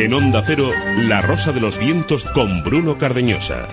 En Onda Cero, La Rosa de los Vientos con Bruno Cardeñosa.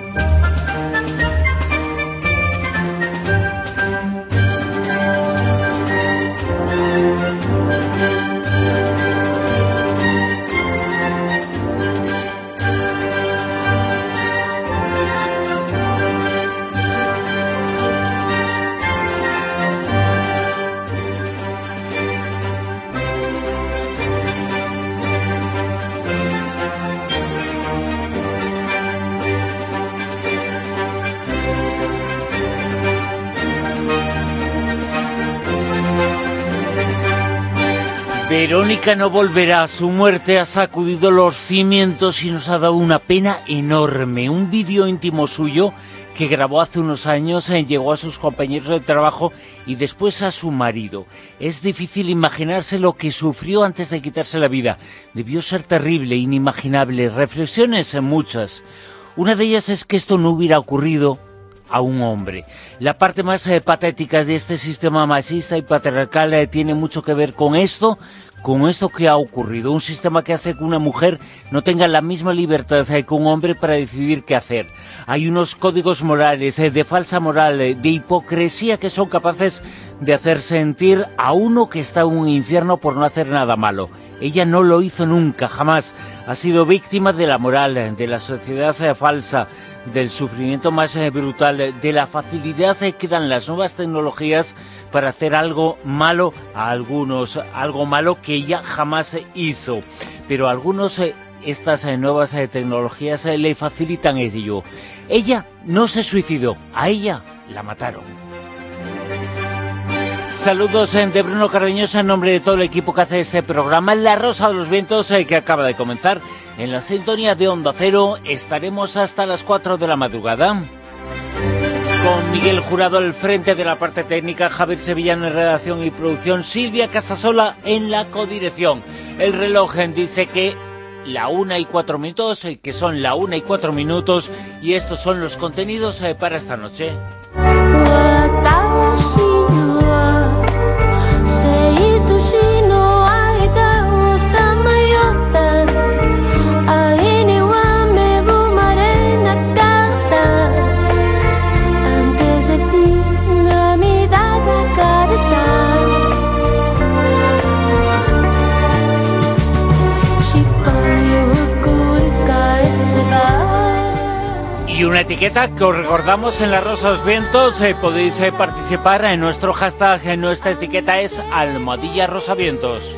Verónica no volverá. Su muerte ha sacudido los cimientos y nos ha dado una pena enorme. Un vídeo íntimo suyo que grabó hace unos años llegó a sus compañeros de trabajo y después a su marido. Es difícil imaginarse lo que sufrió antes de quitarse la vida. Debió ser terrible, inimaginable. Reflexiones muchas. Una de ellas es que esto no hubiera ocurrido a un hombre. La parte más patética de este sistema machista y patriarcal tiene mucho que ver con esto que ha ocurrido. Un sistema que hace que una mujer no tenga la misma libertad que un hombre para decidir qué hacer. Hay unos códigos morales, de falsa moral, de hipocresía que son capaces de hacer sentir a uno que está en un infierno por no hacer nada malo. Ella no lo hizo nunca, jamás. Ha sido víctima de la moral, de la sociedad falsa, del sufrimiento más brutal, de la facilidad que dan las nuevas tecnologías para hacer algo malo a algunos, algo malo que ella jamás hizo. Pero a algunos estas nuevas tecnologías le facilitan ello. Ella no se suicidó, a ella la mataron. Saludos de Bruno Cardeñosa en nombre de todo el equipo que hace este programa La Rosa de los Vientos que acaba de comenzar. En la sintonía de Onda Cero estaremos hasta las 4 de la madrugada. Con Miguel Jurado al frente de la parte técnica, Javier Sevillano en redacción y producción, Silvia Casasola en la codirección. El reloj dice que la 1:04, que son la 1:04, y estos son los contenidos para esta noche. Y una etiqueta que os recordamos en La Rosa de los Vientos, podéis participar en nuestro hashtag, nuestra etiqueta es @rosavientos.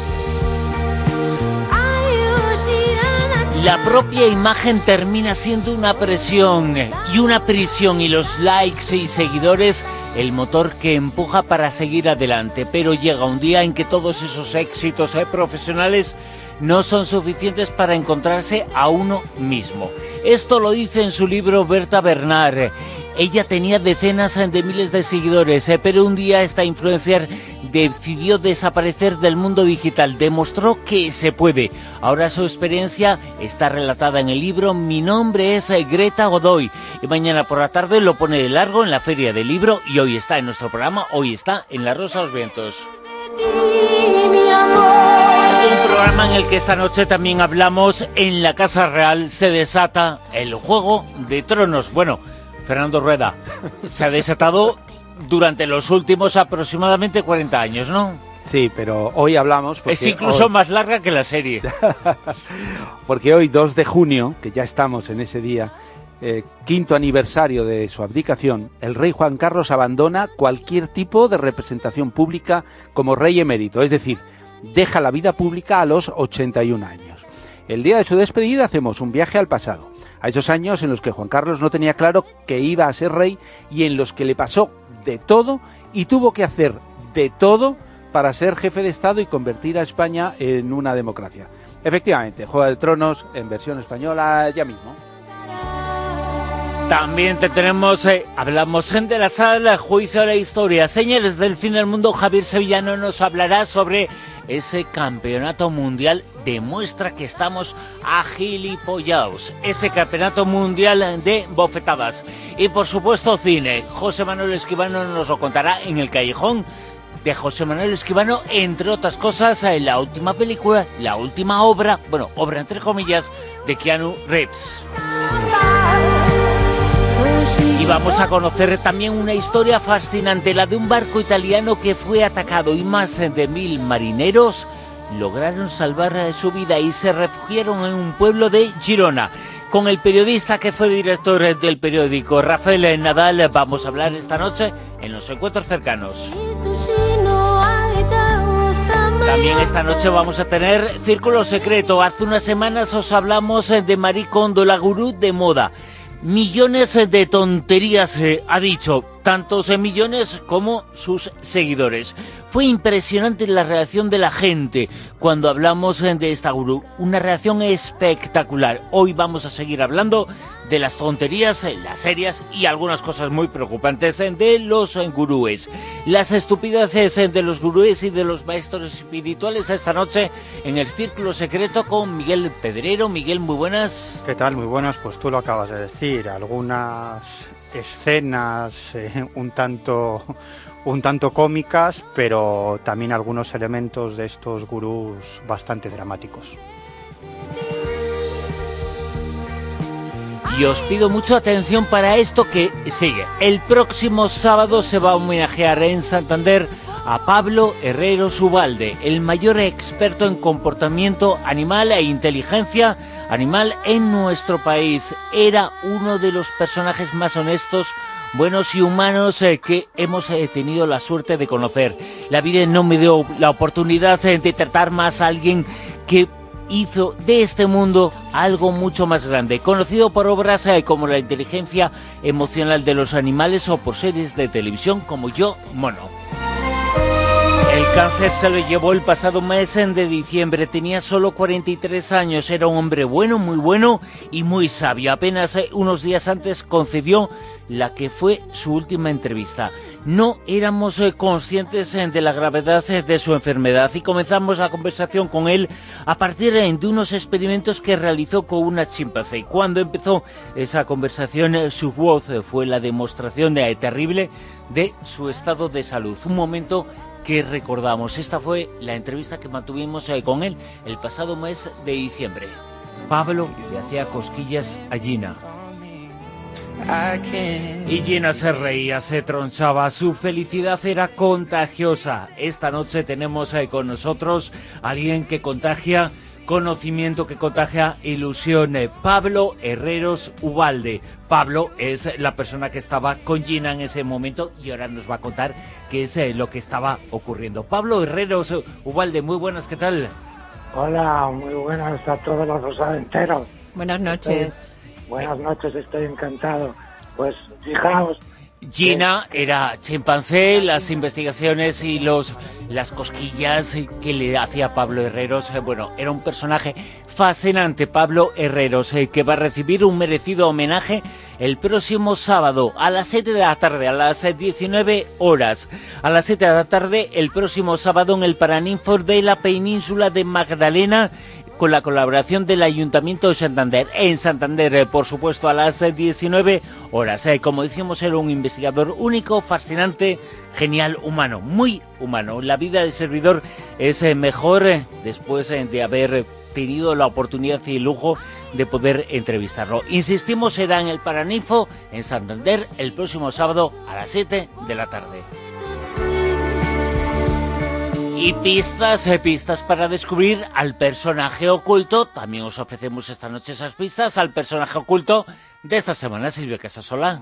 La propia imagen termina siendo una presión, y los likes y seguidores el motor que empuja para seguir adelante, pero llega un día en que todos esos éxitos profesionales no son suficientes para encontrarse a uno mismo. Esto lo dice en su libro Berta Bernard. Ella tenía decenas de miles de seguidores, pero un día esta influencer decidió desaparecer del mundo digital. Demostró que se puede. Ahora su experiencia está relatada en el libro Mi nombre es Greta Godoy. Y mañana por la tarde lo pone de largo en la Feria del Libro y hoy está en nuestro programa, hoy está en La Rosa de los Vientos. Un programa en el que esta noche también hablamos en la Casa Real se desata el Juego de Tronos. Bueno, Fernando Rueda, se ha desatado durante los últimos aproximadamente 40 años, ¿no? Sí, pero hoy hablamos... Es incluso más larga que la serie. Porque hoy, 2 de junio, que ya estamos en ese día, 5º aniversario de su abdicación, el rey Juan Carlos abandona cualquier tipo de representación pública como rey emérito, es decir, deja la vida pública a los 81 años. El día de su despedida hacemos un viaje al pasado, a esos años en los que Juan Carlos no tenía claro que iba a ser rey y en los que le pasó de todo y tuvo que hacer de todo para ser jefe de Estado y convertir a España en una democracia. Efectivamente, Juego de Tronos en versión española ya mismo. También te tenemos, hablamos de la sala Juicio de la Historia, Señales del Fin del Mundo. Javier Sevillano nos hablará sobre ese campeonato mundial. Demuestra que estamos agilipollados. Ese campeonato mundial de bofetadas. Y por supuesto cine. José Manuel Esquivano nos lo contará en El Callejón de José Manuel Escribano, entre otras cosas, la última película, la última obra, bueno, obra entre comillas, de Keanu Reeves. Y vamos a conocer también una historia fascinante, la de un barco italiano que fue atacado y más de 1000 marineros lograron salvar su vida y se refugiaron en un pueblo de Girona. Con el periodista que fue director del periódico, Rafael Nadal, vamos a hablar esta noche en los encuentros cercanos. También esta noche vamos a tener Círculo Secreto. Hace unas semanas os hablamos de Marie Kondo, la gurú de moda. Millones de tonterías ha dicho, tantos millones como sus seguidores. Fue impresionante la reacción de la gente cuando hablamos de esta gurú, una reacción espectacular. Hoy vamos a seguir hablando de las tonterías, las serias y algunas cosas muy preocupantes de los gurúes. Las estupideces de los gurúes y de los maestros espirituales esta noche en el Círculo Secreto con Miguel Pedrero. Miguel, muy buenas. ¿Qué tal? Muy buenas, pues tú lo acabas de decir, algunas escenas un tanto cómicas, pero también algunos elementos de estos gurús bastante dramáticos. Y os pido mucha atención para esto que sigue. El próximo sábado se va a homenajear en Santander a Pablo Herreros Ubalde, el mayor experto en comportamiento animal e inteligencia animal en nuestro país. Era uno de los personajes más honestos, buenos y humanos que hemos tenido la suerte de conocer. La vida no me dio la oportunidad de tratar más a alguien que hizo de este mundo algo mucho más grande, conocido por obras como La inteligencia emocional de los animales o por series de televisión como Yo, Mono. El cáncer se lo llevó el pasado mes de diciembre, tenía solo 43 años, era un hombre bueno, muy bueno y muy sabio. Apenas unos días antes concedió la que fue su última entrevista. No éramos conscientes de la gravedad de su enfermedad y comenzamos la conversación con él a partir de unos experimentos que realizó con una chimpancé. Cuando empezó esa conversación, su voz fue la demostración terrible de su estado de salud. Un momento que recordamos. Esta fue la entrevista que mantuvimos con él el pasado mes de diciembre. Pablo le hacía cosquillas a Gina. Y Gina se reía, se tronchaba, su felicidad era contagiosa. Esta noche tenemos con nosotros a alguien que contagia conocimiento, que contagia ilusión. Pablo Herreros Ubalde. Pablo es la persona que estaba con Gina en ese momento y ahora nos va a contar qué es lo que estaba ocurriendo. Pablo Herreros Ubalde, muy buenas, ¿qué tal? Hola, muy buenas a todos los rosadenteros. Buenas noches. Buenas noches, estoy encantado. Pues fijaos. Gina era chimpancé, las investigaciones y las cosquillas que le hacía Pablo Herreros, bueno, era un personaje fascinante, Pablo Herreros, que va a recibir un merecido homenaje el próximo sábado a las 7 de la tarde, a las 19 horas. A las 7 de la tarde, el próximo sábado en el Paraninfo de la Península de Magdalena, con la colaboración del Ayuntamiento de Santander. En Santander, por supuesto, a las 19 horas. Como decíamos, era un investigador único, fascinante, genial, humano, muy humano. La vida del servidor es mejor después de haber tenido la oportunidad y el lujo de poder entrevistarlo. Insistimos, será en el Paraninfo, en Santander, el próximo sábado a las 7 de la tarde. Y pistas para descubrir al personaje oculto. También os ofrecemos esta noche esas pistas al personaje oculto de esta semana, Silvia Casasola.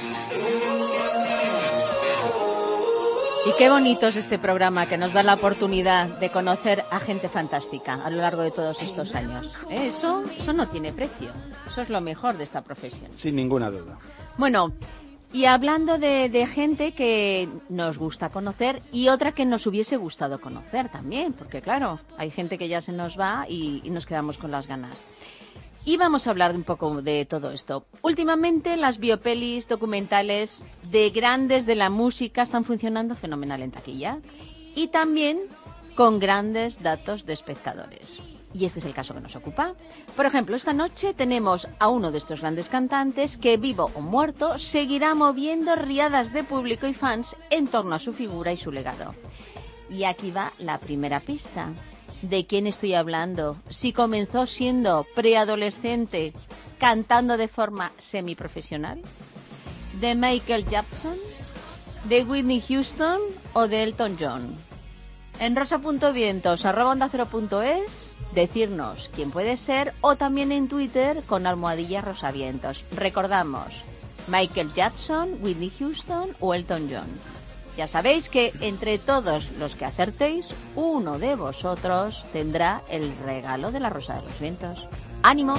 Y qué bonito es este programa que nos da la oportunidad de conocer a gente fantástica a lo largo de todos estos años. Eso no tiene precio. Eso es lo mejor de esta profesión. Sin ninguna duda. Bueno, y hablando de gente que nos gusta conocer y otra que nos hubiese gustado conocer también, porque claro, hay gente que ya se nos va y nos quedamos con las ganas. Y vamos a hablar un poco de todo esto. Últimamente las biopelis documentales de grandes de la música están funcionando fenomenal en taquilla y también con grandes datos de espectadores. Y este es el caso que nos ocupa. Por ejemplo, esta noche tenemos a uno de estos grandes cantantes que, vivo o muerto, seguirá moviendo riadas de público y fans en torno a su figura y su legado. Y aquí va la primera pista. ¿De quién estoy hablando? Si comenzó siendo preadolescente, cantando de forma semiprofesional, ¿de Michael Jackson, de Whitney Houston o de Elton John? En rosa.vientos @onda0.es decirnos quién puede ser, o también en Twitter con @rosavientos. Recordamos, Michael Jackson, Whitney Houston o Elton John. Ya sabéis que entre todos los que acertéis, uno de vosotros tendrá el regalo de la Rosa de los Vientos. ¡Ánimo!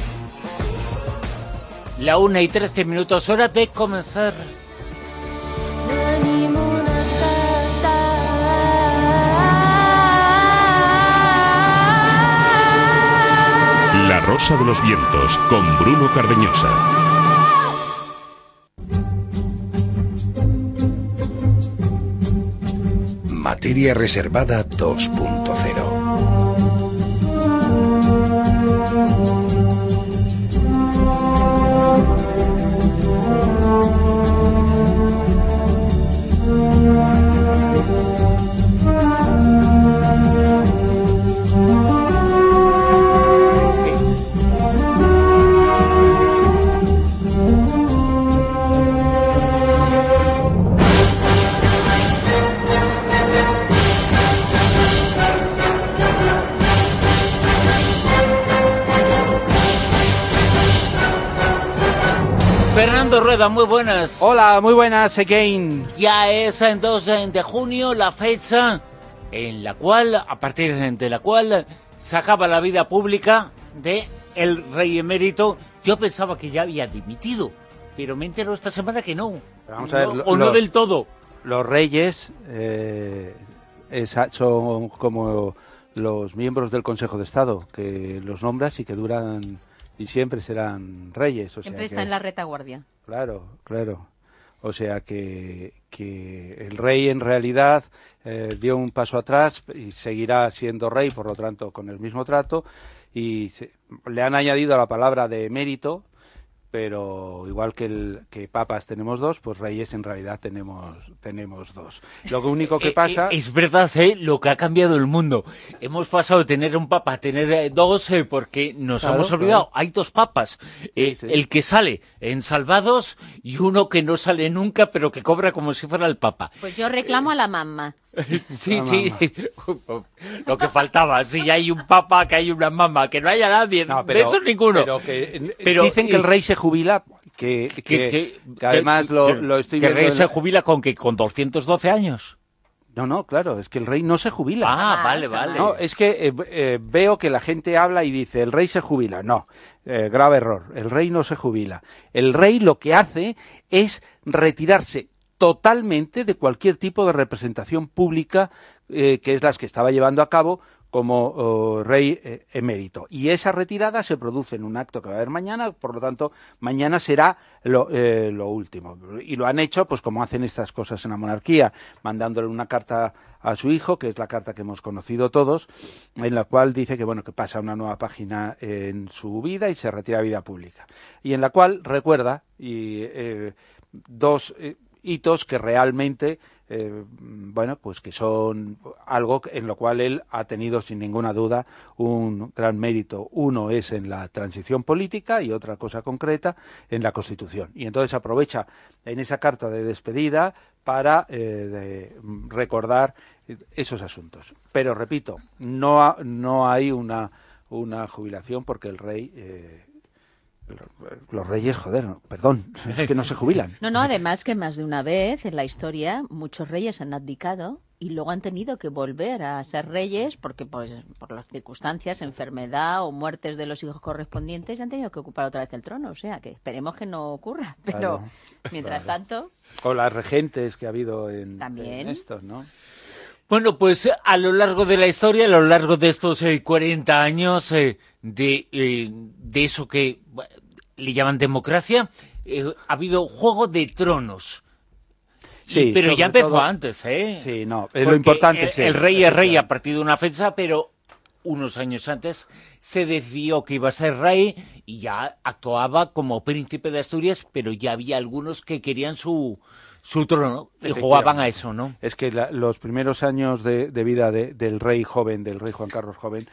La 1:13, hora de comenzar. La Rosa de los Vientos con Bruno Cardeñosa. Materia reservada 2.0. Fernando Rueda, muy buenas. Hola, muy buenas, again. Ya es en 2 de junio la fecha en la cual, a partir de la cual, se acaba la vida pública de el rey emérito. Yo pensaba que ya había dimitido, pero me entero esta semana que no. Vamos a ver, no del todo. Los reyes son como los miembros del Consejo de Estado, que los nombras y que duran y siempre serán reyes. Siempre está en la retaguardia. Claro, claro. O sea que el rey en realidad dio un paso atrás y seguirá siendo rey, por lo tanto, con el mismo trato, y le han añadido la palabra de emérito, pero igual que papas tenemos dos, pues reyes en realidad tenemos dos. Lo único que pasa... Es verdad, lo que ha cambiado el mundo. Hemos pasado de tener un papa a tener dos, porque nos hemos olvidado. Claro. Hay dos papas. Sí. El que sale en Salvados y uno que no sale nunca, pero que cobra como si fuera el papa. Pues yo reclamo a la mamá. Sí, sí, lo que faltaba. Si hay un papa, que hay una mamá, que no haya nadie, no, pero, de eso ninguno. Pero dicen que el rey se jubila, que además lo estoy viendo. ¿Que el rey se jubila con qué? ¿Con 212 años? No, claro, es que el rey no se jubila. Vale. No, es que veo que la gente habla y dice, el rey se jubila. No, grave error, el rey no se jubila. El rey lo que hace es retirarse totalmente de cualquier tipo de representación pública, que es las que estaba llevando a cabo como rey emérito. Y esa retirada se produce en un acto que va a haber mañana, por lo tanto, mañana será lo último. Y lo han hecho, pues como hacen estas cosas en la monarquía, mandándole una carta a su hijo, que es la carta que hemos conocido todos, en la cual dice que, bueno, que pasa una nueva página en su vida y se retira a vida pública. Y en la cual recuerda dos hitos que realmente, pues que son algo en lo cual él ha tenido sin ninguna duda un gran mérito. Uno es en la transición política y otra cosa concreta en la Constitución. Y entonces aprovecha en esa carta de despedida para recordar esos asuntos. Pero repito, no hay una jubilación porque el rey... Los reyes, perdón, es que no se jubilan. No, además que más de una vez en la historia muchos reyes han abdicado y luego han tenido que volver a ser reyes porque pues, por las circunstancias, enfermedad o muertes de los hijos correspondientes, han tenido que ocupar otra vez el trono. O sea, que esperemos que no ocurra, pero claro, mientras tanto... O las regentes que ha habido en estos, ¿no? Bueno, pues a lo largo de la historia, a lo largo de estos 40 años de eso que le llaman democracia, ha habido Juego de Tronos. Sí, pero ya empezó antes, ¿eh? Sí, no, lo importante es el rey es rey a partir de una fecha, pero unos años antes se decidió que iba a ser rey y ya actuaba como príncipe de Asturias, pero ya había algunos que querían su trono y jugaban a eso, ¿no? Es que los primeros años de vida del rey joven, del rey Juan Carlos joven,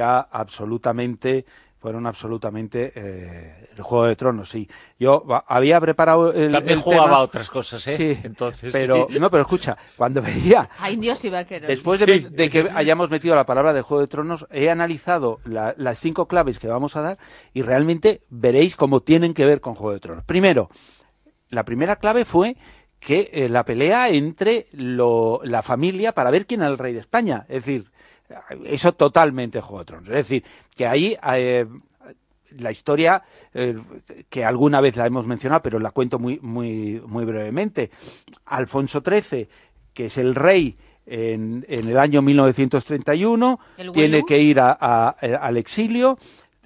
fueron absolutamente el Juego de Tronos, sí. Yo había preparado también jugaba a otras cosas, ¿eh? Sí, entonces. Pero escucha, cuando veía... Ay, Dios y vaqueros. Después de que hayamos metido la palabra del Juego de Tronos, he analizado las 5 claves que vamos a dar y realmente veréis cómo tienen que ver con Juego de Tronos. Primero, la primera clave fue que la pelea entre la familia para ver quién era el rey de España. Es decir, eso totalmente Juego de Tronos. Es decir, que ahí la historia, que alguna vez la hemos mencionado, pero la cuento muy, muy, muy brevemente. Alfonso XIII, que es el rey en el año 1931, tiene que ir al exilio.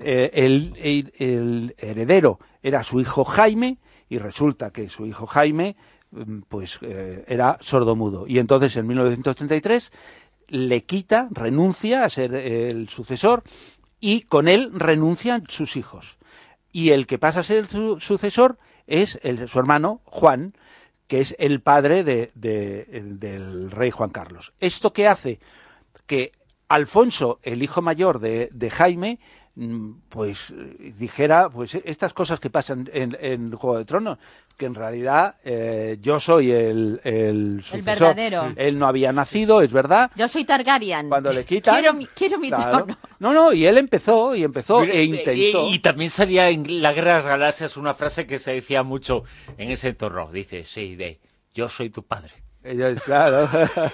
El heredero era su hijo Jaime, y resulta que su hijo Jaime era sordomudo. Y entonces en 1933 renuncia a ser el sucesor, y con él renuncian sus hijos. Y el que pasa a ser el sucesor es su hermano Juan, que es el padre del rey Juan Carlos. ¿Esto qué hace? Que Alfonso, el hijo mayor de Jaime, pues dijera pues estas cosas que pasan en Juego de Tronos, que en realidad yo soy el sucesor. El verdadero. Él no había nacido, es verdad. Yo soy Targaryen. Cuando le quitan... Quiero mi trono. No, y él empezó e intentó. Y también salía en la Guerra de las Galaxias una frase que se decía mucho en ese entorno. Dice, sí, yo soy tu padre. Claro.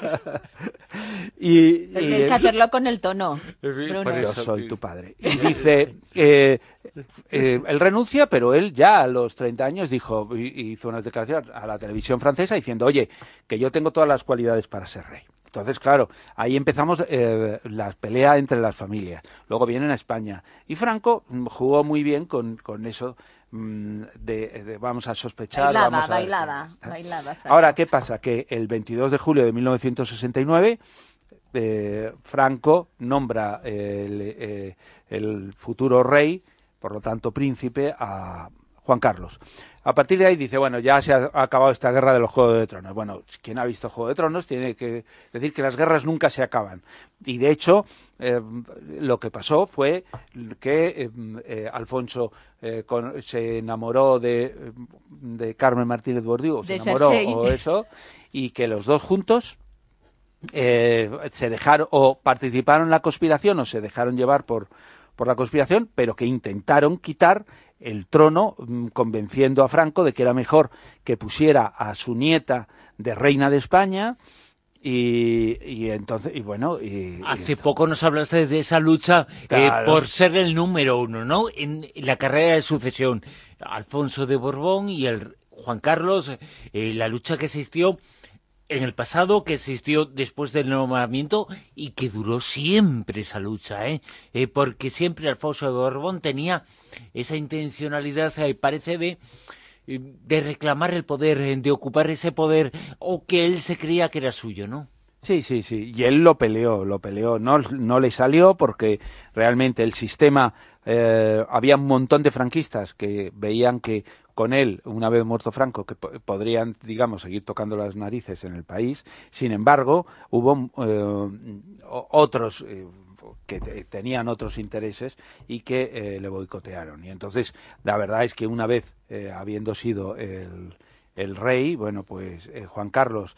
Hay que hacerlo con el tono. Yo soy tu padre. Y dice, él renuncia, pero él ya a los 30 años hizo unas declaraciones a la televisión francesa diciendo, oye, que yo tengo todas las cualidades para ser rey. Entonces, claro, ahí empezamos la pelea entre las familias. Luego vienen a España. Y Franco jugó muy bien con eso vamos a sospechar. Bailaba. Ahora, ¿qué pasa? Que el 22 de julio de 1969 Franco nombra el futuro rey, por lo tanto príncipe, a Juan Carlos. A partir de ahí dice, bueno, ya se ha acabado esta guerra de los Juegos de Tronos. Bueno, quien ha visto Juego de Tronos tiene que decir que las guerras nunca se acaban. Y de hecho, lo que pasó fue que Alfonso se enamoró de Carmen Martínez Bordiú, y que los dos juntos se dejaron, o participaron en la conspiración, o se dejaron llevar por la conspiración, pero que intentaron quitar el trono, convenciendo a Franco de que era mejor que pusiera a su nieta de reina de España. Hace poco nos hablaste de esa lucha, claro, por ser el número 1, ¿no? En la carrera de sucesión, Alfonso de Borbón y el Juan Carlos, la lucha que existió en el pasado, que existió después del nombramiento y que duró siempre esa lucha, porque siempre Alfonso de Borbón tenía esa intencionalidad, parece de reclamar el poder, de ocupar ese poder, o que él se creía que era suyo, ¿no? Sí, y él lo peleó, no le salió porque realmente el sistema, había un montón de franquistas que veían que con él, una vez muerto Franco, que podrían, digamos, seguir tocando las narices en el país. Sin embargo, hubo otros que tenían otros intereses y que le boicotearon. Y entonces, la verdad es que una vez, habiendo sido el rey, bueno, pues Juan Carlos,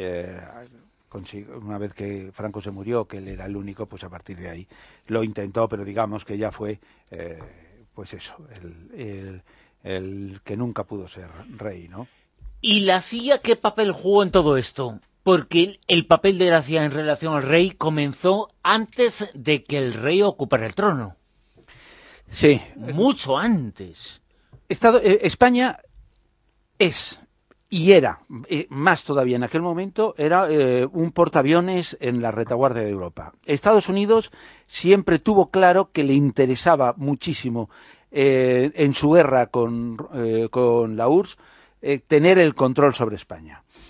una vez que Franco se murió, que él era el único, pues a partir de ahí lo intentó, pero digamos que ya fue, pues eso, el que nunca pudo ser rey, ¿no? ¿Y la CIA qué papel jugó en todo esto? Porque el papel de la CIA en relación al rey comenzó antes de que el rey ocupara el trono. Sí. Mucho antes. España es, y era, más todavía en aquel momento, era un portaaviones en la retaguardia de Europa. Estados Unidos siempre tuvo claro que le interesaba muchísimo en su guerra con la URSS, tener el control sobre España.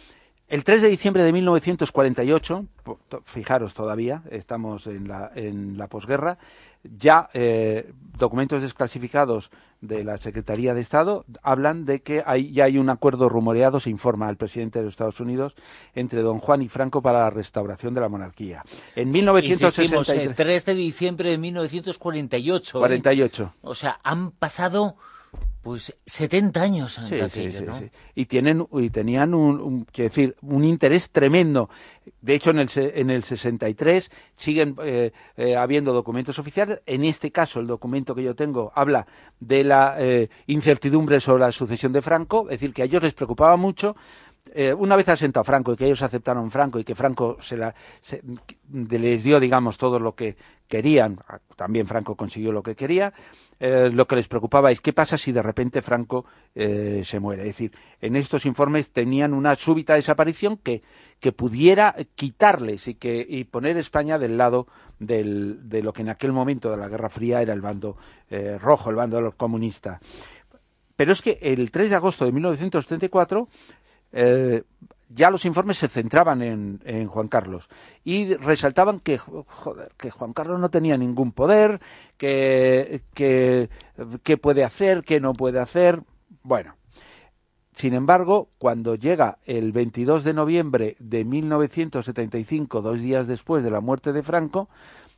El 3 de diciembre de 1948, fijaros todavía, estamos en la posguerra, ya documentos desclasificados de la Secretaría de Estado hablan de que ya hay un acuerdo rumoreado, se informa al presidente de los Estados Unidos, entre don Juan y Franco para la restauración de la monarquía. En 1963... el 3 de diciembre de 1948. 48. O sea, han pasado... Pues 70 años sí, aquello, sí, ¿no? sí. Y tenían quiero decir, un interés tremendo. De hecho, en el 63 siguen habiendo documentos oficiales. En este caso, el documento que yo tengo habla de la incertidumbre sobre la sucesión de Franco, es decir, que a ellos les preocupaba mucho. Una vez asentado Franco y que ellos aceptaron Franco y que Franco les dio, digamos, todo lo que querían, también Franco consiguió lo que quería, lo que les preocupaba es qué pasa si de repente Franco se muere. Es decir, en estos informes tenían una súbita desaparición que pudiera quitarles y poner España del lado de lo que en aquel momento de la Guerra Fría era el bando rojo, el bando de los comunistas. Pero es que el 3 de agosto de 1974 ya los informes se centraban en Juan Carlos y resaltaban que Juan Carlos no tenía ningún poder, que puede hacer, que no puede hacer. Bueno, sin embargo, cuando llega el 22 de noviembre de 1975, 2 días después de la muerte de Franco,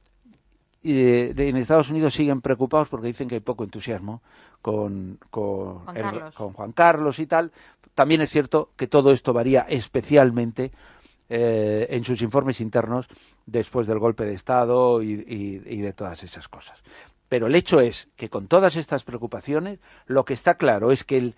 en Estados Unidos siguen preocupados porque dicen que hay poco entusiasmo con Juan Carlos y tal. También es cierto que todo esto varía especialmente en sus informes internos después del golpe de Estado y de todas esas cosas. Pero el hecho es que con todas estas preocupaciones, lo que está claro es que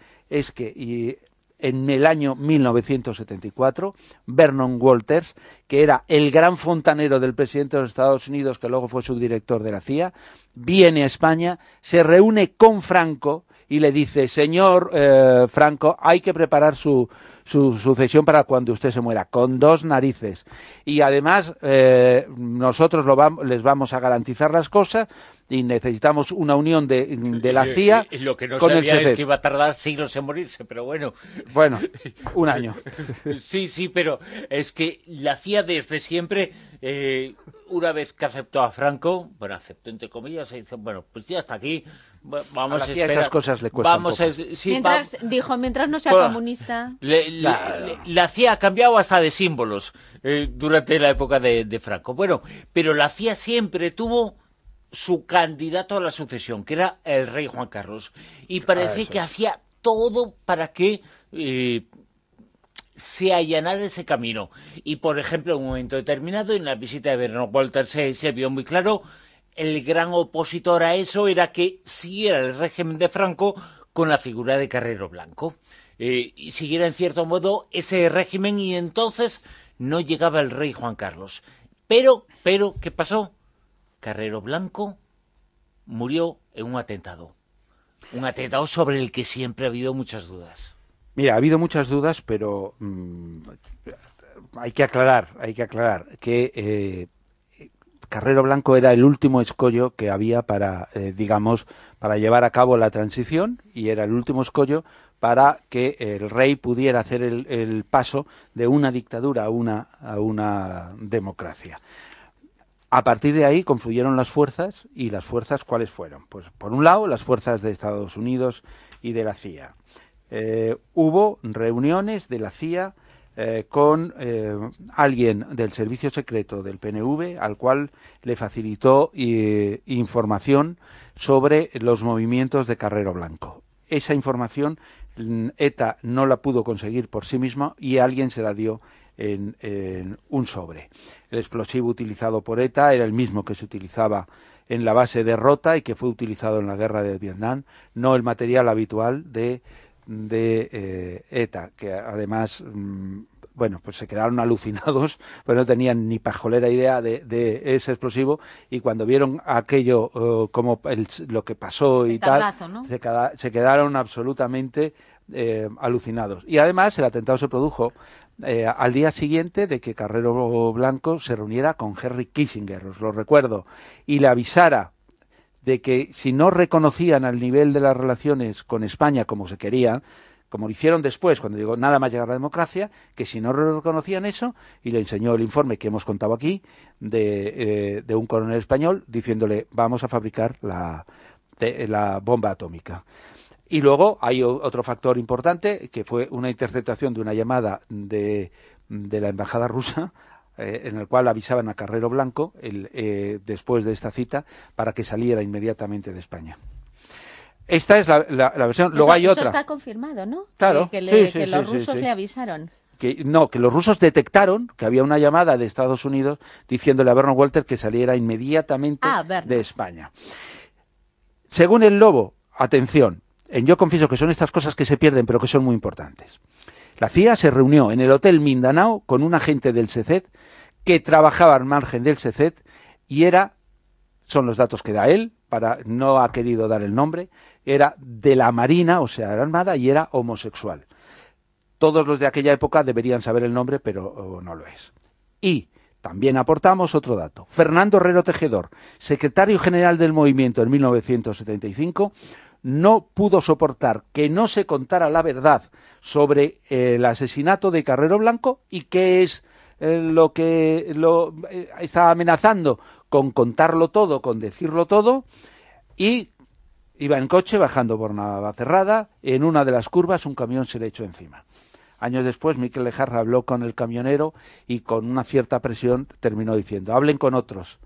en el año 1974, Vernon Walters, que era el gran fontanero del presidente de los Estados Unidos, que luego fue subdirector de la CIA, viene a España, se reúne con Franco y le dice: señor Franco, hay que preparar su sucesión para cuando usted se muera, con 2 narices. Y además nosotros les vamos a garantizar las cosas y necesitamos una unión de la CIA lo que no con el sabía CFE. es que iba a tardar siglos en morirse, pero bueno. Bueno, un año. Sí, pero es que la CIA desde siempre, una vez que aceptó a Franco, bueno, aceptó entre comillas, se dice, bueno, pues ya está aquí, vamos a esperar. Esas cosas le cuestan vamos un poco. Mientras no sea comunista. La CIA ha cambiado hasta de símbolos durante la época de Franco. Bueno, pero la CIA siempre tuvo su candidato a la sucesión, que era el rey Juan Carlos, y parece que hacía todo para que se allanara ese camino. Y, por ejemplo, en un momento determinado, en la visita de Vernon Walters se vio muy claro, el gran opositor a eso era que siguiera el régimen de Franco con la figura de Carrero Blanco, y siguiera en cierto modo ese régimen, y entonces no llegaba el rey Juan Carlos. Pero, ¿qué pasó? Carrero Blanco murió en un atentado sobre el que siempre ha habido muchas dudas. Mira, ha habido muchas dudas, pero hay que aclarar que Carrero Blanco era el último escollo que había para llevar a cabo la transición, y era el último escollo para que el rey pudiera hacer el paso de una dictadura a una democracia. A partir de ahí confluyeron las fuerzas, y las fuerzas, ¿cuáles fueron? Pues por un lado, las fuerzas de Estados Unidos y de la CIA. Hubo reuniones de la CIA con alguien del servicio secreto del PNV, al cual le facilitó información sobre los movimientos de Carrero Blanco. Esa información ETA no la pudo conseguir por sí misma y alguien se la dio en un sobre. El explosivo utilizado por ETA era el mismo que se utilizaba en la base de Rota y que fue utilizado en la guerra de Vietnam, no el material habitual de ETA, que además, pues se quedaron alucinados, pero no tenían ni pajolera idea de ese explosivo, y cuando vieron aquello lo que pasó y tablazo, tal, ¿no? se quedaron absolutamente alucinados. Y además el atentado se produjo al día siguiente de que Carrero Blanco se reuniera con Henry Kissinger, os lo recuerdo, y le avisara de que si no reconocían al nivel de las relaciones con España como se querían, como lo hicieron después, cuando llegó nada más llegar a la democracia, que si no reconocían eso, y le enseñó el informe que hemos contado aquí, de un coronel español, diciéndole, vamos a fabricar la bomba atómica. Y luego hay otro factor importante, que fue una interceptación de una llamada de la embajada rusa, en el cual avisaban a Carrero Blanco, después de esta cita, para que saliera inmediatamente de España. Esta es la versión. Luego hay otra. Eso está confirmado, ¿no? Claro. Que Sí, los rusos le avisaron. Que los rusos detectaron que había una llamada de Estados Unidos diciéndole a Vernon Walter que saliera inmediatamente de España. Según el Lobo, atención, yo confieso que son estas cosas que se pierden, pero que son muy importantes. La CIA se reunió en el Hotel Mindanao con un agente del SECET que trabajaba al margen del SECET y son los datos que da él, no ha querido dar el nombre, era de la Marina, o sea, de la Armada, y era homosexual. Todos los de aquella época deberían saber el nombre, pero no lo es. Y también aportamos otro dato. Fernando Herrero Tejedor, secretario general del movimiento en 1975, no pudo soportar que no se contara la verdad sobre el asesinato de Carrero Blanco y qué es lo que estaba amenazando con contarlo todo, con decirlo todo, y iba en coche bajando por Navacerrada, en una de las curvas un camión se le echó encima. Años después Miquel Lejarra habló con el camionero y con una cierta presión terminó diciendo, hablen con otros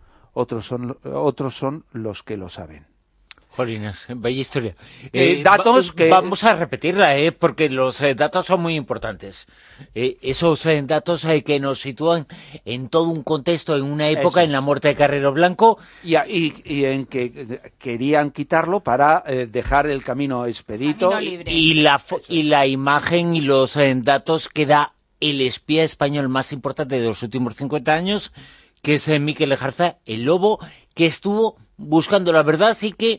son los que lo saben. Jolines, bella historia. Datos que... Vamos a repetirla, porque los datos son muy importantes. Esos datos que nos sitúan en todo un contexto, en una época, en la muerte de Carrero Blanco. Y en que querían quitarlo para dejar el camino expedito. Y la imagen y los datos que da el espía español más importante de los últimos 50 años, que es Miquel Lejarza, el Lobo, que estuvo buscando la verdad y que...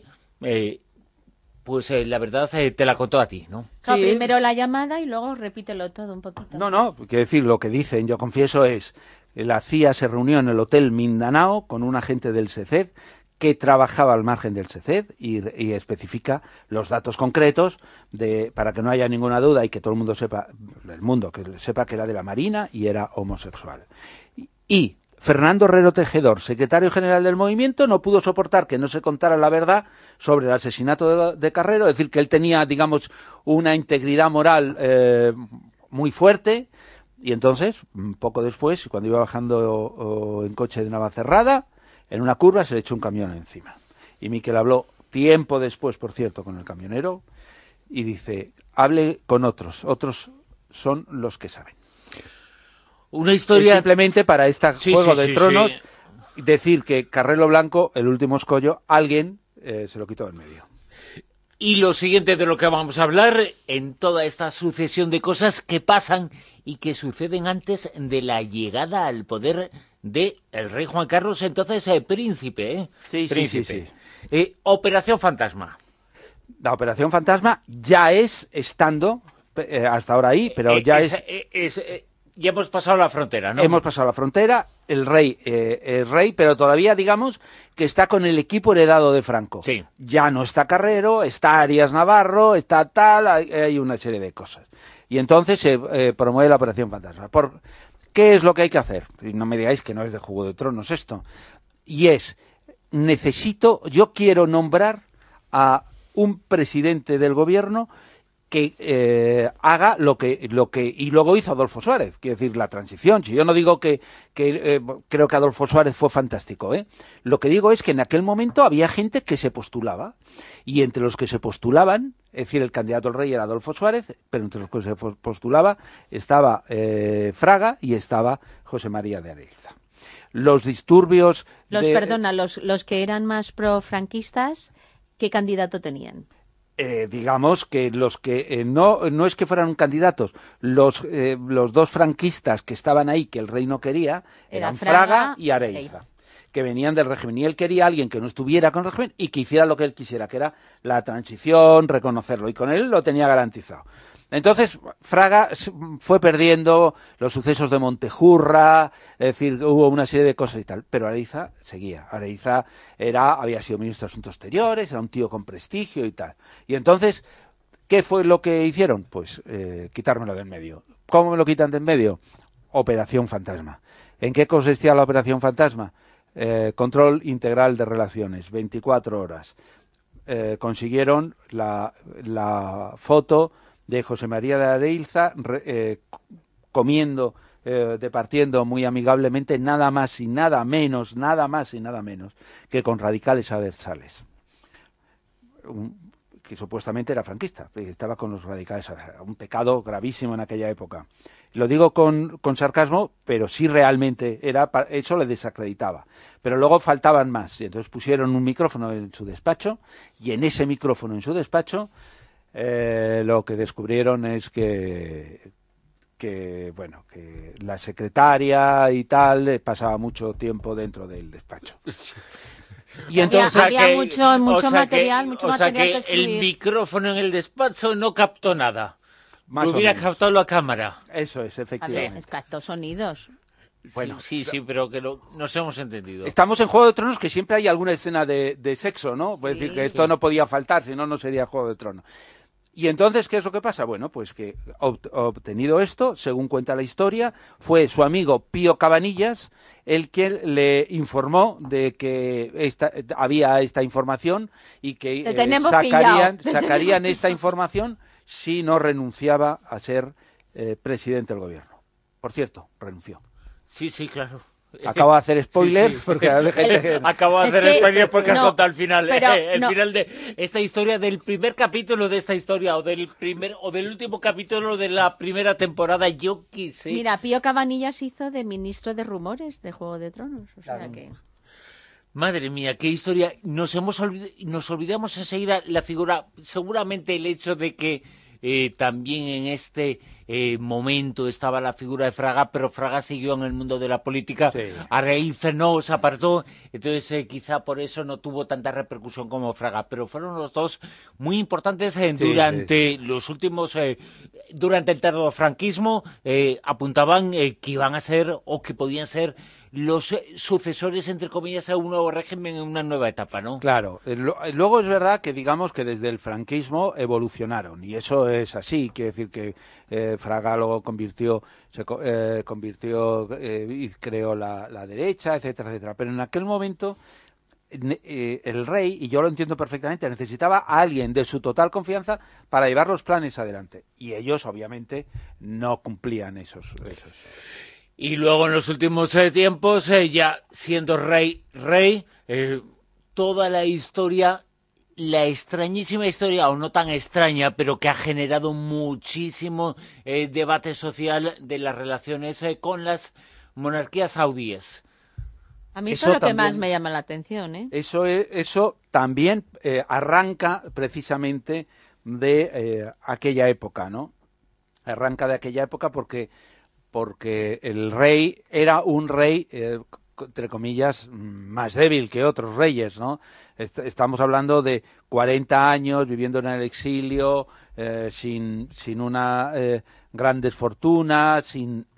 la verdad te la contó a ti, ¿no? Claro, sí. Primero la llamada y luego repítelo todo un poquito. No, quiero decir, lo que dicen, yo confieso, es la CIA se reunió en el Hotel Mindanao con un agente del SECET que trabajaba al margen del SECET y especifica los datos concretos para que no haya ninguna duda y que todo el mundo sepa, que era de la Marina y era homosexual. Y Fernando Herrero Tejedor, secretario general del movimiento, no pudo soportar que no se contara la verdad sobre el asesinato de Carrero, es decir, que él tenía, digamos, una integridad moral muy fuerte, y entonces, poco después, cuando iba bajando en coche de Navacerrada, en una curva se le echó un camión encima. Y Miquel habló tiempo después, por cierto, con el camionero, y dice, hable con otros son los que saben. Una historia... Simplemente para este Juego de Tronos, decir que Carrero Blanco, el último escollo, alguien se lo quitó en medio. Y lo siguiente de lo que vamos a hablar, en toda esta sucesión de cosas que pasan y que suceden antes de la llegada al poder del rey Juan Carlos, entonces príncipe. Sí. Operación Fantasma. La Operación Fantasma ya es estando, hasta ahora ahí, pero ya ya hemos pasado la frontera, ¿no? Hemos pasado la frontera, el rey, pero todavía digamos que está con el equipo heredado de Franco. Sí. Ya no está Carrero, está Arias Navarro, está tal, hay una serie de cosas. Y entonces se promueve la Operación Fantasma. ¿Qué es lo que hay que hacer? Y no me digáis que no es de Juego de Tronos esto. Y yo quiero nombrar a un presidente del gobierno que haga lo que y luego hizo Adolfo Suárez, quiero decir, la transición. Si yo no digo que creo que Adolfo Suárez fue fantástico, lo que digo es que en aquel momento había gente que se postulaba, y entre los que se postulaban, es decir, el candidato al rey era Adolfo Suárez, pero entre los que se postulaba estaba Fraga y estaba José María de Araiza. Los disturbios... Los que eran más pro-franquistas, ¿qué candidato tenían? Digamos que los que no es que fueran candidatos, los dos franquistas que estaban ahí, que el rey no quería, eran Fraga y Araiza, que venían del régimen, y él quería a alguien que no estuviera con el régimen y que hiciera lo que él quisiera, que era la transición, reconocerlo, y con él lo tenía garantizado. Entonces, Fraga fue perdiendo los sucesos de Montejurra, es decir, hubo una serie de cosas y tal, pero Araiza seguía. Araiza había sido ministro de Asuntos Exteriores, era un tío con prestigio y tal. Y entonces, qué fue lo que hicieron? Pues quitármelo de en medio. ¿Cómo me lo quitan de en medio? Operación Fantasma. ¿En qué consistía la Operación Fantasma? Control integral de relaciones, 24 horas. Consiguieron la foto de José María de Areilza comiendo, departiendo muy amigablemente, nada más y nada menos que con radicales aversales. Que supuestamente era franquista, estaba con los radicales, un pecado gravísimo en aquella época. Lo digo con sarcasmo, pero sí realmente era, eso le desacreditaba. Pero luego faltaban más, y entonces pusieron un micrófono en su despacho, y en ese micrófono en su despacho lo que descubrieron es que la secretaria y tal pasaba mucho tiempo dentro del despacho. Y entonces había mucho material que el micrófono en el despacho no captó nada. Más hubiera captado la cámara. Eso es, efectivamente. A ver, captó sonidos. Bueno, sí, pero que nos hemos entendido. Estamos en Juego de Tronos, que siempre hay alguna escena de sexo, ¿no? Puede decir que esto no podía faltar, si no, no sería Juego de Tronos. Y entonces, ¿qué es lo que pasa? Bueno, pues que obtenido esto, según cuenta la historia, fue su amigo Pío Cabanillas el que le informó de que había esta información y que sacarían esta información si no renunciaba a ser presidente del gobierno. Por cierto, renunció. Sí, claro. Acabo de hacer spoiler porque acabo de hacer spoiler porque has contado el final, pero, final de esta historia, del primer capítulo de esta historia, o del último capítulo de la primera temporada, yo qué sé. Mira, Pío Cabanillas hizo de ministro de rumores de Juego de Tronos, o sea que... Madre mía, qué historia. Nos olvidamos enseguida la figura, seguramente el hecho de que también en este momento estaba la figura de Fraga, pero Fraga siguió en el mundo de la política. Sí. Areilza no se apartó, entonces quizá por eso no tuvo tanta repercusión como Fraga, pero fueron los dos muy importantes durante los últimos, durante el tardofranquismo, apuntaban que iban a ser o que podían ser los sucesores, entre comillas, a un nuevo régimen en una nueva etapa, ¿no? Claro. Luego es verdad que digamos que desde el franquismo evolucionaron, y eso es así. Quiere decir que Fraga luego se convirtió y creó la derecha, etcétera, etcétera. Pero en aquel momento el rey, y yo lo entiendo perfectamente, necesitaba a alguien de su total confianza para llevar los planes adelante. Y ellos, obviamente, no cumplían esos. Y luego en los últimos tiempos, ya siendo rey, toda la historia, la extrañísima historia, o no tan extraña, pero que ha generado muchísimo debate social de las relaciones con las monarquías saudíes. A mí eso es lo que más me llama la atención, ¿eh? Eso también arranca precisamente de aquella época, ¿no? Arranca de aquella época porque el rey era un rey, entre comillas, más débil que otros reyes, ¿no? Estamos hablando de 40 años viviendo en el exilio, sin una grandes fortunas,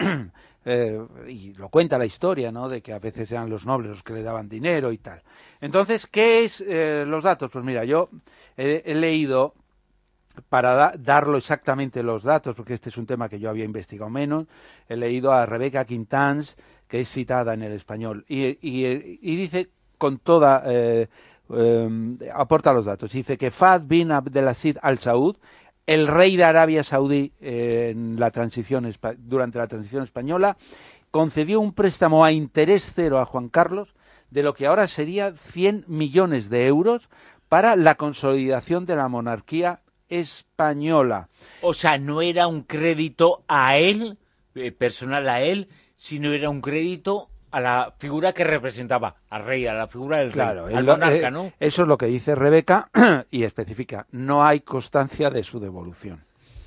y lo cuenta la historia, ¿no? De que a veces eran los nobles los que le daban dinero y tal. Entonces, ¿qué es los datos? Pues mira, yo he leído, para darlo exactamente los datos, porque este es un tema que yo había investigado menos, he leído a Rebeca Quintans, que es citada en El Español, y dice con toda... aporta los datos. Dice que Fahd bin Abdelaziz Al Saud, el rey de Arabia Saudí durante la transición española, concedió un préstamo a interés cero a Juan Carlos de lo que ahora sería 100 millones de euros para la consolidación de la monarquía española. O sea, no era un crédito a él, personal a él, sino era un crédito a la figura que representaba, al rey, a la figura del rey, al monarca, ¿no? Eso es lo que dice Rebeca y especifica, no hay constancia de su devolución.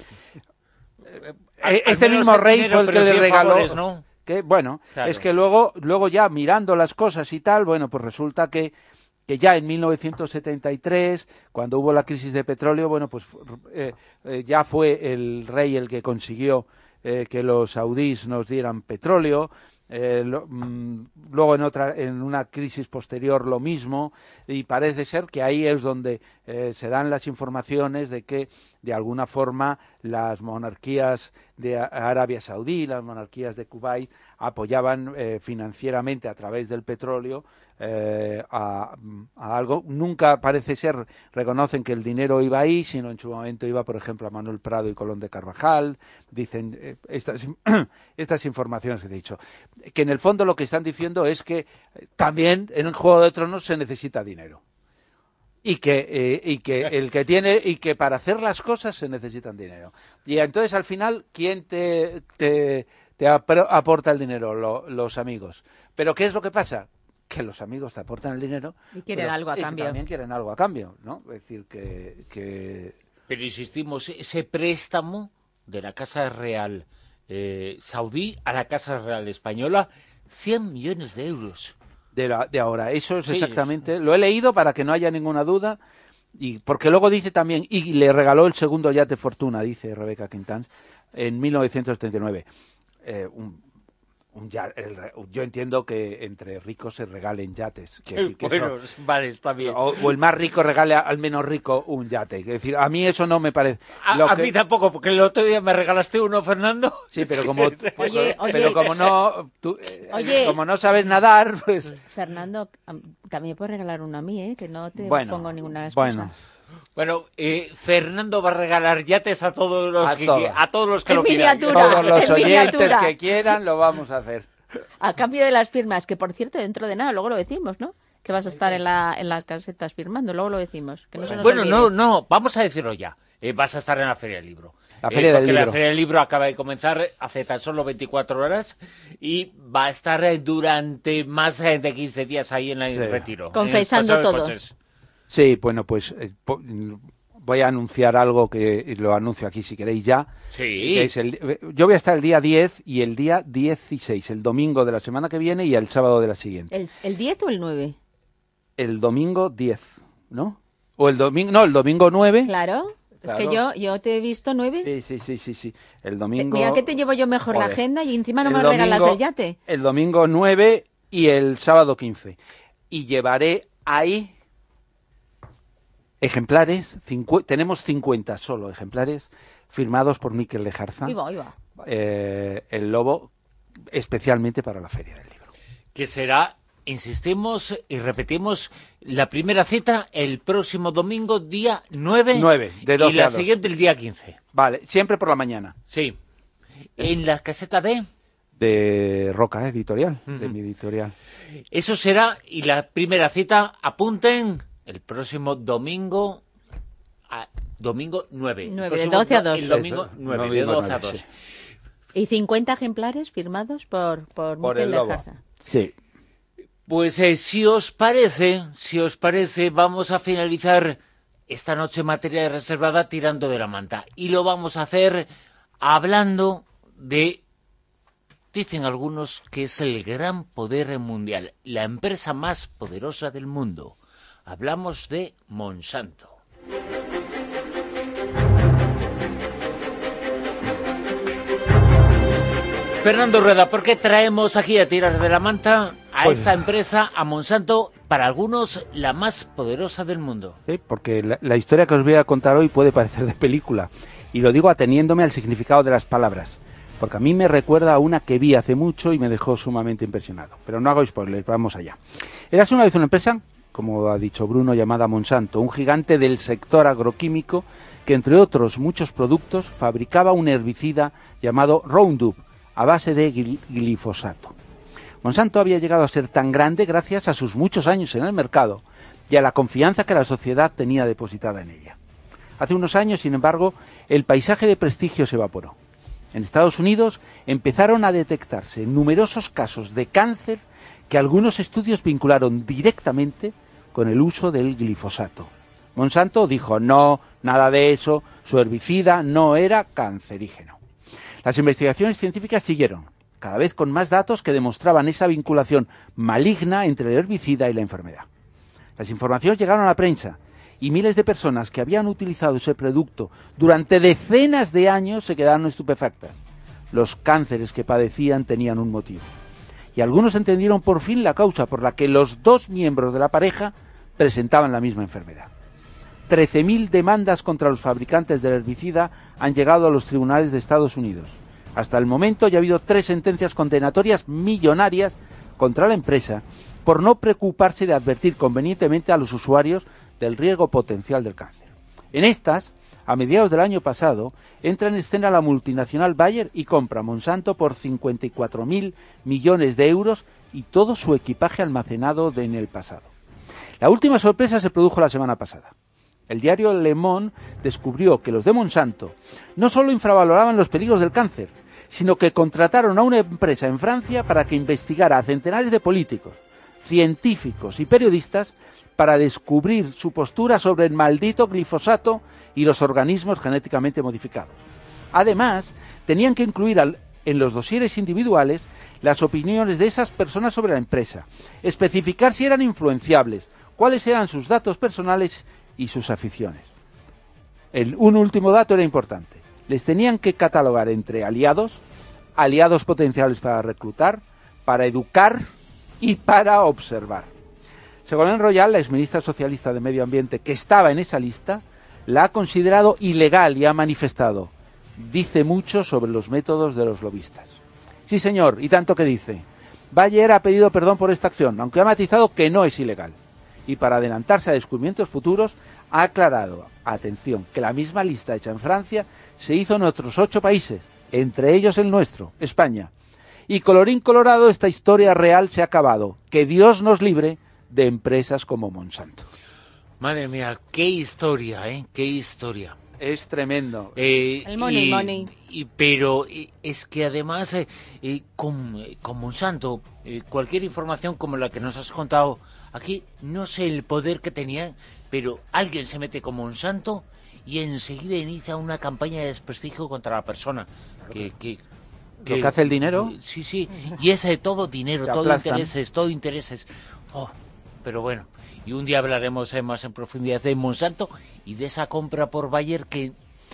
Este mismo rey fue el que le regaló... Favores, ¿no? Claro. Es que luego ya mirando las cosas y tal, bueno, pues resulta que ya en 1973, cuando hubo la crisis de petróleo, bueno, pues ya fue el rey el que consiguió que los saudíes nos dieran petróleo, luego en una crisis posterior lo mismo, y parece ser que ahí es donde se dan las informaciones de que de alguna forma las monarquías de Arabia Saudí, las monarquías de Kuwait apoyaban financieramente a través del petróleo a algo. Nunca parece ser reconocen que el dinero iba ahí, sino en su momento iba, por ejemplo, a Manuel Prado y Colón de Carvajal. Dicen estas informaciones que he dicho, que en el fondo lo que están diciendo es que también en un Juego de Tronos se necesita dinero. Y que para hacer las cosas se necesitan dinero. Y entonces al final, ¿quién te aporta el dinero? Los amigos. Pero ¿qué es lo que pasa? Que los amigos te aportan el dinero y quieren algo a cambio. También quieren algo a cambio, ¿no? Es decir, que... Pero insistimos, ese préstamo de la Casa Real saudí a la Casa Real española, 100 millones de euros. De ahora, eso es Sí, exactamente, lo he leído para que no haya ninguna duda, y porque luego dice también, y le regaló el segundo yate Fortuna, dice Rebeca Quintans, en 1979. Yo entiendo que entre ricos se regalen yates. Bueno, vale, está bien. O el más rico regale al menos rico un yate. Es decir, a mí eso no me parece. A mí tampoco, porque el otro día me regalaste uno, Fernando. Sí, pero como Oye. como no como no sabes nadar, pues Fernando, también puedes regalar uno a mí, que no te pongo ninguna excusa. Bueno, Fernando va a regalar yates a todos los que lo quieran. Todos los oyentes que quieran lo vamos a hacer. A cambio de las firmas, que por cierto, dentro de nada, luego lo decimos, ¿no? Que vas a estar en las casetas firmando, luego lo decimos. Que no se nos olvide. No, vamos a decirlo ya. Vas a estar en la Feria del Libro. La Feria del Libro. La Feria del Libro acaba de comenzar hace tan solo 24 horas y va a estar durante más de 15 días ahí en el Retiro. Confesando todo. Sí, bueno, pues voy a anunciar algo que lo anuncio aquí si queréis ya. Sí. Que es yo voy a estar el día 10 y el día 16, el domingo de la semana que viene y el sábado de la siguiente. ¿El 10 o el 9? El domingo 10, ¿no? O el domingo 9. Claro. Es que yo te he visto 9. Sí. El domingo... Mira que te llevo yo mejor la agenda y encima no me regalas el yate. El domingo 9 y el sábado 15. Y llevaré ahí ejemplares, tenemos 50 solo ejemplares, firmados por Miquel Lejarza. Ahí va. El Lobo, especialmente para la Feria del Libro. Que será... Insistimos y repetimos la primera cita el próximo domingo, día 9 de 12 y la a 2. siguiente el día 15. Vale, siempre por la mañana. Sí. En la caseta de Roca Editorial, de mi editorial. Eso será, y la primera cita, apunten, el próximo domingo, domingo 9. 9, de 12 a 2. El domingo 9, de 12 a 2. Sí. Y 50 ejemplares firmados por Miquel Lejarza. Sí. Pues si os parece, vamos a finalizar esta noche materia reservada tirando de la manta. Y lo vamos a hacer hablando de, dicen algunos, que es el gran poder mundial, la empresa más poderosa del mundo. Hablamos de Monsanto. Fernando Rueda, ¿por qué traemos aquí a tirar de la manta a esta empresa, a Monsanto, para algunos la más poderosa del mundo? Sí, porque la historia que os voy a contar hoy puede parecer de película, y lo digo ateniéndome al significado de las palabras, porque a mí me recuerda a una que vi hace mucho y me dejó sumamente impresionado. Pero no hago spoilers, vamos allá. Érase una vez una empresa, como ha dicho Bruno, llamada Monsanto, un gigante del sector agroquímico que, entre otros muchos productos, fabricaba un herbicida llamado Roundup, a base de glifosato. Monsanto había llegado a ser tan grande gracias a sus muchos años en el mercado y a la confianza que la sociedad tenía depositada en ella. Hace unos años, sin embargo, el paisaje de prestigio se evaporó. En Estados Unidos empezaron a detectarse numerosos casos de cáncer que algunos estudios vincularon directamente con el uso del glifosato. Monsanto dijo no, nada de eso, su herbicida no era cancerígeno. Las investigaciones científicas siguieron, cada vez con más datos que demostraban esa vinculación maligna entre el herbicida y la enfermedad. Las informaciones llegaron a la prensa y miles de personas que habían utilizado ese producto durante decenas de años se quedaron estupefactas. Los cánceres que padecían tenían un motivo. y algunos entendieron por fin la causa por la que los dos miembros de la pareja presentaban la misma enfermedad. 13.000 demandas contra los fabricantes del herbicida han llegado a los tribunales de Estados Unidos. Hasta el momento ya ha habido 3 sentencias condenatorias millonarias contra la empresa por no preocuparse de advertir convenientemente a los usuarios del riesgo potencial del cáncer. En estas, a mediados del año pasado, entra en escena la multinacional Bayer y compra Monsanto por 54.000 millones de euros y todo su equipaje almacenado en el pasado. La última sorpresa se produjo la semana pasada. El diario Le Monde descubrió que los de Monsanto no solo infravaloraban los peligros del cáncer, sino que contrataron a una empresa en Francia para que investigara a centenares de políticos, científicos y periodistas para descubrir su postura sobre el maldito glifosato y los organismos genéticamente modificados. Además, tenían que incluir en los dosieres individuales las opiniones de esas personas sobre la empresa, especificar si eran influenciables, cuáles eran sus datos personales y sus aficiones. Un último dato era importante. Les tenían que catalogar entre aliados potenciales para reclutar, para educar y para observar. Ségolène Royal, la exministra socialista de Medio Ambiente que estaba en esa lista, la ha considerado ilegal y ha manifestado: dice mucho sobre los métodos de los lobistas. Sí, señor, y tanto que dice. Bayer ha pedido perdón por esta acción, aunque ha matizado que no es ilegal. Y para adelantarse a descubrimientos futuros, ha aclarado, atención, que la misma lista hecha en Francia se hizo en otros 8 países, entre ellos el nuestro, España. Y colorín colorado, esta historia real se ha acabado. Que Dios nos libre de empresas como Monsanto. Madre mía, qué historia, ¿eh? Qué historia. Es tremendo. El money. Pero es que además con Monsanto, cualquier información como la que nos has contado aquí, no sé el poder que tenía, pero alguien se mete con Monsanto y enseguida inicia una campaña de desprestigio contra la persona. Lo que hace el dinero. Sí. Y es todo dinero, todo intereses. Oh, pero bueno. Y un día hablaremos más en profundidad de Monsanto y de esa compra por Bayer que...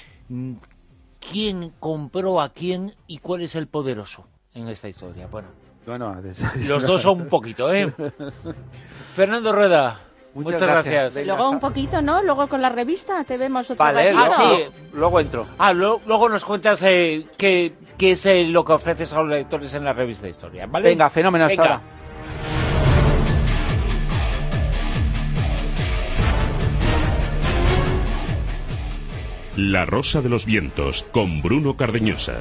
¿Quién compró a quién y cuál es el poderoso en esta historia? Bueno, los dos son un poquito, ¿eh? Fernando Rueda, muchas gracias. Luego un poquito, ¿no? Luego con la revista te vemos otro Vale, ratito. luego entro. Luego nos cuentas qué es lo que ofreces a los lectores en la revista de historia, ¿vale? Venga, fenómeno, hasta ahora. La Rosa de los Vientos, con Bruno Cardeñosa.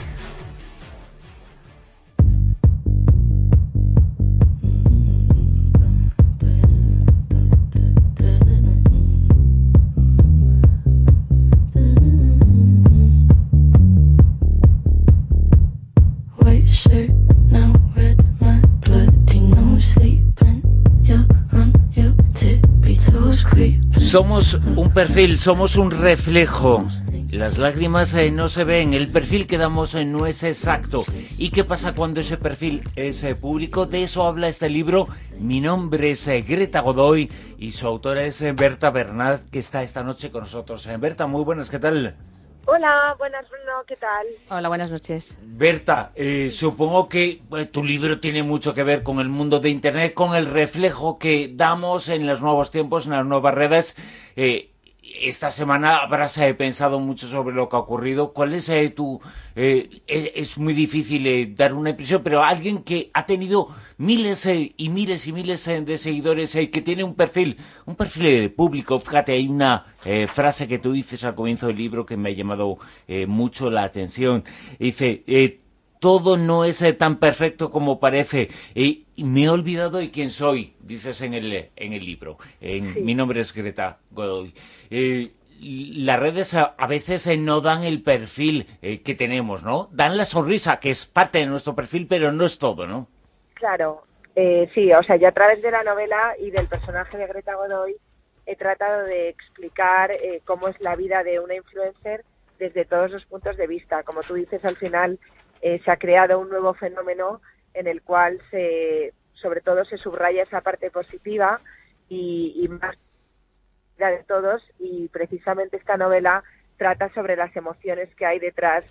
Somos un perfil, somos un reflejo. Las lágrimas no se ven, el perfil que damos no es exacto. ¿Y qué pasa cuando ese perfil es público? De eso habla este libro. Mi nombre es Greta Godoy y su autora es Berta Bernat, que está esta noche con nosotros. Berta, muy buenas, ¿qué tal? Hola, buenas, Bruno, ¿qué tal? Hola, buenas noches. Berta, supongo que tu libro tiene mucho que ver con el mundo de Internet, con el reflejo que damos en los nuevos tiempos, en las nuevas redes. Esta semana habrás pensado mucho sobre lo que ha ocurrido. ¿Cuál es es muy difícil dar una impresión, pero alguien que ha tenido miles y miles y miles de seguidores, que tiene un perfil público. Fíjate, hay una frase que tú dices al comienzo del libro que me ha llamado mucho la atención. Dice, todo no es tan perfecto como parece. Me he olvidado de quién soy, dices en el libro. Sí. Mi nombre es Greta Godoy. Las redes a veces no dan el perfil que tenemos, ¿no? Dan la sonrisa, que es parte de nuestro perfil, pero no es todo, ¿no? Claro, sí, o sea, yo a través de la novela y del personaje de Greta Godoy he tratado de explicar cómo es la vida de una influencer desde todos los puntos de vista. Como tú dices, al final se ha creado un nuevo fenómeno en el cual sobre todo se subraya esa parte positiva y más de todos, y precisamente esta novela trata sobre las emociones que hay detrás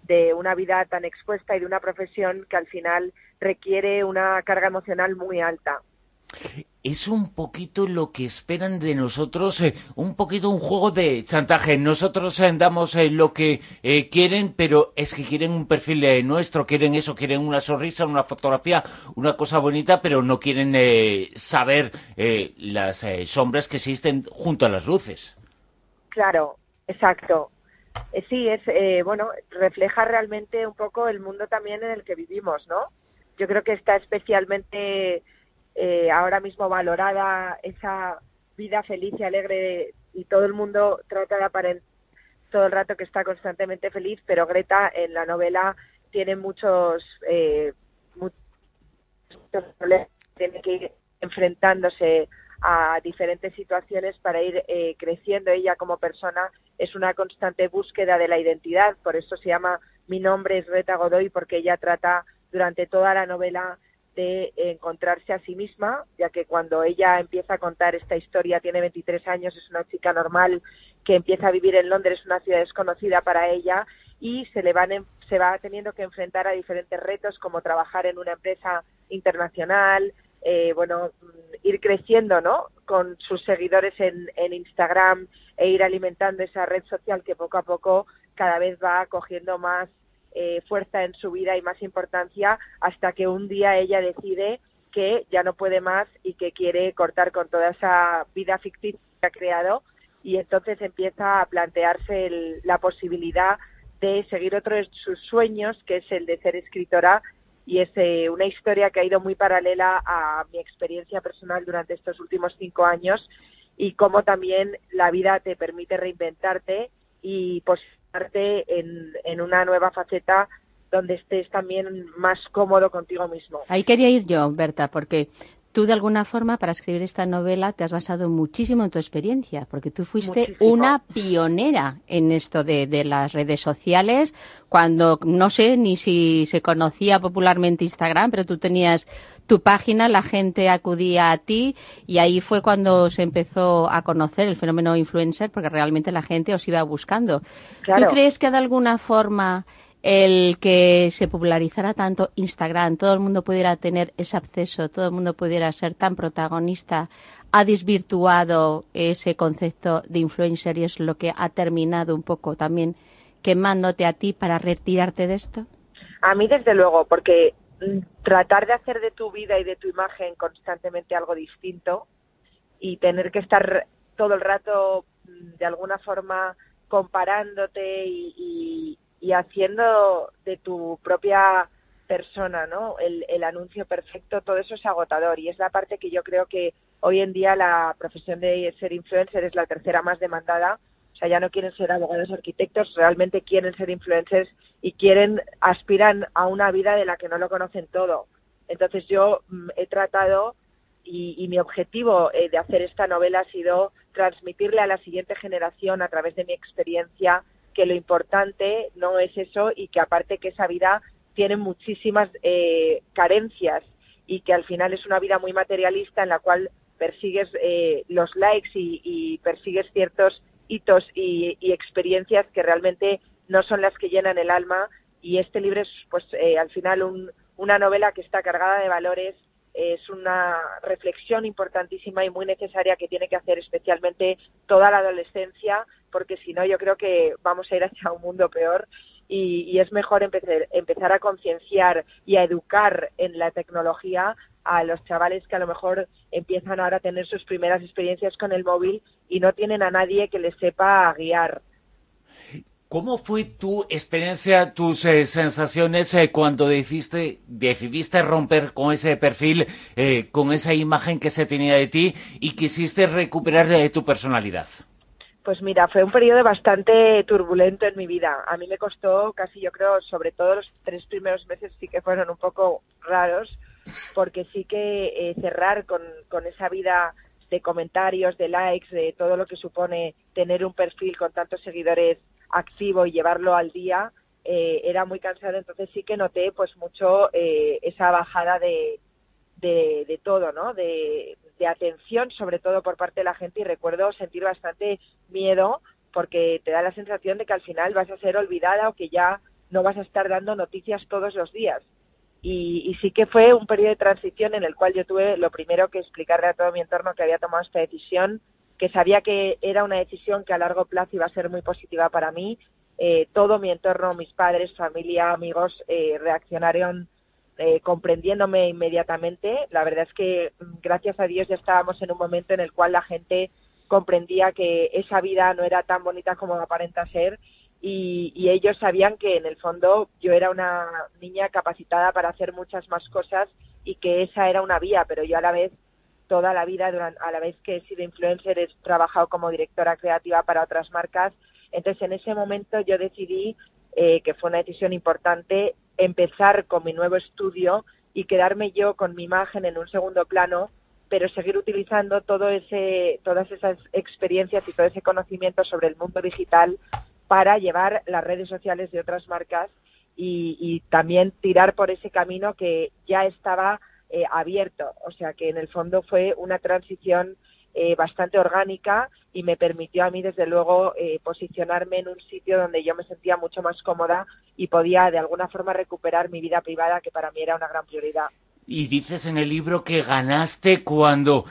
de una vida tan expuesta y de una profesión que al final requiere una carga emocional muy alta. Es un poquito lo que esperan de nosotros, un poquito un juego de chantaje. Nosotros damos lo que quieren, pero es que quieren un perfil nuestro, quieren eso, quieren una sonrisa, una fotografía, una cosa bonita, pero no quieren saber las sombras que existen junto a las luces. Claro, exacto. Sí, bueno, refleja realmente un poco el mundo también en el que vivimos, ¿no? Yo creo que está especialmente ahora mismo valorada esa vida feliz y alegre, y todo el mundo trata de aparentar todo el rato que está constantemente feliz, pero Greta en la novela tiene muchos problemas, tiene que ir enfrentándose a diferentes situaciones para ir creciendo. Ella como persona es una constante búsqueda de la identidad, por eso se llama Mi nombre es Greta Godoy, porque ella trata durante toda la novela de encontrarse a sí misma, ya que cuando ella empieza a contar esta historia tiene 23 años, es una chica normal que empieza a vivir en Londres, una ciudad desconocida para ella, y se va teniendo que enfrentar a diferentes retos, como trabajar en una empresa internacional, bueno, ir creciendo, ¿no?, con sus seguidores en Instagram, e ir alimentando esa red social que poco a poco cada vez va cogiendo más fuerza en su vida y más importancia, hasta que un día ella decide que ya no puede más y que quiere cortar con toda esa vida ficticia que ha creado, y entonces empieza a plantearse la posibilidad de seguir otro de sus sueños, que es el de ser escritora, y es una historia que ha ido muy paralela a mi experiencia personal durante estos últimos 5 años, y cómo también la vida te permite reinventarte y posicionarte en una nueva faceta donde estés también más cómodo contigo mismo. Ahí quería ir yo, Berta, porque tú de alguna forma para escribir esta novela te has basado muchísimo en tu experiencia, porque tú fuiste una pionera en esto de las redes sociales, cuando no sé ni si se conocía popularmente Instagram, pero tú tenías tu página, la gente acudía a ti, y ahí fue cuando se empezó a conocer el fenómeno influencer, porque realmente la gente os iba buscando. Claro. ¿Tú crees que de alguna forma el que se popularizara tanto Instagram, todo el mundo pudiera tener ese acceso, todo el mundo pudiera ser tan protagonista, ha desvirtuado ese concepto de influencer, y es lo que ha terminado un poco también quemándote a ti para retirarte de esto? A mí desde luego, porque tratar de hacer de tu vida y de tu imagen constantemente algo distinto, y tener que estar todo el rato de alguna forma comparándote y haciendo de tu propia persona, ¿no?, el anuncio perfecto, todo eso es agotador, y es la parte que yo creo que hoy en día la profesión de ser influencer es la tercera más demandada. O sea, ya no quieren ser abogados o arquitectos, realmente quieren ser influencers y aspiran a una vida de la que no lo conocen todo. Entonces yo he tratado, y mi objetivo de hacer esta novela ha sido transmitirle a la siguiente generación, a través de mi experiencia, que lo importante no es eso, y que aparte que esa vida tiene muchísimas carencias, y que al final es una vida muy materialista en la cual persigues los likes y persigues ciertos hitos y experiencias que realmente no son las que llenan el alma. Y este libro es, pues, al final una novela que está cargada de valores, es una reflexión importantísima y muy necesaria que tiene que hacer especialmente toda la adolescencia, porque si no yo creo que vamos a ir hacia un mundo peor, y es mejor empezar a concienciar y a educar en la tecnología a los chavales que a lo mejor empiezan ahora a tener sus primeras experiencias con el móvil y no tienen a nadie que les sepa guiar. ¿Cómo fue tu experiencia, tus sensaciones cuando decidiste romper con ese perfil, con esa imagen que se tenía de ti, y quisiste recuperar tu personalidad? Pues mira, fue un periodo bastante turbulento en mi vida. A mí me costó casi, yo creo, sobre todo los 3 primeros meses sí que fueron un poco raros, porque sí que cerrar con esa vida de comentarios, de likes, de todo lo que supone tener un perfil con tantos seguidores activo y llevarlo al día, era muy cansado. Entonces sí que noté pues mucho esa bajada de todo, ¿no? De atención, sobre todo por parte de la gente, y recuerdo sentir bastante miedo, porque te da la sensación de que al final vas a ser olvidada, o que ya no vas a estar dando noticias todos los días. Y sí que fue un periodo de transición en el cual yo tuve lo primero que explicarle a todo mi entorno que había tomado esta decisión, que sabía que era una decisión que a largo plazo iba a ser muy positiva para mí. Todo mi entorno, mis padres, familia, amigos, reaccionaron comprendiéndome inmediatamente. La verdad es que, gracias a Dios, ya estábamos en un momento en el cual la gente comprendía que esa vida no era tan bonita como aparenta ser, y ellos sabían que en el fondo yo era una niña capacitada para hacer muchas más cosas y que esa era una vía, pero yo a la vez, toda la vida, a la vez que he sido influencer, he trabajado como directora creativa para otras marcas. Entonces, en ese momento yo decidí, que fue una decisión importante, empezar con mi nuevo estudio y quedarme yo con mi imagen en un segundo plano, pero seguir utilizando todas esas experiencias y todo ese conocimiento sobre el mundo digital para llevar las redes sociales de otras marcas y también tirar por ese camino que ya estaba abierto. O sea que en el fondo fue una transición bastante orgánica y me permitió a mí, desde luego, posicionarme en un sitio donde yo me sentía mucho más cómoda y podía de alguna forma recuperar mi vida privada, que para mí era una gran prioridad. Y dices en el libro que ganaste cuando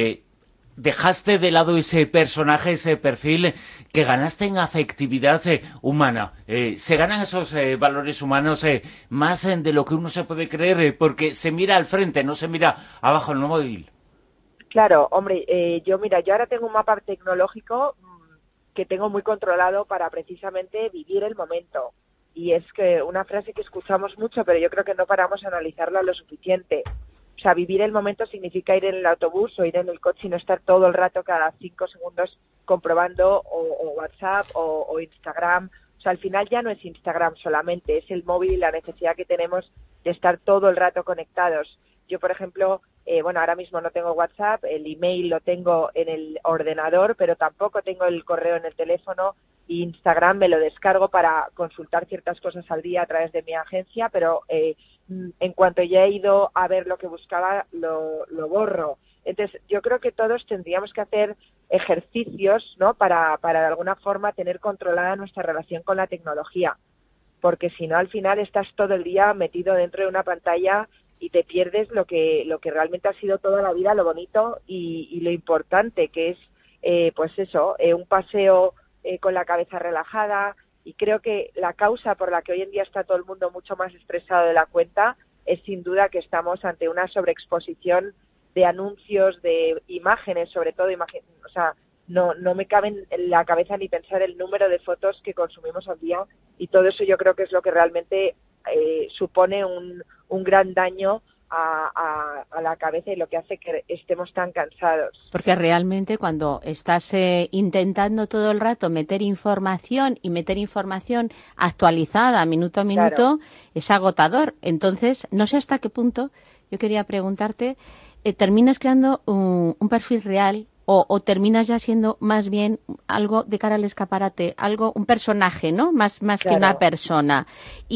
dejaste de lado ese personaje, ese perfil, que ganaste en afectividad humana. Se ganan esos valores humanos más de lo que uno se puede creer, porque se mira al frente, no se mira abajo en el móvil. Claro, hombre, yo ahora tengo un mapa tecnológico que tengo muy controlado para precisamente vivir el momento. Y es que una frase que escuchamos mucho, pero yo creo que no paramos a analizarla lo suficiente. O sea, vivir el momento significa ir en el autobús o ir en el coche y no estar todo el rato, cada 5 segundos, comprobando o WhatsApp o Instagram. O sea, al final ya no es Instagram solamente, es el móvil y la necesidad que tenemos de estar todo el rato conectados. Yo, por ejemplo, ahora mismo no tengo WhatsApp, el email lo tengo en el ordenador, pero tampoco tengo el correo en el teléfono. Instagram me lo descargo para consultar ciertas cosas al día a través de mi agencia, pero en cuanto ya he ido a ver lo que buscaba, lo borro. Entonces, yo creo que todos tendríamos que hacer ejercicios, ¿no?, para de alguna forma tener controlada nuestra relación con la tecnología, porque si no, al final estás todo el día metido dentro de una pantalla y te pierdes lo que realmente ha sido toda la vida, lo bonito y lo importante, que es, un paseo con la cabeza relajada. Y creo que la causa por la que hoy en día está todo el mundo mucho más estresado de la cuenta es sin duda que estamos ante una sobreexposición de anuncios, de imágenes, sobre todo o sea, no me cabe en la cabeza ni pensar el número de fotos que consumimos al día, y todo eso yo creo que es lo que realmente supone un gran daño a la cabeza y lo que hace que estemos tan cansados. Porque realmente cuando estás intentando todo el rato meter información actualizada minuto a minuto, claro, es agotador. Entonces, no sé hasta qué punto, yo quería preguntarte, ¿terminas creando un perfil real o terminas ya siendo más bien algo de cara al escaparate, un personaje, ¿no? Más claro, que una persona.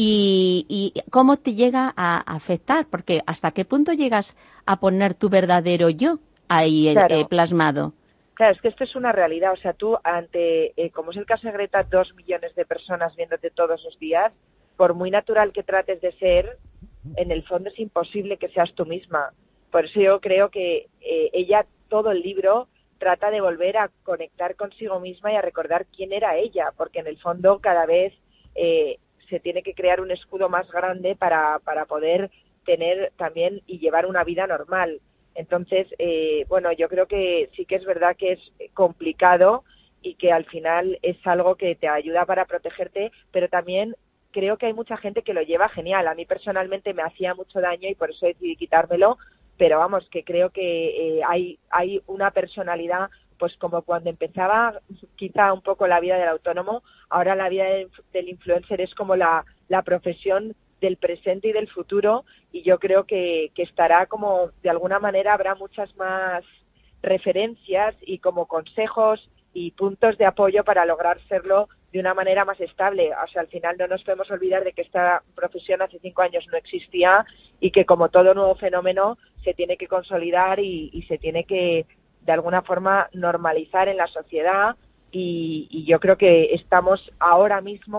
Y ¿cómo te llega a afectar? Porque ¿hasta qué punto llegas a poner tu verdadero yo ahí claro, plasmado? Claro, es que esto es una realidad. O sea, tú como es el caso de Greta, 2 millones de personas viéndote todos los días, por muy natural que trates de ser, en el fondo es imposible que seas tú misma. Por eso yo creo que ella, todo el libro, trata de volver a conectar consigo misma y a recordar quién era ella, porque en el fondo cada vez se tiene que crear un escudo más grande para poder tener también y llevar una vida normal. Entonces, yo creo que sí que es verdad que es complicado y que al final es algo que te ayuda para protegerte, pero también creo que hay mucha gente que lo lleva genial. A mí personalmente me hacía mucho daño y por eso decidí quitármelo, pero vamos, que creo que hay una personalidad, pues como cuando empezaba quizá un poco la vida del autónomo, ahora la vida del influencer es como la profesión del presente y del futuro, y yo creo que estará como, de alguna manera, habrá muchas más referencias y como consejos y puntos de apoyo para lograr serlo de una manera más estable. O sea, al final no nos podemos olvidar de que esta profesión hace 5 años no existía y que, como todo nuevo fenómeno, se tiene que consolidar y se tiene que, de alguna forma, normalizar en la sociedad, y yo creo que estamos ahora mismo,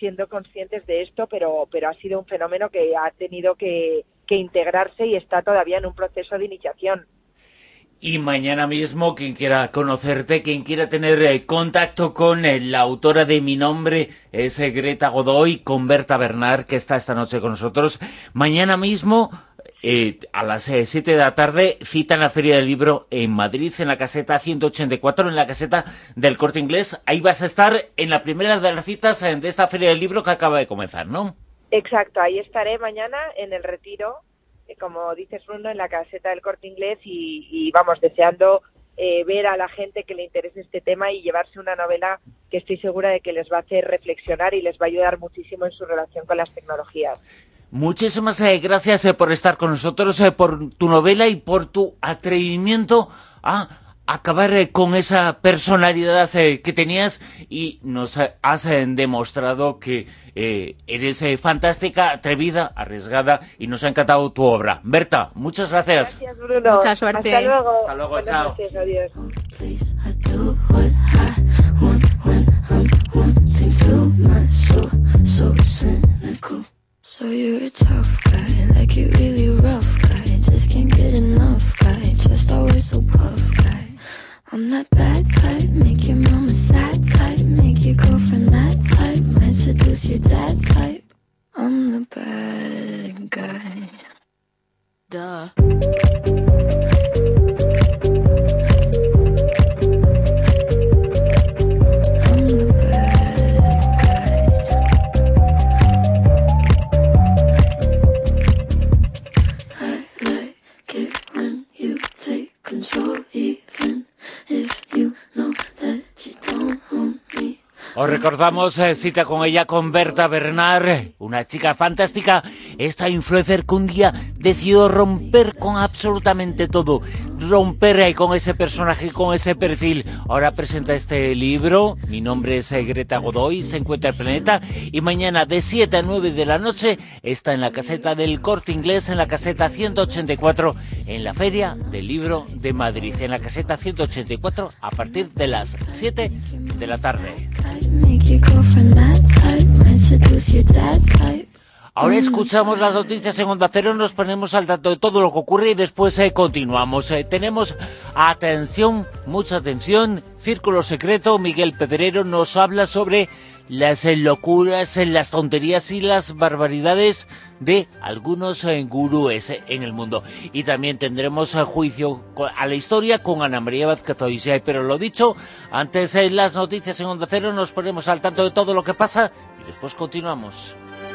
siendo conscientes de esto, pero ha sido un fenómeno que ha tenido que integrarse y está todavía en un proceso de iniciación. Y mañana mismo, quien quiera conocerte, quien quiera tener contacto con la autora de Mi nombre es Greta Godoy, con Berta Bernard, que está esta noche con nosotros. Mañana mismo, a las 7 de la tarde, cita en la Feria del Libro en Madrid, en la caseta 184, en la caseta del Corte Inglés. Ahí vas a estar en la primera de las citas de esta Feria del Libro que acaba de comenzar, ¿no? Exacto, ahí estaré mañana en el retiro, como dices, Bruno, en la caseta del Corte Inglés y vamos, deseando ver a la gente que le interese este tema y llevarse una novela que estoy segura de que les va a hacer reflexionar y les va a ayudar muchísimo en su relación con las tecnologías. Muchísimas gracias por estar con nosotros, por tu novela y por tu atrevimiento a acabar con esa personalidad que tenías, y nos has demostrado que eres fantástica, atrevida, arriesgada, y nos ha encantado tu obra. Berta, muchas gracias. Gracias, Bruno. Mucha suerte. Hasta luego. Hasta luego, Buenas chao. noches, adiós. So you're a tough guy, like you really rough guy. Just can't get enough guy, just always so puff guy. I'm that bad type, make your mama sad type, make your girlfriend mad type, might seduce your dad type. I'm the bad guy. Duh. Os recordamos cita con ella, con Berta Bernard, una chica fantástica, esta influencer que un día decidió romper con absolutamente todo, romper con ese personaje, con ese perfil. Ahora presenta este libro, Mi nombre es Greta Godoy, se encuentra en Planeta, y mañana de 7 a 9 de la noche está en la caseta del Corte Inglés, en la caseta 184, en la Feria del Libro de Madrid, en la caseta 184 a partir de las 7 de la tarde. Ahora escuchamos las noticias en Onda Cero, nos ponemos al tanto de todo lo que ocurre y después continuamos. Tenemos, atención, mucha atención, Círculo Secreto. Miguel Pedrero nos habla sobre las locuras, las tonterías y las barbaridades de algunos gurúes en el mundo. Y también tendremos juicio a la historia con Ana María Vázquez Oisea. Pero lo dicho, antes las noticias en Onda Cero, nos ponemos al tanto de todo lo que pasa y después continuamos.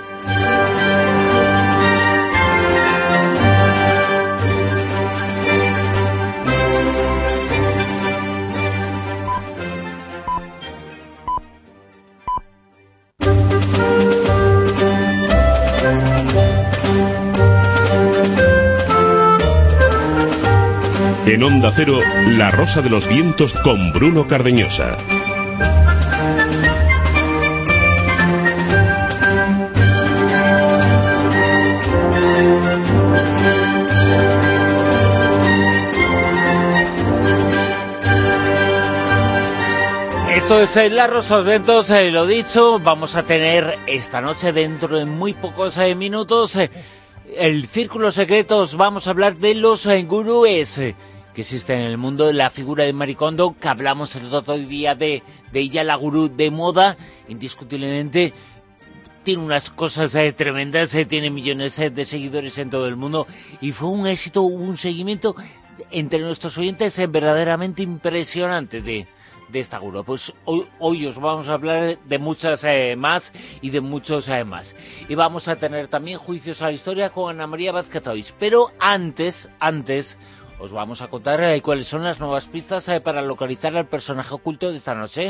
En Onda Cero, La Rosa de los Vientos con Bruno Cardeñosa. Esto es La Rosa de los Vientos, lo dicho, vamos a tener esta noche, dentro de muy pocos minutos, el Círculo Secreto. Os vamos a hablar de los gurúes que existen en el mundo, de la figura de Marie Kondo, que hablamos el otro día de ella, la gurú de moda, indiscutiblemente. Tiene unas cosas tremendas, tiene millones de seguidores en todo el mundo y fue un éxito, un seguimiento entre nuestros oyentes verdaderamente impresionante de esta gurú. Pues hoy os vamos a hablar de muchas más y de muchos más. Y vamos a tener también juicios a la historia con Ana María Vázquez Ois. Pero antes os vamos a contar cuáles son las nuevas pistas para localizar al personaje oculto de esta noche.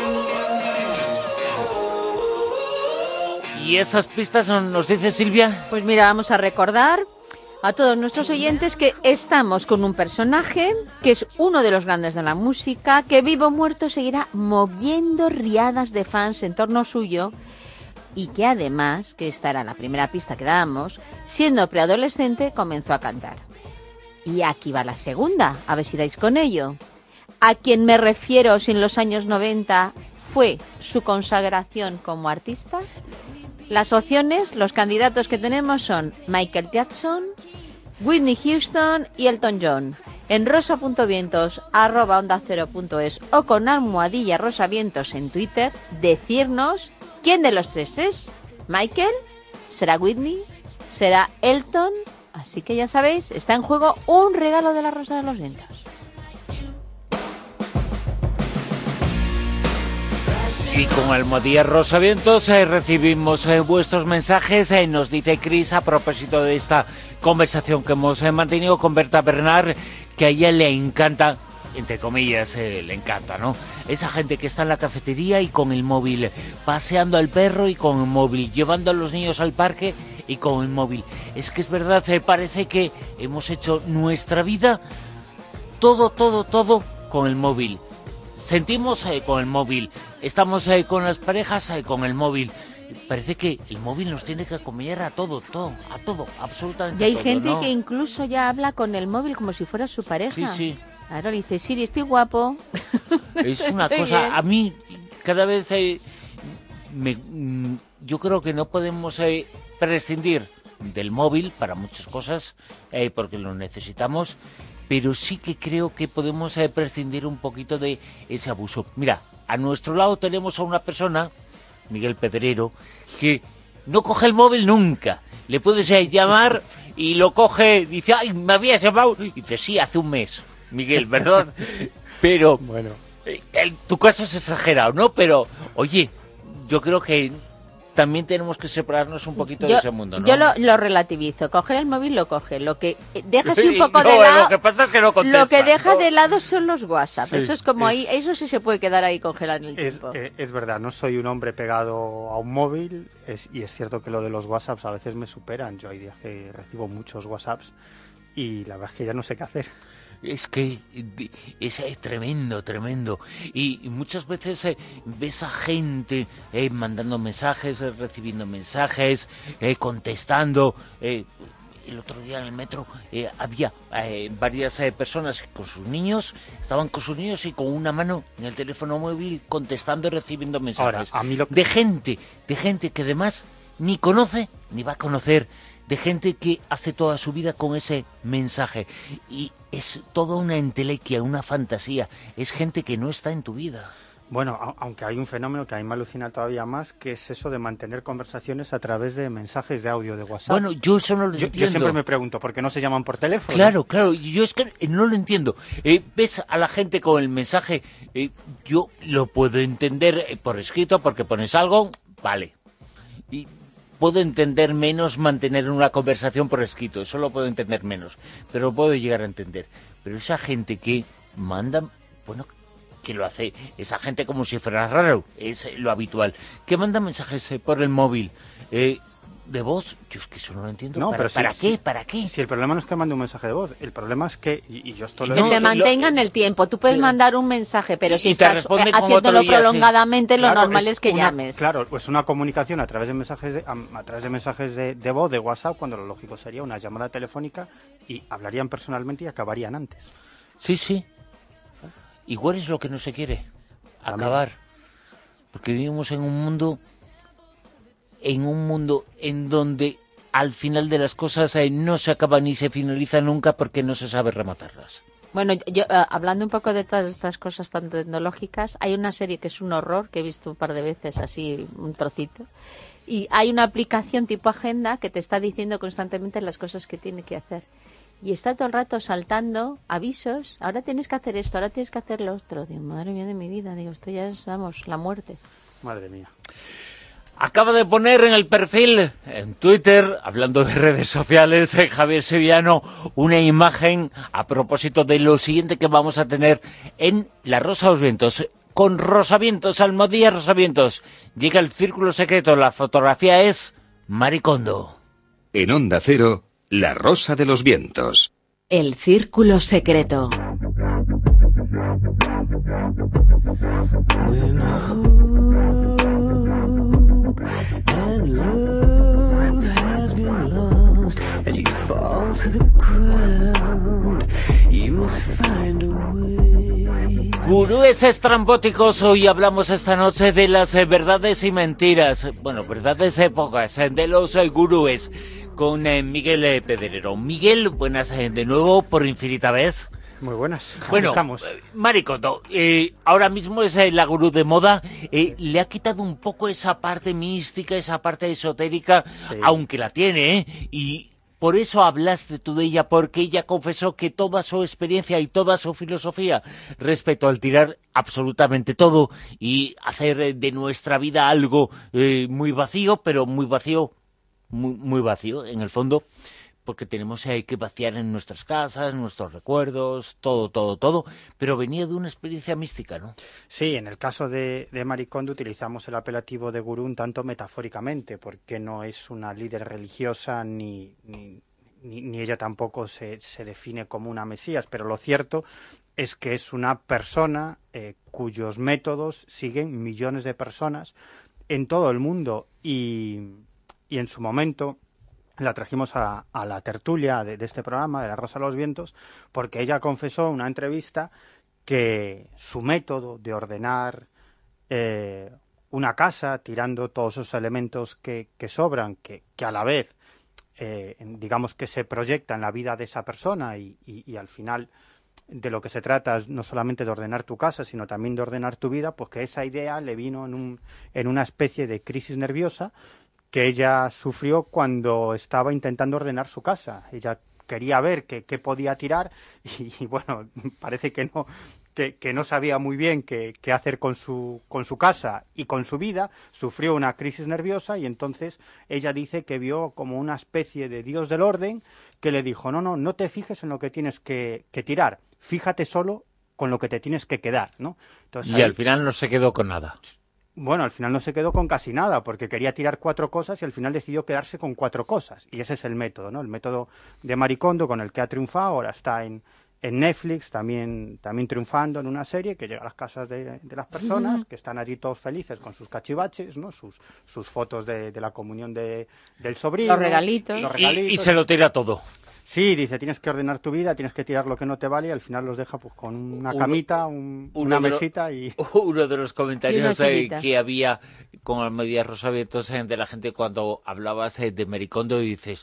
¿Y esas pistas nos dice Silvia? Pues mira, vamos a recordar a todos nuestros oyentes que estamos con un personaje que es uno de los grandes de la música, que vivo o muerto seguirá moviendo riadas de fans en torno suyo, y que además, que esta era la primera pista que dábamos, siendo preadolescente comenzó a cantar. Y aquí va la segunda, a ver si dais con ello. A quien me refiero si en los años 90 fue su consagración como artista? Las opciones, los candidatos que tenemos son Michael Jackson, Whitney Houston y Elton John. En rosa.vientos@ondacero.es o con almohadilla rosavientos en Twitter, decirnos quién de los tres es. ¿Michael? ¿Será Whitney? ¿Será Elton? Así que ya sabéis, está en juego un regalo de la Rosa de los Vientos. Y con almohadilla rosavientos recibimos vuestros mensajes. Nos dice Cris, a propósito de esta conversación que hemos mantenido con Berta Bernard, que a ella le encanta, entre comillas, le encanta, ¿no? Esa gente que está en la cafetería y con el móvil, paseando al perro y con el móvil, llevando a los niños al parque y con el móvil. Es que es verdad, parece que hemos hecho nuestra vida todo con el móvil. Sentimos con el móvil, estamos con las parejas con el móvil. Parece que el móvil nos tiene que acompañar a todo, absolutamente. Y hay todo, gente ¿no? que incluso ya habla con el móvil como si fuera su pareja. Sí. Claro, le dice, Siri, estoy guapo. Es una Estoy cosa, bien. a mí cada vez yo creo que no podemos prescindir del móvil para muchas cosas, porque lo necesitamos, pero sí que creo que podemos prescindir un poquito de ese abuso. Mira, a nuestro lado tenemos a una persona, Miguel Pedrero, que no coge el móvil nunca. Le puedes llamar y lo coge, dice, ay, me habías llamado. Y dice, sí, hace un mes, Miguel, ¿verdad? Pero, Bueno, tu caso es exagerado, ¿no? Pero, oye, yo creo que también tenemos que separarnos un poquito de ese mundo, ¿no? Yo lo relativizo. Coger el móvil lo coge. Lo que deja así un poco No, de lado. lo que pasa es que no contesta. Lo que deja ¿no? de lado son los WhatsApp. Sí, eso es como es- ahí. Eso sí se puede quedar ahí congelado en el tiempo. es verdad, no soy un hombre pegado a un móvil y es cierto que lo de los WhatsApps a veces me superan. Yo hay días que recibo muchos WhatsApps y la verdad es que ya no sé qué hacer. Es que es tremendo. Y muchas veces ves a gente mandando mensajes, recibiendo mensajes, contestando. El otro día en el metro había varias personas con sus niños, estaban con sus niños y con una mano en el teléfono móvil contestando y recibiendo mensajes. Ahora, a mí lo que- de gente que además ni conoce ni va a conocer, de gente que hace toda su vida con ese mensaje. Y es toda una entelequia, una fantasía. Es gente que no está en tu vida. Bueno, aunque hay un fenómeno que a mí me alucina todavía más, que es eso de mantener conversaciones a través de mensajes de audio de WhatsApp. Bueno, yo eso no lo yo entiendo. siempre me pregunto, ¿por qué no se llaman por teléfono? Claro, yo es que no lo entiendo. Ves a la gente con el mensaje, yo lo puedo entender por escrito, porque pones algo, vale. Y puedo entender menos mantener una conversación por escrito, eso lo puedo entender menos, pero lo puedo llegar a entender. Pero esa gente que manda, bueno, que lo hace, esa gente como si fuera raro, es lo habitual, que manda mensajes por el móvil, de voz, yo es que eso no lo entiendo. No, pero ¿Para sí, qué? sí. ¿Para qué? Si el problema no es que mande un mensaje de voz, el problema es que, y yo esto lo Que No, se mantenga en el tiempo. Tú puedes Claro. mandar un mensaje, pero Y si te estás responde como haciéndolo otro día, sí. prolongadamente, lo Claro, normal es que una- llames. Claro, pues una comunicación a través de mensajes a través de mensajes de voz, de WhatsApp, cuando lo lógico sería una llamada telefónica y hablarían personalmente y acabarían antes. Sí. Igual es lo que no se quiere, acabar. Porque vivimos en un mundo en donde al final de las cosas no se acaba ni se finaliza nunca porque no se sabe rematarlas. Bueno, yo hablando un poco de todas estas cosas tan tecnológicas, hay una serie que es un horror, que he visto un par de veces así, un trocito, y hay una aplicación tipo agenda que te está diciendo constantemente las cosas que tiene que hacer. Y está todo el rato saltando avisos, ahora tienes que hacer esto, ahora tienes que hacer lo otro. Digo, madre mía de mi vida, digo, esto ya es, vamos, la muerte. Madre mía. Acaba de poner en el perfil, en Twitter, hablando de redes sociales, Javier Sevillano, una imagen a propósito de lo siguiente que vamos a tener en La Rosa de los Vientos. Con Rosavientos, almohadilla Rosavientos, llega el círculo secreto, la fotografía es Maricondo. En Onda Cero, La Rosa de los Vientos. El círculo secreto. And love has been lost, and you fall to the ground. Gurúes estrambóticos, hoy hablamos esta noche de las verdades y mentiras, bueno, verdades pocas, de los gurúes, con Miguel Pedrero. Miguel, buenas de nuevo por infinita vez. Muy buenas, bueno, estamos. Marie Kondo, ahora mismo es la gurú de moda, le ha quitado un poco esa parte mística, esa parte esotérica, sí, aunque la tiene, y por eso hablaste tú de ella, porque ella confesó que toda su experiencia y toda su filosofía respecto al tirar absolutamente todo y hacer de nuestra vida algo muy vacío, pero muy vacío, muy vacío en el fondo, porque tenemos que vaciar en nuestras casas, nuestros recuerdos, todo, pero venía de una experiencia mística, ¿no? Sí, en el caso de Marie Kondo utilizamos el apelativo de gurú un tanto metafóricamente, porque no es una líder religiosa ni ella tampoco se define como una mesías, pero lo cierto es que es una persona cuyos métodos siguen millones de personas en todo el mundo y en su momento la trajimos a la tertulia de este programa, de La Rosa de los Vientos, porque ella confesó en una entrevista que su método de ordenar una casa, tirando todos esos elementos que sobran, que a la vez, digamos que se proyecta en la vida de esa persona y al final de lo que se trata es no solamente de ordenar tu casa, sino también de ordenar tu vida, pues que esa idea le vino en una especie de crisis nerviosa que ella sufrió cuando estaba intentando ordenar su casa. Ella quería ver qué podía tirar y bueno, parece que no sabía muy bien qué hacer con su casa y con su vida. Sufrió una crisis nerviosa y entonces ella dice que vio como una especie de dios del orden que le dijo, no te fijes en lo que tienes que tirar, fíjate solo con lo que te tienes que quedar, ¿no? Entonces, y al final no se quedó con nada. Bueno, al final no se quedó con casi nada, porque quería tirar 4 cosas y al final decidió quedarse con 4 cosas. Y ese es el método, ¿no? El método de Marie Kondo con el que ha triunfado, ahora está en Netflix, también triunfando en una serie que llega a las casas de las personas, que están allí todos felices con sus cachivaches, ¿no? Sus fotos de la comunión del sobrino. Los regalitos. Y se lo tira todo. Sí, dice, tienes que ordenar tu vida, tienes que tirar lo que no te vale y al final los deja pues con una camita, una mesita y... Uno de los comentarios que había con las medias Rosavientos de la gente cuando hablabas de Marie Kondo y dices,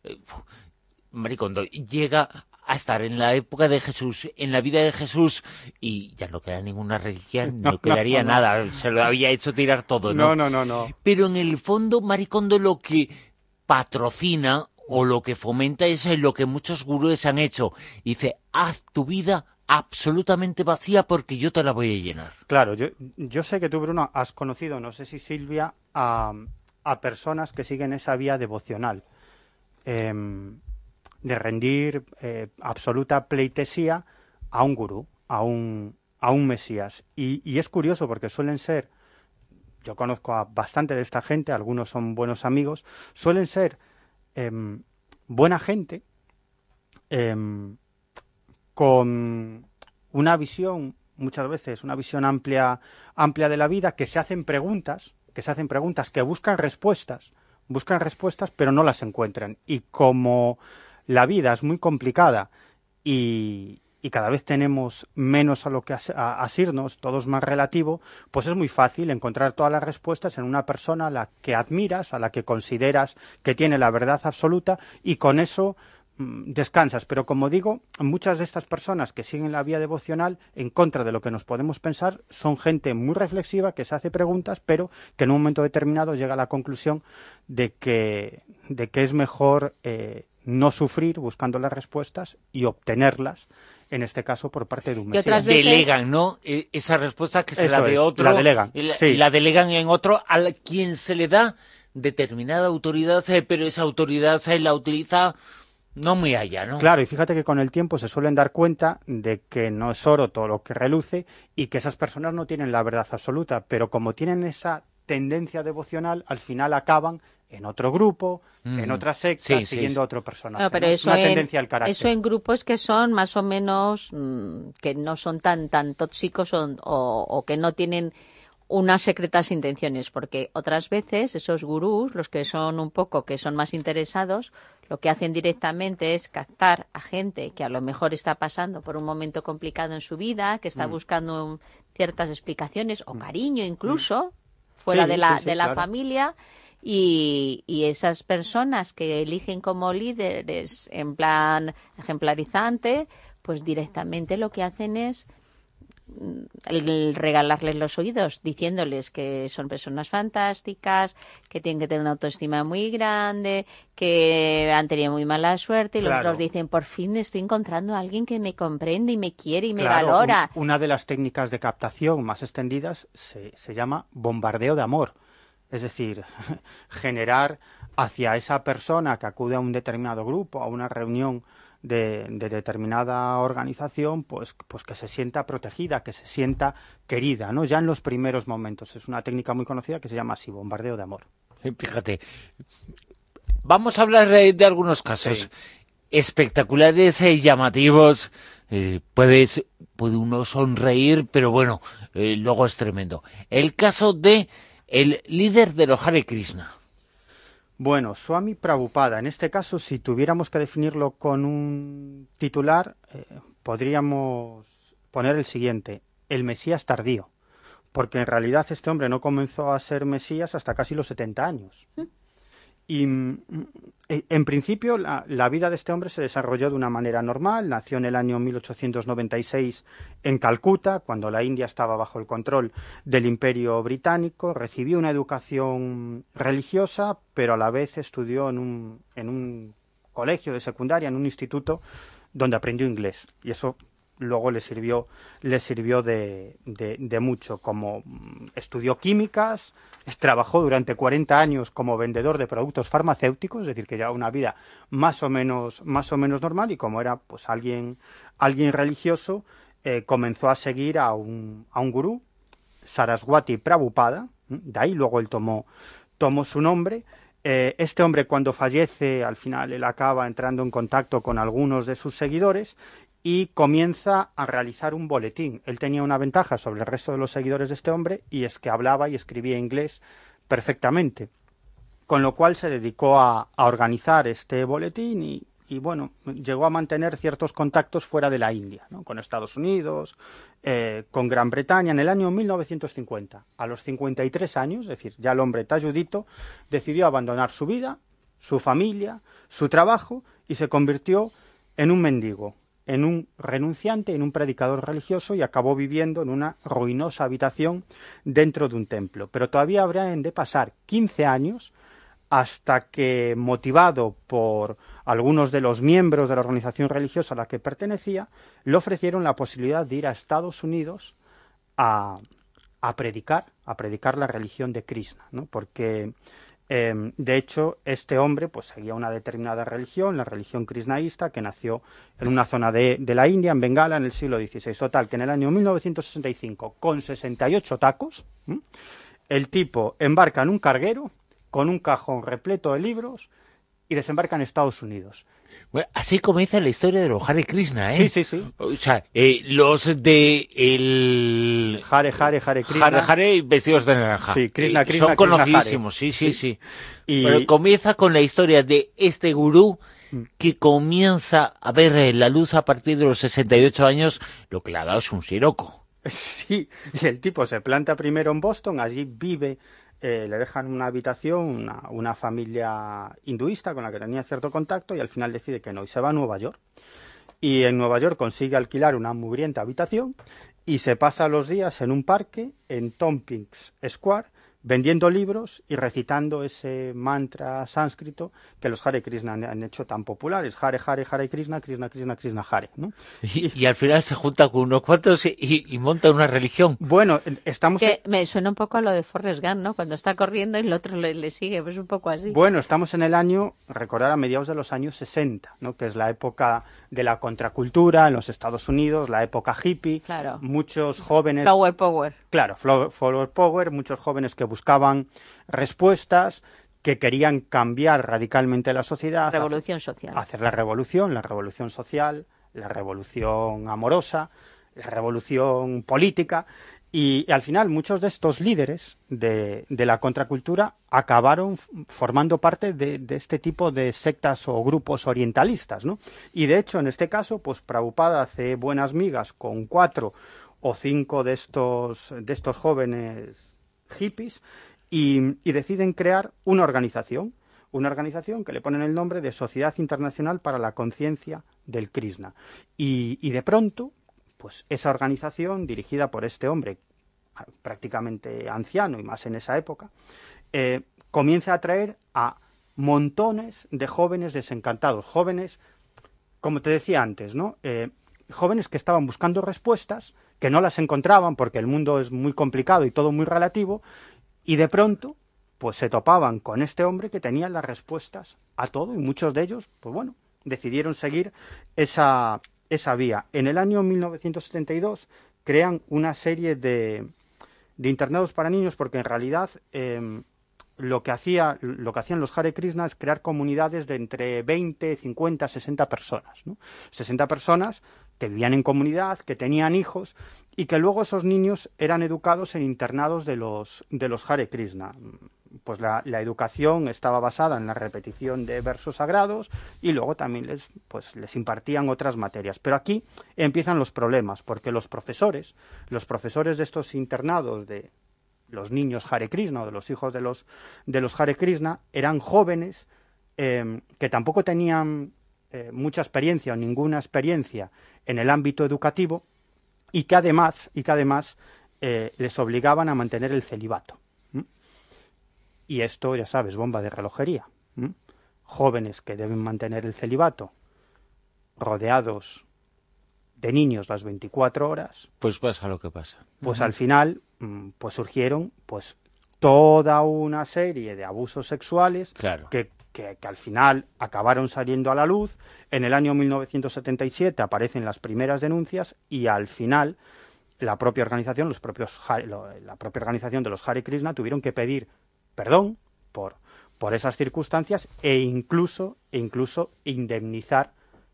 Marie Kondo llega a estar en la época de Jesús, en la vida de Jesús, y ya no queda ninguna reliquia, no quedaría nada, se lo había hecho tirar todo, ¿no? No. Pero en el fondo Marie Kondo lo que patrocina o lo que fomenta es lo que muchos gurúes han hecho. Dice, haz tu vida absolutamente vacía porque yo te la voy a llenar. Claro, yo sé que tú, Bruno, has conocido, no sé si Silvia, a personas que siguen esa vía devocional, de rendir absoluta pleitesía a un gurú, a un mesías. Y es curioso porque suelen ser, yo conozco a bastante de esta gente, algunos son buenos amigos, suelen ser buena gente con una visión, muchas veces una visión amplia de la vida, que se hacen preguntas, que buscan respuestas, pero no las encuentran. Y como la vida es muy complicada y cada vez tenemos menos a lo que asirnos, todo es más relativo, pues es muy fácil encontrar todas las respuestas en una persona a la que admiras, a la que consideras que tiene la verdad absoluta y con eso descansas. Pero como digo, muchas de estas personas que siguen la vía devocional en contra de lo que nos podemos pensar son gente muy reflexiva que se hace preguntas, pero que en un momento determinado llega a la conclusión de que es mejor no sufrir buscando las respuestas y obtenerlas, en este caso por parte de un mesías. Delegan, ¿no? Esa respuesta que se la de otro. La delegan. Y la delegan en otro a quien se le da determinada autoridad, pero esa autoridad se la utiliza no muy allá, ¿no? Claro, y fíjate que con el tiempo se suelen dar cuenta de que no es oro todo lo que reluce y que esas personas no tienen la verdad absoluta, pero como tienen esa tendencia devocional, al final acaban en otro grupo, en otra secta, siguiendo a otro personaje. No, pero eso una tendencia al carácter. Eso en grupos que son más o menos, que no son tan tóxicos o que no tienen unas secretas intenciones, porque otras veces esos gurús, los que son un poco, que son más interesados, lo que hacen directamente es captar a gente que a lo mejor está pasando por un momento complicado en su vida, que está buscando ciertas explicaciones o cariño incluso, fuera de la claro. familia, y esas personas que eligen como líderes en plan ejemplarizante, pues directamente lo que hacen es el regalarles los oídos, diciéndoles que son personas fantásticas, que tienen que tener una autoestima muy grande, que han tenido muy mala suerte, y los otros dicen, por fin estoy encontrando a alguien que me comprende y me quiere y me valora. Una de las técnicas de captación más extendidas se llama bombardeo de amor. Es decir, generar hacia esa persona que acude a un determinado grupo, a una reunión de determinada organización, pues que se sienta protegida, que se sienta querida, ¿no? Ya en los primeros momentos. Es una técnica muy conocida que se llama así, bombardeo de amor. Fíjate, vamos a hablar de algunos casos espectaculares y llamativos. Puede uno sonreír, pero bueno, luego es tremendo. El caso de el líder de los Hare Krishna. Bueno, Swami Prabhupada, en este caso, si tuviéramos que definirlo con un titular, podríamos poner el siguiente: el Mesías tardío, porque en realidad este hombre no comenzó a ser Mesías hasta casi los 70 años. Y en principio la vida de este hombre se desarrolló de una manera normal. Nació en el año 1896 en Calcuta, cuando la India estaba bajo el control del Imperio Británico. Recibió una educación religiosa, pero a la vez estudió en un colegio de secundaria, en un instituto, donde aprendió inglés. Y eso luego le sirvió de mucho. Como estudió químicas, trabajó durante 40 años como vendedor de productos farmacéuticos, es decir, que llevaba una vida más o menos normal, y como era pues alguien religioso, comenzó a seguir a un gurú, Saraswati Prabhupada. De ahí luego él tomó su nombre. Este hombre, cuando fallece, al final él acaba entrando en contacto con algunos de sus seguidores y comienza a realizar un boletín. Él tenía una ventaja sobre el resto de los seguidores de este hombre, y es que hablaba y escribía inglés perfectamente, con lo cual se dedicó a organizar este boletín y bueno, llegó a mantener ciertos contactos fuera de la India, ¿no? Con Estados Unidos, con Gran Bretaña. En el año 1950, a los 53 años, es decir, ya el hombre talludito, decidió abandonar su vida, su familia, su trabajo, y se convirtió en un mendigo, en un renunciante, en un predicador religioso, y acabó viviendo en una ruinosa habitación dentro de un templo. Pero todavía habrían de pasar 15 años hasta que, motivado por algunos de los miembros de la organización religiosa a la que pertenecía, le ofrecieron la posibilidad de ir a Estados Unidos a predicar la religión de Krishna, ¿no? Porque de hecho, este hombre pues seguía una determinada religión, la religión krishnaísta, que nació en una zona de la India, en Bengala, en el siglo XVI. Total, que en el año 1965, con 68 tacos, el tipo embarca en un carguero con un cajón repleto de libros y desembarca en Estados Unidos. Bueno, así comienza la historia de los Hare Krishna, ¿eh? Sí, sí. O sea, los de el Hare Krishna. Hare vestidos de naranja. Sí, Krishna, son conocidísimos, Krishna, sí. Y pero comienza con la historia de este gurú que comienza a ver la luz a partir de los 68 años. Lo que le ha dado es un siroco. Sí, y el tipo se planta primero en Boston, allí vive. Le dejan una habitación, una familia hinduista con la que tenía cierto contacto, y al final decide que no, y se va a Nueva York. Y en Nueva York consigue alquilar una mugrienta habitación y se pasa los días en un parque, en Tompkins Square, vendiendo libros y recitando ese mantra sánscrito que los Hare Krishna han hecho tan populares: Hare Hare, Hare Krishna, Krishna Krishna, Krishna Hare, ¿no? Y al final se junta con unos cuantos y monta una religión. Bueno, estamos... Que me suena un poco a lo de Forrest Gump, ¿no? Cuando está corriendo y el otro le sigue, pues un poco así. Bueno, estamos en el año, recordar, a mediados de los años 60, ¿no? Que es la época de la contracultura en los Estados Unidos, la época hippie. Claro. Muchos jóvenes... Flower Power. Claro, Flower Power, muchos jóvenes que buscaban respuestas, que querían cambiar radicalmente la sociedad. Revolución social. Hacer la revolución social, la revolución amorosa, la revolución política. Y al final muchos de estos líderes de la contracultura acabaron formando parte de este tipo de sectas o grupos orientalistas, ¿no? Y de hecho, en este caso, pues Prabhupada hace buenas migas con 4 o 5 de estos jóvenes hippies y deciden crear una organización que le ponen el nombre de Sociedad Internacional para la Conciencia del Krishna. Y de pronto, pues esa organización, dirigida por este hombre prácticamente anciano y más en esa época, comienza a atraer a montones de jóvenes desencantados, jóvenes, como te decía antes, ¿no? Jóvenes que estaban buscando respuestas, que no las encontraban porque el mundo es muy complicado y todo muy relativo, y de pronto pues se topaban con este hombre que tenía las respuestas a todo, y muchos de ellos, pues bueno, decidieron seguir esa vía. En el año 1972 crean una serie de internados para niños, porque en realidad lo que hacían los Hare Krishna es crear comunidades de entre 20, 50, 60 personas, ¿no? 60 personas que vivían en comunidad, que tenían hijos, y que luego esos niños eran educados en internados de los Hare Krishna. Pues la educación estaba basada en la repetición de versos sagrados, y luego también les impartían otras materias. Pero aquí empiezan los problemas, porque los profesores de estos internados de los niños Hare Krishna o de los hijos de los Hare Krishna eran jóvenes que tampoco tenían mucha experiencia o ninguna experiencia en el ámbito educativo, y que además les obligaban a mantener el celibato. Y esto, ya sabes, bomba de relojería. Jóvenes que deben mantener el celibato, rodeados de niños las 24 horas. Pues pasa lo que pasa. Pues al final, pues surgieron pues toda una serie de abusos sexuales, claro, que al final acabaron saliendo a la luz. En el año 1977 aparecen las primeras denuncias, y al final la propia organización de los Hare Krishna tuvieron que pedir perdón por esas circunstancias e incluso indemnizar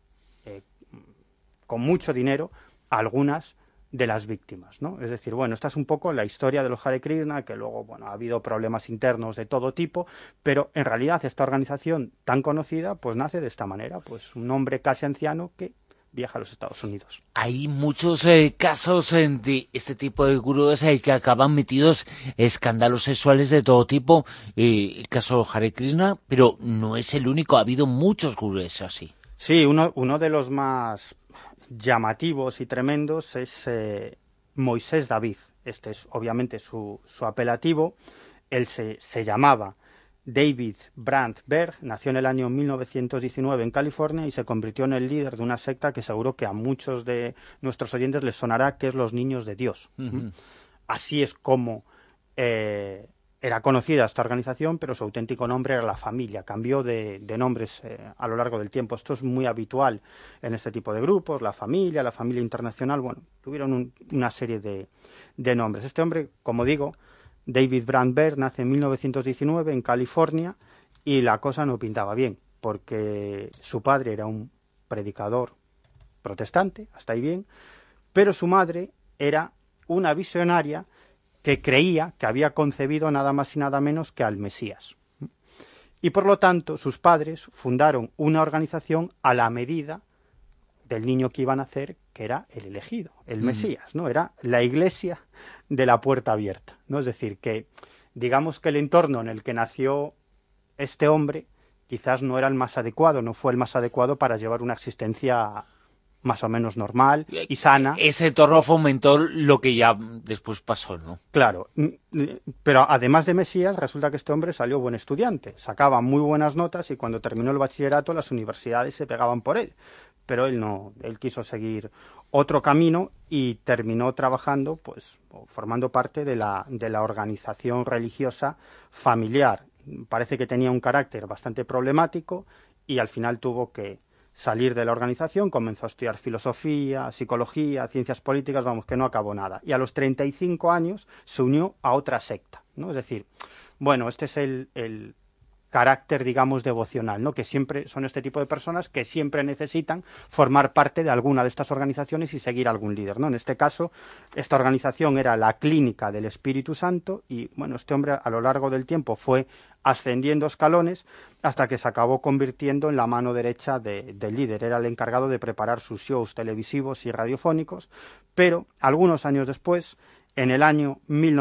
con mucho dinero a algunas de las víctimas, ¿no? Es decir, bueno, esta es un poco la historia de los Hare Krishna, que luego, bueno, ha habido problemas internos de todo tipo, pero en realidad esta organización tan conocida pues nace de esta manera, pues un hombre casi anciano que viaja a los Estados Unidos. Hay muchos casos de este tipo de gurúes que acaban metidos en escándalos sexuales de todo tipo. El caso Hare Krishna, pero no es el único, ha habido muchos gurúes así. Sí, uno de los más llamativos y tremendos es Moisés David. Este es obviamente su apelativo. Él se llamaba David Brandt Berg, nació en el año 1919 en California y se convirtió en el líder de una secta que seguro que a muchos de nuestros oyentes les sonará, que es los Niños de Dios. Así es como era conocida esta organización, pero su auténtico nombre era La Familia. Cambió de nombres a lo largo del tiempo. Esto es muy habitual en este tipo de grupos. La Familia Internacional, bueno, tuvieron una serie de nombres. Este hombre, como digo, David Brandt Berg, nace en 1919 en California, y la cosa no pintaba bien, porque su padre era un predicador protestante, hasta ahí bien, pero su madre era una visionaria que creía que había concebido nada más y nada menos que al Mesías. Y por lo tanto, sus padres fundaron una organización a la medida del niño que iban a nacer, que era el elegido, el Mesías, ¿no? Era la iglesia de la puerta abierta, ¿no? Es decir, que digamos que el entorno en el que nació este hombre quizás no era el más adecuado, no fue el más adecuado para llevar una existencia más o menos normal y sana. Ese entorno fomentó lo que ya después pasó, ¿no? Claro, pero además de Mesías, resulta que este hombre salió buen estudiante, sacaba muy buenas notas, y cuando terminó el bachillerato las universidades se pegaban por él. Pero él no, él quiso seguir otro camino y terminó trabajando, pues, formando parte de la organización religiosa familiar. Parece que tenía un carácter bastante problemático y al final tuvo que salir de la organización, comenzó a estudiar filosofía, psicología, ciencias políticas, vamos, que no acabó nada. Y a los 35 años se unió a otra secta, ¿no? Es decir, bueno, este es el carácter, digamos, devocional, ¿no? Que siempre son este tipo de personas que siempre necesitan formar parte de alguna de estas organizaciones y seguir a algún líder, ¿no? En este caso, esta organización era la Clínica del Espíritu Santo y, bueno, este hombre a lo largo del tiempo fue ascendiendo escalones hasta que se acabó convirtiendo en la mano derecha del líder. Era el encargado de preparar sus shows televisivos y radiofónicos, pero algunos años después, en el año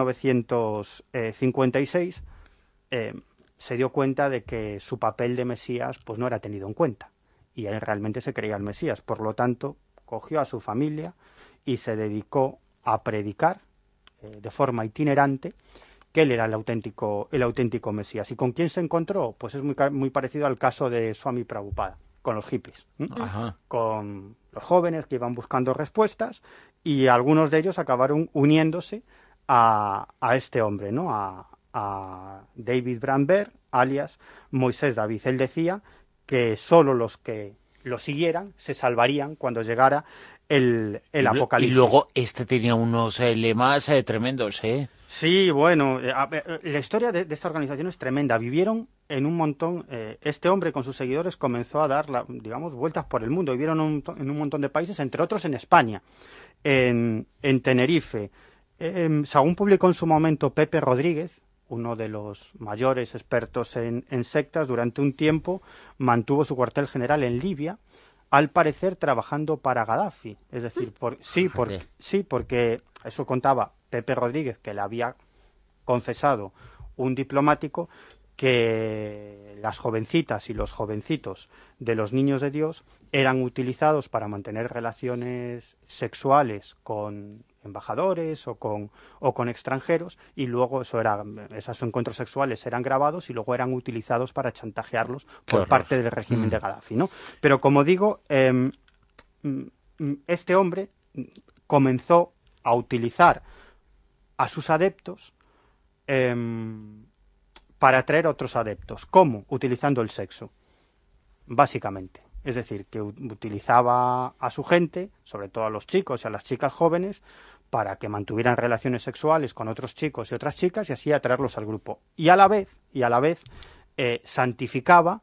1956, se dio cuenta de que su papel de Mesías pues no era tenido en cuenta y él realmente se creía el Mesías. Por lo tanto, cogió a su familia y se dedicó a predicar de forma itinerante que él era el auténtico Mesías. ¿Y con quién se encontró? Pues es muy parecido al caso de Swami Prabhupada, con los hippies, con los jóvenes que iban buscando respuestas y algunos de ellos acabaron uniéndose a este hombre, ¿no? A David Brandberg, alias Moisés David. Él decía que solo los que lo siguieran se salvarían cuando llegara el apocalipsis. Y luego tenía unos lemas tremendos, ¿eh? Sí, bueno, la historia de esta organización es tremenda. Vivieron en un montón, este hombre con sus seguidores comenzó a dar, digamos, vueltas por el mundo. Vivieron en un montón de países, entre otros en España, en Tenerife. Según publicó en su momento Pepe Rodríguez, uno de los mayores expertos en sectas, durante un tiempo mantuvo su cuartel general en Libia, al parecer trabajando para Gaddafi. Es decir, porque eso contaba Pepe Rodríguez, que le había confesado un diplomático que las jovencitas y los jovencitos de los niños de Dios eran utilizados para mantener relaciones sexuales con embajadores o con extranjeros, y luego esos encuentros sexuales eran grabados y luego eran utilizados para chantajearlos por parte del régimen de Gaddafi, ¿no? Pero como digo, este hombre comenzó a utilizar a sus adeptos para atraer a otros adeptos. ¿Cómo? Utilizando el sexo, básicamente. Es decir, que utilizaba a su gente, sobre todo a los chicos y a las chicas jóvenes, para que mantuvieran relaciones sexuales con otros chicos y otras chicas y así atraerlos al grupo. Y a la vez santificaba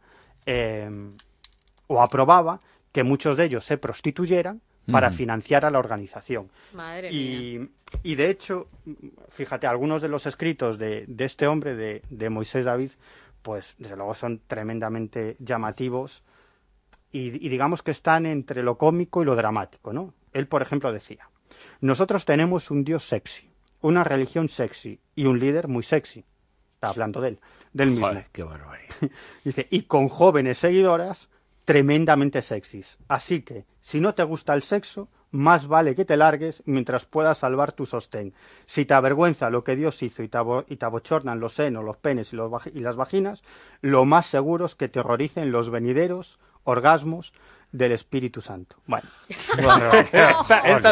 o aprobaba que muchos de ellos se prostituyeran para financiar a la organización. Madre mía. Y de hecho, fíjate, algunos de los escritos de este hombre, de Moisés David, pues desde luego son tremendamente llamativos y digamos que están entre lo cómico y lo dramático, ¿no? Él, por ejemplo, decía: nosotros tenemos un Dios sexy, una religión sexy y un líder muy sexy. Está hablando del mismo. Joder, qué barbaridad. Dice, y con jóvenes seguidoras tremendamente sexys. Así que, si no te gusta el sexo, más vale que te largues mientras puedas salvar tu sostén. Si te avergüenza lo que Dios hizo y te abochornan los senos, los penes y las vaginas, lo más seguro es que te horroricen los venideros orgasmos del Espíritu Santo. Bueno, esta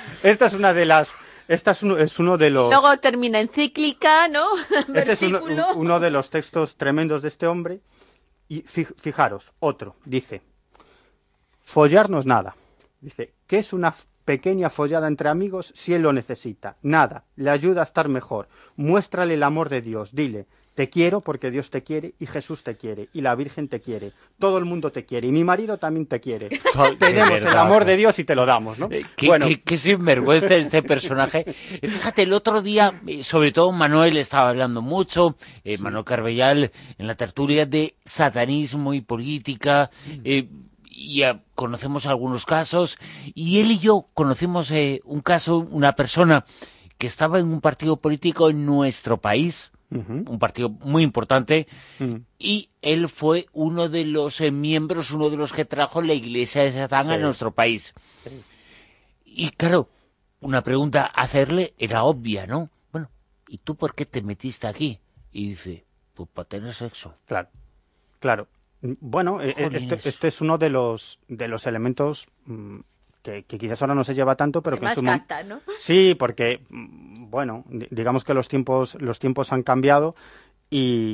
es uno de los... Luego termina encíclica, ¿no? Este es uno de los textos tremendos de este hombre. Y fijaros, otro, dice: follar no es nada. Dice, ¿qué es una pequeña follada entre amigos si él lo necesita? Nada, le ayuda a estar mejor. Muéstrale el amor de Dios, dile: te quiero porque Dios te quiere y Jesús te quiere y la Virgen te quiere. Todo el mundo te quiere y mi marido también te quiere. Tenemos el amor de Dios y te lo damos, ¿no? Qué sinvergüenza este personaje. Fíjate, el otro día, sobre todo Manuel estaba hablando mucho, Manuel Carbellal, en la tertulia de satanismo y política, ya conocemos algunos casos, y él y yo conocimos un caso, una persona que estaba en un partido político en nuestro país, un partido muy importante, y él fue uno de los miembros, uno de los que trajo la iglesia de Satán a nuestro país. Sí. Y claro, una pregunta a hacerle era obvia, ¿no? Bueno, ¿y tú por qué te metiste aquí? Y dice, pues para tener sexo. Claro. Bueno, este es uno de los elementos que quizás ahora no se lleva tanto, pero que en su momento... ¿no? Sí, porque, bueno, digamos que los tiempos han cambiado y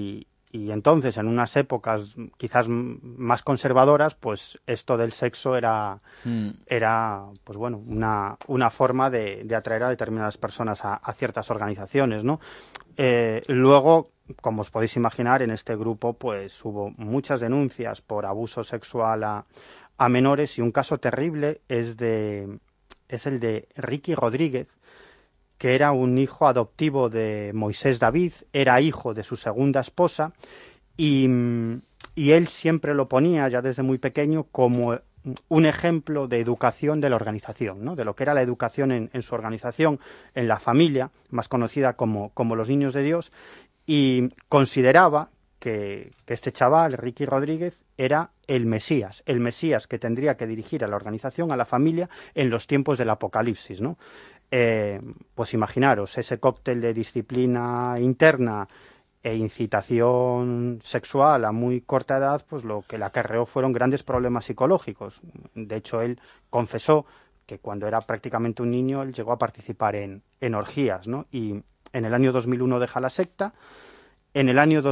Y entonces, en unas épocas quizás más conservadoras, pues esto del sexo era pues bueno, una forma de atraer a determinadas personas a ciertas organizaciones, ¿no? Luego, como os podéis imaginar, en este grupo pues hubo muchas denuncias por abuso sexual a menores, y un caso terrible es el de Ricky Rodríguez, que era un hijo adoptivo de Moisés David, era hijo de su segunda esposa, y él siempre lo ponía, ya desde muy pequeño, como un ejemplo de educación de la organización, ¿no? De lo que era la educación en su organización, en la familia, más conocida como los Niños de Dios, y consideraba que este chaval, Ricky Rodríguez, era el Mesías que tendría que dirigir a la organización, a la familia, en los tiempos del Apocalipsis, ¿no? Pues imaginaros, ese cóctel de disciplina interna e incitación sexual a muy corta edad, pues lo que le acarreó fueron grandes problemas psicológicos. De hecho, él confesó que cuando era prácticamente un niño, él llegó a participar en orgías, ¿no? Y en el año 2001 deja la secta. En el año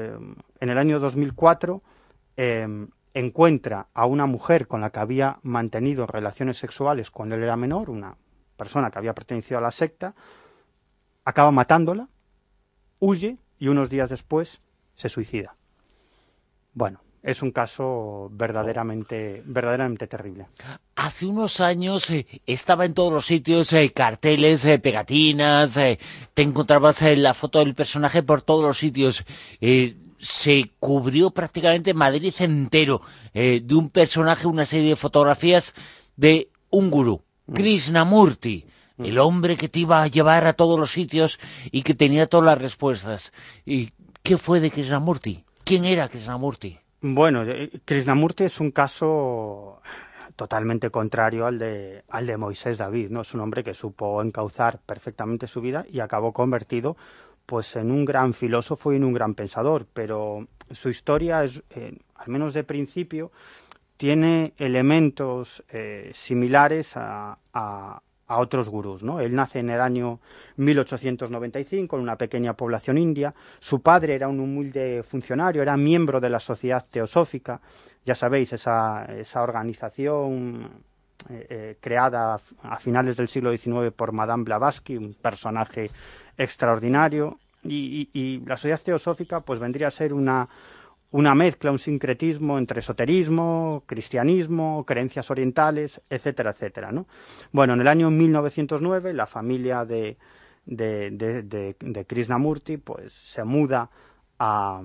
2004 encuentra a una mujer con la que había mantenido relaciones sexuales cuando él era menor, una persona que había pertenecido a la secta, acaba matándola, huye y unos días después se suicida. Bueno, es un caso verdaderamente terrible. Hace unos años estaba en todos los sitios, carteles, pegatinas, te encontrabas la foto del personaje por todos los sitios. Se cubrió prácticamente Madrid entero de un personaje, una serie de fotografías de un gurú, Krishnamurti, el hombre que te iba a llevar a todos los sitios y que tenía todas las respuestas. ¿Y qué fue de Krishnamurti? ¿Quién era Krishnamurti? Bueno, Krishnamurti es un caso totalmente contrario al de Moisés David, ¿no? Es un hombre que supo encauzar perfectamente su vida y acabó convertido pues en un gran filósofo y en un gran pensador, pero su historia es, al menos de principio, tiene elementos similares a otros gurús, ¿no? Él nace en el año 1895 en una pequeña población india. Su padre era un humilde funcionario, era miembro de la Sociedad Teosófica, ya sabéis, esa organización creada a finales del siglo XIX por Madame Blavatsky, un personaje extraordinario, y la Sociedad Teosófica pues vendría a ser una mezcla, un sincretismo entre esoterismo, cristianismo, creencias orientales, etcétera, etcétera, ¿no? Bueno, en el año 1909 la familia de Krishnamurti pues se muda a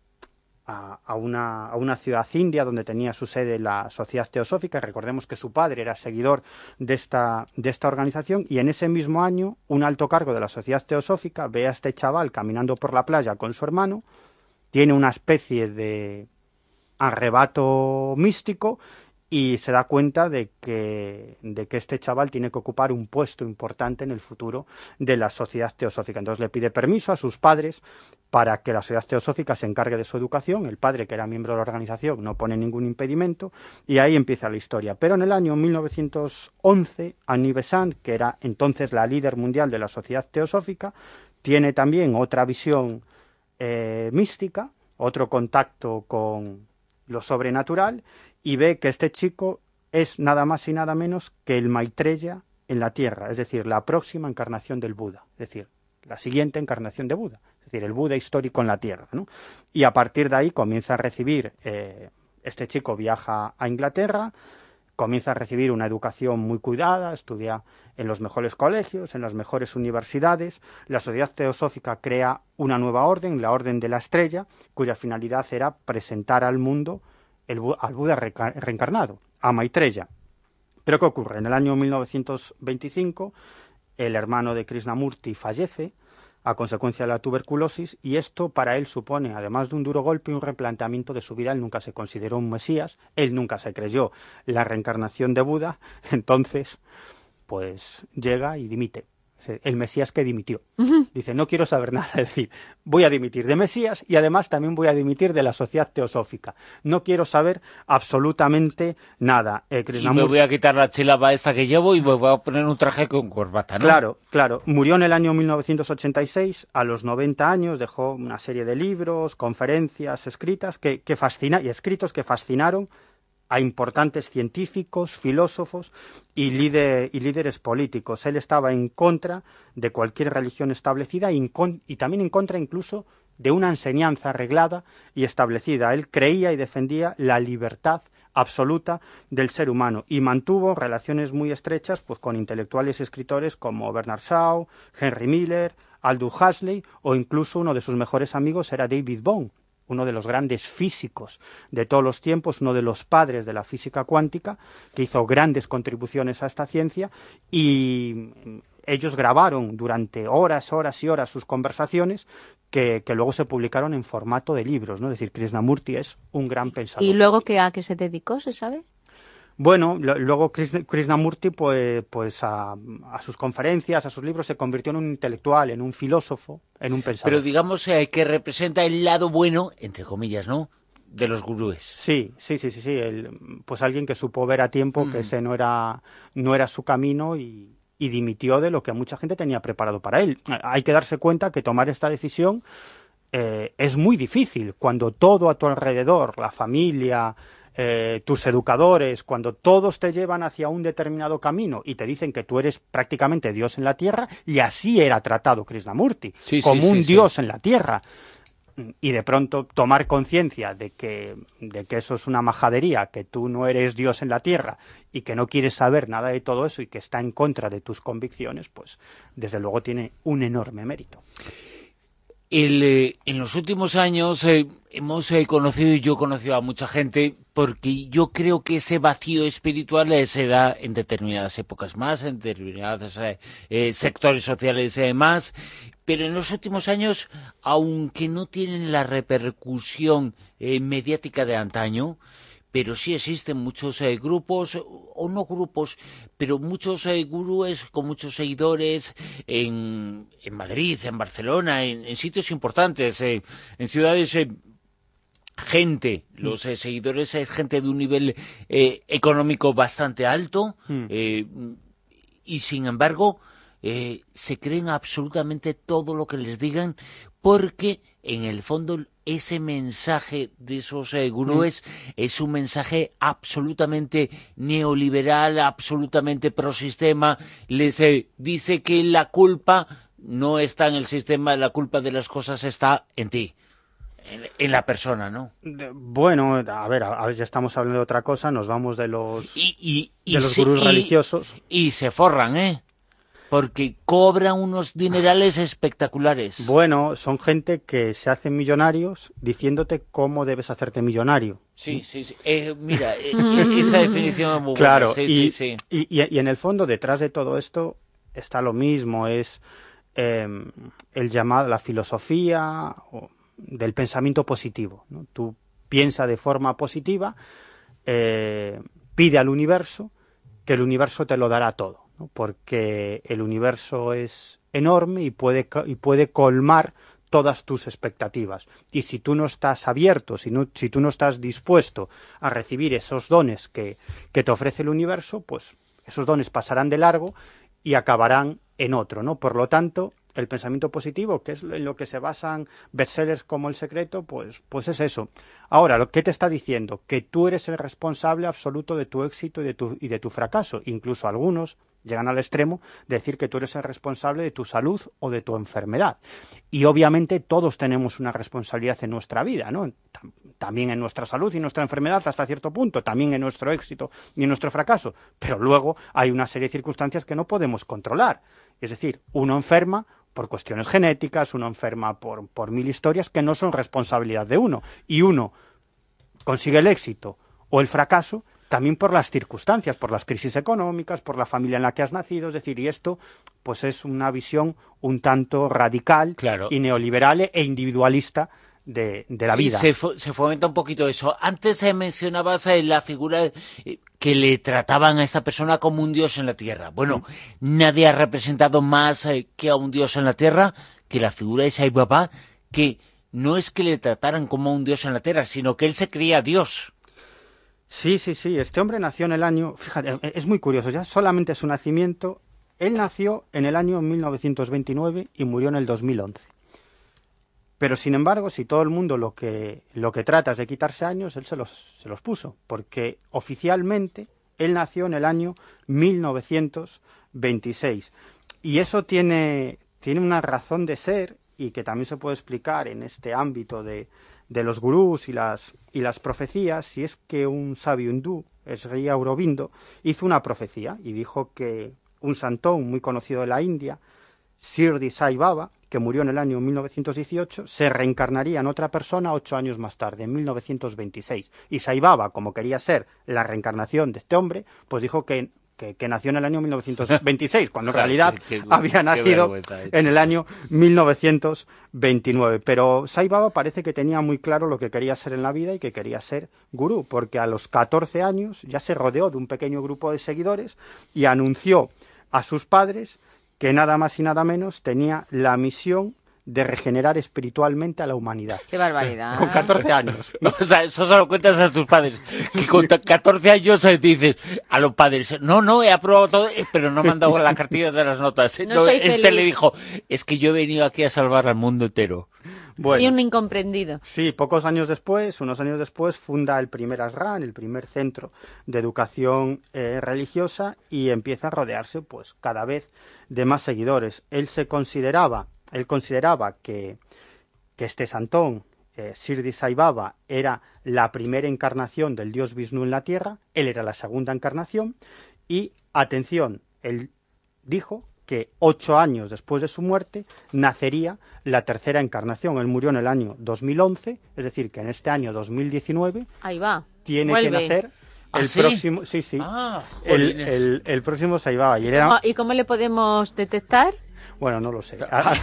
una ciudad india donde tenía su sede la Sociedad Teosófica. Recordemos que su padre era seguidor de esta organización, y en ese mismo año un alto cargo de la Sociedad Teosófica ve a este chaval caminando por la playa con su hermano, tiene una especie de arrebato místico y se da cuenta de que este chaval tiene que ocupar un puesto importante en el futuro de la Sociedad Teosófica. Entonces le pide permiso a sus padres para que la Sociedad Teosófica se encargue de su educación. El padre, que era miembro de la organización, no pone ningún impedimento, y ahí empieza la historia. Pero en el año 1911, Annie Besant, que era entonces la líder mundial de la Sociedad Teosófica, tiene también otra visión mística, otro contacto con lo sobrenatural, y ve que este chico es nada más y nada menos que el Maitreya en la Tierra, es decir, la próxima encarnación del Buda, es decir, la siguiente encarnación de Buda, es decir, el Buda histórico en la Tierra, ¿no? Y a partir de ahí comienza a recibir, este chico viaja a Inglaterra, comienza a recibir una educación muy cuidada, estudia en los mejores colegios, en las mejores universidades. La Sociedad Teosófica crea una nueva orden, la Orden de la Estrella, cuya finalidad era presentar al mundo al Buda reencarnado, a Maitreya. Pero ¿qué ocurre? En el año 1925 el hermano de Krishnamurti fallece a consecuencia de la tuberculosis, y esto para él supone, además de un duro golpe, un replanteamiento de su vida. Él nunca se consideró un mesías, él nunca se creyó la reencarnación de Buda. Entonces pues llega y dimite. el Mesías que dimitió. Dice, no quiero saber nada, es decir, voy a dimitir de Mesías y además también voy a dimitir de la Sociedad Teosófica. No quiero saber absolutamente nada. Y me voy a quitar la chilaba esta que llevo y me voy a poner un traje con corbata, ¿no? Claro, claro. Murió en el año 1986, a los 90 años, dejó una serie de libros, conferencias escritas y escritos que fascinaron a importantes científicos, filósofos y líderes políticos. Él estaba en contra de cualquier religión establecida y también en contra incluso de una enseñanza arreglada y establecida. Él creía y defendía la libertad absoluta del ser humano y mantuvo relaciones muy estrechas pues, con intelectuales y escritores como Bernard Shaw, Henry Miller, Aldous Huxley o incluso uno de sus mejores amigos era David Bohm, uno de los grandes físicos de todos los tiempos, uno de los padres de la física cuántica, que hizo grandes contribuciones a esta ciencia, y ellos grabaron durante horas y horas sus conversaciones que luego se publicaron en formato de libros, ¿no? Es decir, Krishnamurti es un gran pensador. ¿Y luego a qué se dedicó, se sabe? Bueno, luego Krishnamurti, pues a sus conferencias, a sus libros, se convirtió en un intelectual, en un filósofo, en un pensador. Pero digamos que representa el lado bueno, entre comillas, ¿no?, de los gurúes. Sí. Pues alguien que supo ver a tiempo que ese no era su camino y dimitió de lo que mucha gente tenía preparado para él. Hay que darse cuenta que tomar esta decisión es muy difícil cuando todo a tu alrededor, la familia, tus educadores, cuando todos te llevan hacia un determinado camino y te dicen que tú eres prácticamente Dios en la tierra, y así era tratado Krishnamurti, como un Dios en la tierra. Y de pronto tomar conciencia de que eso es una majadería, que tú no eres Dios en la tierra y que no quieres saber nada de todo eso y que está en contra de tus convicciones, pues desde luego tiene un enorme mérito. En los últimos años hemos conocido, y yo he conocido a mucha gente, porque yo creo que ese vacío espiritual se da en determinadas épocas más, en determinados sectores sociales más, pero en los últimos años, aunque no tienen la repercusión mediática de antaño, pero sí existen muchos grupos, o no grupos, pero muchos gurúes con muchos seguidores en Madrid, en Barcelona, en sitios importantes, en ciudades, los seguidores es gente de un nivel económico bastante alto, y sin embargo se creen absolutamente todo lo que les digan, porque en el fondo ese mensaje de esos gurúes es un mensaje absolutamente neoliberal, absolutamente prosistema. Les dice que la culpa no está en el sistema, la culpa de las cosas está en ti, en la persona, ¿no? Bueno, a ver, ya estamos hablando de otra cosa, nos vamos de los gurús religiosos. Y se forran, porque cobran unos dinerales espectaculares. Bueno, son gente que se hacen millonarios diciéndote cómo debes hacerte millonario. Sí. Mira, esa definición es muy buena. Claro, Sí. Y en el fondo, detrás de todo esto, está lo mismo, es el llamado, la filosofía del pensamiento positivo, ¿no? Tú piensa de forma positiva, pide al universo, que el universo te lo dará todo, ¿no? Porque el universo es enorme y puede colmar todas tus expectativas. Y si tú no estás abierto, si tú no estás dispuesto a recibir esos dones que te ofrece el universo, pues esos dones pasarán de largo y acabarán en otro, ¿no? Por lo tanto, el pensamiento positivo, que es en lo que se basan bestsellers como El Secreto, pues es eso. Ahora, ¿qué te está diciendo? Que tú eres el responsable absoluto de tu éxito y de tu fracaso. Incluso algunos llegan al extremo de decir que tú eres el responsable de tu salud o de tu enfermedad. Y obviamente todos tenemos una responsabilidad en nuestra vida, ¿no? También en nuestra salud y nuestra enfermedad hasta cierto punto, también en nuestro éxito y en nuestro fracaso. Pero luego hay una serie de circunstancias que no podemos controlar. Es decir, uno enferma por cuestiones genéticas, uno enferma por mil historias que no son responsabilidad de uno. Y uno consigue el éxito o el fracaso también por las circunstancias, por las crisis económicas, por la familia en la que has nacido. Es decir, y esto pues es una visión un tanto radical, claro, y neoliberal e individualista de la vida. Se fomenta un poquito eso. Antes mencionabas la figura que le trataban a esta persona como un dios en la tierra. Bueno, nadie ha representado más que a un dios en la tierra que la figura de Sai Baba, que no es que le trataran como a un dios en la tierra, sino que él se creía Dios. Sí. Este hombre nació en el año... Fíjate, es muy curioso, ya solamente su nacimiento. Él nació en el año 1929 y murió en el 2011. Pero, sin embargo, si todo el mundo lo que trata es de quitarse años, él se los puso, porque oficialmente él nació en el año 1926. Y eso tiene una razón de ser, y que también se puede explicar en este ámbito de los gurús y las profecías, si es que un sabio hindú, Sri Aurobindo, hizo una profecía y dijo que un santón muy conocido de la India, Shirdi Sai Baba, que murió en el año 1918, se reencarnaría en otra persona 8 años más tarde, en 1926. Y Sai Baba, como quería ser la reencarnación de este hombre, pues dijo que nació en el año 1926, cuando en realidad había nacido en el año 1929. Pero Sai Baba parece que tenía muy claro lo que quería ser en la vida y que quería ser gurú, porque a los 14 años ya se rodeó de un pequeño grupo de seguidores y anunció a sus padres que nada más y nada menos tenía la misión de regenerar espiritualmente a la humanidad. ¡Qué barbaridad! Con 14 años. No, o sea, eso se lo cuentas a tus padres. Que con 14 años te dices a los padres, no, he aprobado todo, pero no me han dado la cartilla de las notas. No estoy feliz. Le dijo, es que yo he venido aquí a salvar al mundo entero. Bueno, y un incomprendido. Sí, unos años después, funda el primer ashram, el primer centro de educación religiosa, y empieza a rodearse pues cada vez de más seguidores. Él consideraba que este santón, Shirdi Sai Baba, era la primera encarnación del dios Vishnu en la tierra, él era la segunda encarnación, y, atención, él dijo que 8 años después de su muerte nacería la tercera encarnación. Él murió en el año 2011, es decir, que en este año 2019 ahí va. Tiene que nacer el próximo... Sí. El próximo Sai Baba. ¿Y cómo le podemos detectar? Bueno, no lo sé.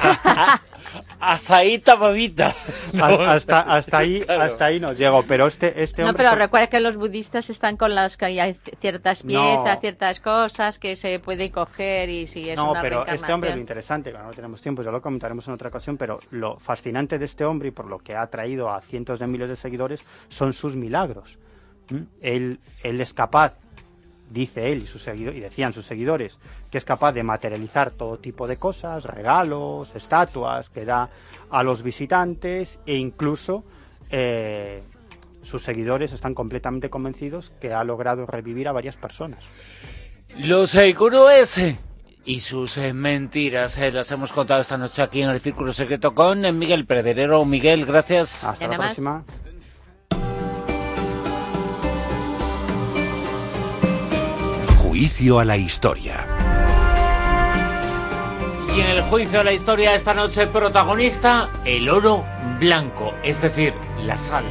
Asaíta babita. Hasta ahí no llego, pero este hombre... No, pero recuerda que los budistas están con que hay ciertas piezas, ciertas cosas que se puede coger, y si es una pero reencarnación. Este hombre, lo interesante, claro, no tenemos tiempo, ya lo comentaremos en otra ocasión, pero lo fascinante de este hombre, y por lo que ha atraído a cientos de miles de seguidores, son sus milagros. Él es capaz, dice él y decían sus seguidores, que es capaz de materializar todo tipo de cosas, regalos, estatuas que da a los visitantes, e incluso sus seguidores están completamente convencidos que ha logrado revivir a varias personas. Los gurúes y sus mentiras las hemos contado esta noche aquí en el Círculo Secreto con Miguel Pedrero. Miguel, gracias. Hasta la próxima. Juicio a la historia. Y en el juicio a la historia esta noche protagonista el oro blanco, es decir, la sal.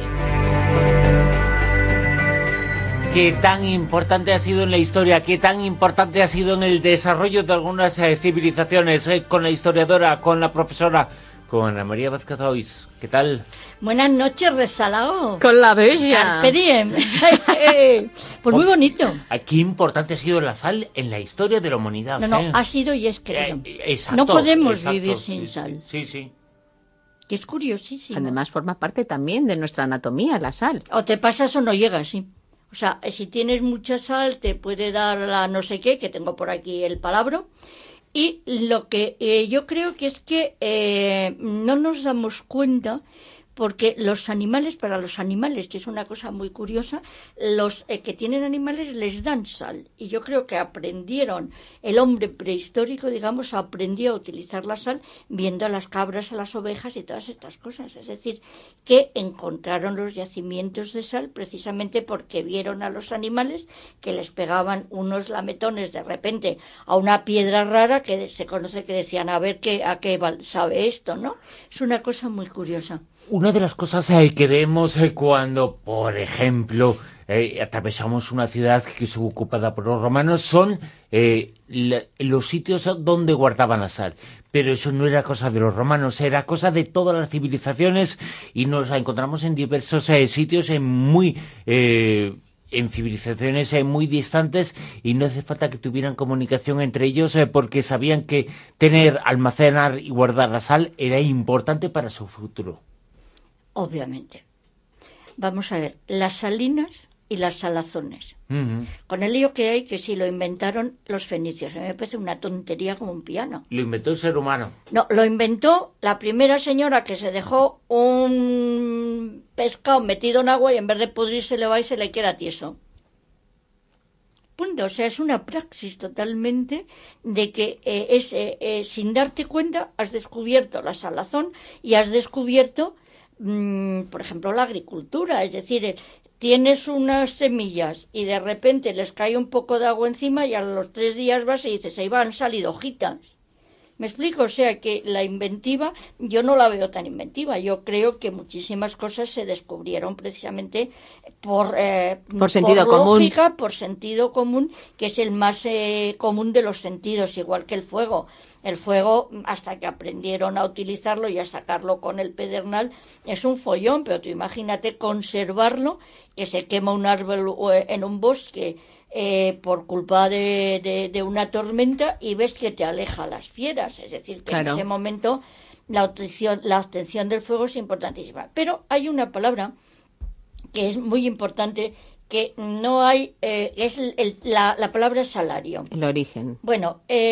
¿Qué tan importante ha sido en la historia? ¿Qué tan importante ha sido en el desarrollo de algunas civilizaciones? Con la historiadora, con la profesora, con Ana María Vázquez Ois. ¿Qué tal? Buenas noches, Resalao. Con la bella. Carpe diem. Pues muy bonito. Qué importante ha sido la sal en la historia de la humanidad. No, ha sido y es querido. Exacto, no podemos vivir sin sal. Sí. Que es curiosísimo. Además forma parte también de nuestra anatomía, la sal. O te pasas o no llegas, sí. O sea, si tienes mucha sal te puede dar la no sé qué, que tengo por aquí el palabra. Y lo que yo creo que es que no nos damos cuenta, porque para los animales, que es una cosa muy curiosa, los que tienen animales les dan sal. Y yo creo que el hombre prehistórico, digamos, aprendió a utilizar la sal viendo a las cabras, a las ovejas y todas estas cosas. Es decir, que encontraron los yacimientos de sal precisamente porque vieron a los animales que les pegaban unos lametones de repente a una piedra rara que se conoce, que decían, a ver a qué sabe esto, ¿no? Es una cosa muy curiosa. Una de las cosas que vemos cuando, por ejemplo, atravesamos una ciudad que estuvo ocupada por los romanos son los sitios donde guardaban la sal. Pero eso no era cosa de los romanos, era cosa de todas las civilizaciones, y nos la encontramos en diversos sitios, en civilizaciones muy distantes, y no hace falta que tuvieran comunicación entre ellos, porque sabían que almacenar y guardar la sal era importante para su futuro. Obviamente. Vamos a ver, las salinas y las salazones. Con el lío que hay, que si lo inventaron los fenicios. A mí me parece una tontería como un piano. Lo inventó el ser humano. No, lo inventó la primera señora que se dejó un pescado metido en agua y en vez de pudrirse le va y se le queda tieso. Punto. O sea, es una praxis totalmente de que sin darte cuenta has descubierto la salazón y has descubierto, por ejemplo, la agricultura. Es decir, tienes unas semillas y de repente les cae un poco de agua encima y a los 3 días vas y dices, ahí han salido hojitas. ¿Me explico? O sea que la inventiva, yo no la veo tan inventiva. Yo creo que muchísimas cosas se descubrieron precisamente por sentido lógica, común. por sentido común, que es el más común de los sentidos, igual que el fuego. El fuego, hasta que aprendieron a utilizarlo y a sacarlo con el pedernal, es un follón, pero tú imagínate conservarlo, que se quema un árbol en un bosque por culpa de una tormenta y ves que te aleja a las fieras. Es decir, que claro, en ese momento la obtención del fuego es importantísima. Pero hay una palabra que es muy importante, que no hay, es la palabra salario. el origen. Bueno, yo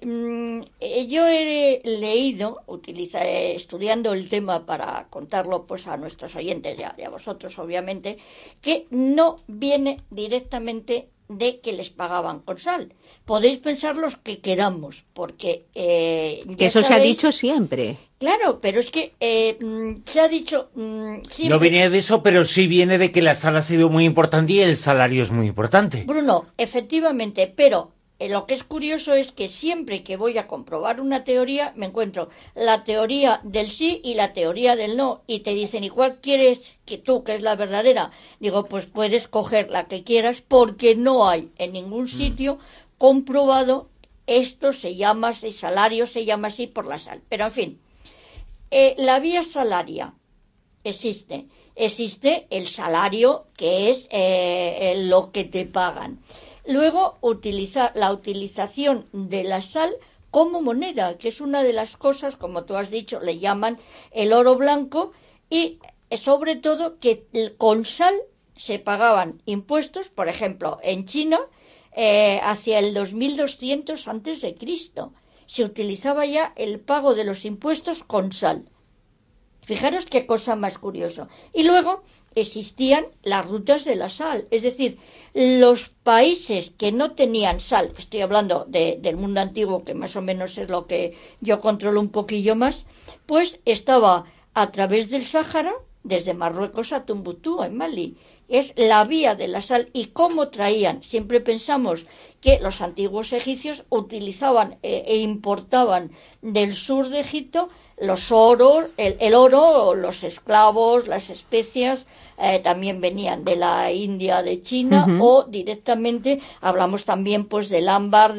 he leído, estudiando el tema para contarlo pues a nuestros oyentes y a vosotros obviamente, que no viene directamente de que les pagaban con sal. Podéis pensar los que queramos, porque que eso se ha dicho siempre. Claro, pero es que se ha dicho siempre. No venía de eso, pero sí viene de que la sal ha sido muy importante y el salario es muy importante. Bruno, efectivamente, pero lo que es curioso es que siempre que voy a comprobar una teoría, me encuentro la teoría del sí y la teoría del no, y te dicen, ¿y cuál quieres que es la verdadera? Digo, pues puedes coger la que quieras, porque no hay en ningún sitio comprobado esto ese salario se llama así por la sal. Pero en fin, la vía salaria existe el salario, que es lo que te pagan. Luego, la utilización de la sal como moneda, que es una de las cosas, como tú has dicho, le llaman el oro blanco, y sobre todo que con sal se pagaban impuestos. Por ejemplo, en China, hacia el 2200 antes de Cristo, se utilizaba ya el pago de los impuestos con sal. Fijaros qué cosa más curiosa. Y luego existían las rutas de la sal, es decir, los países que no tenían sal, estoy hablando del mundo antiguo, que más o menos es lo que yo controlo un poquillo más, pues estaba a través del Sáhara, desde Marruecos a Tombuctú, en Mali. Es la vía de la sal. ¿Y cómo traían? Siempre pensamos que los antiguos egipcios utilizaban e importaban del sur de Egipto los oros, el oro, los esclavos, las especias, también venían de la India, de China, o directamente hablamos también pues del ámbar,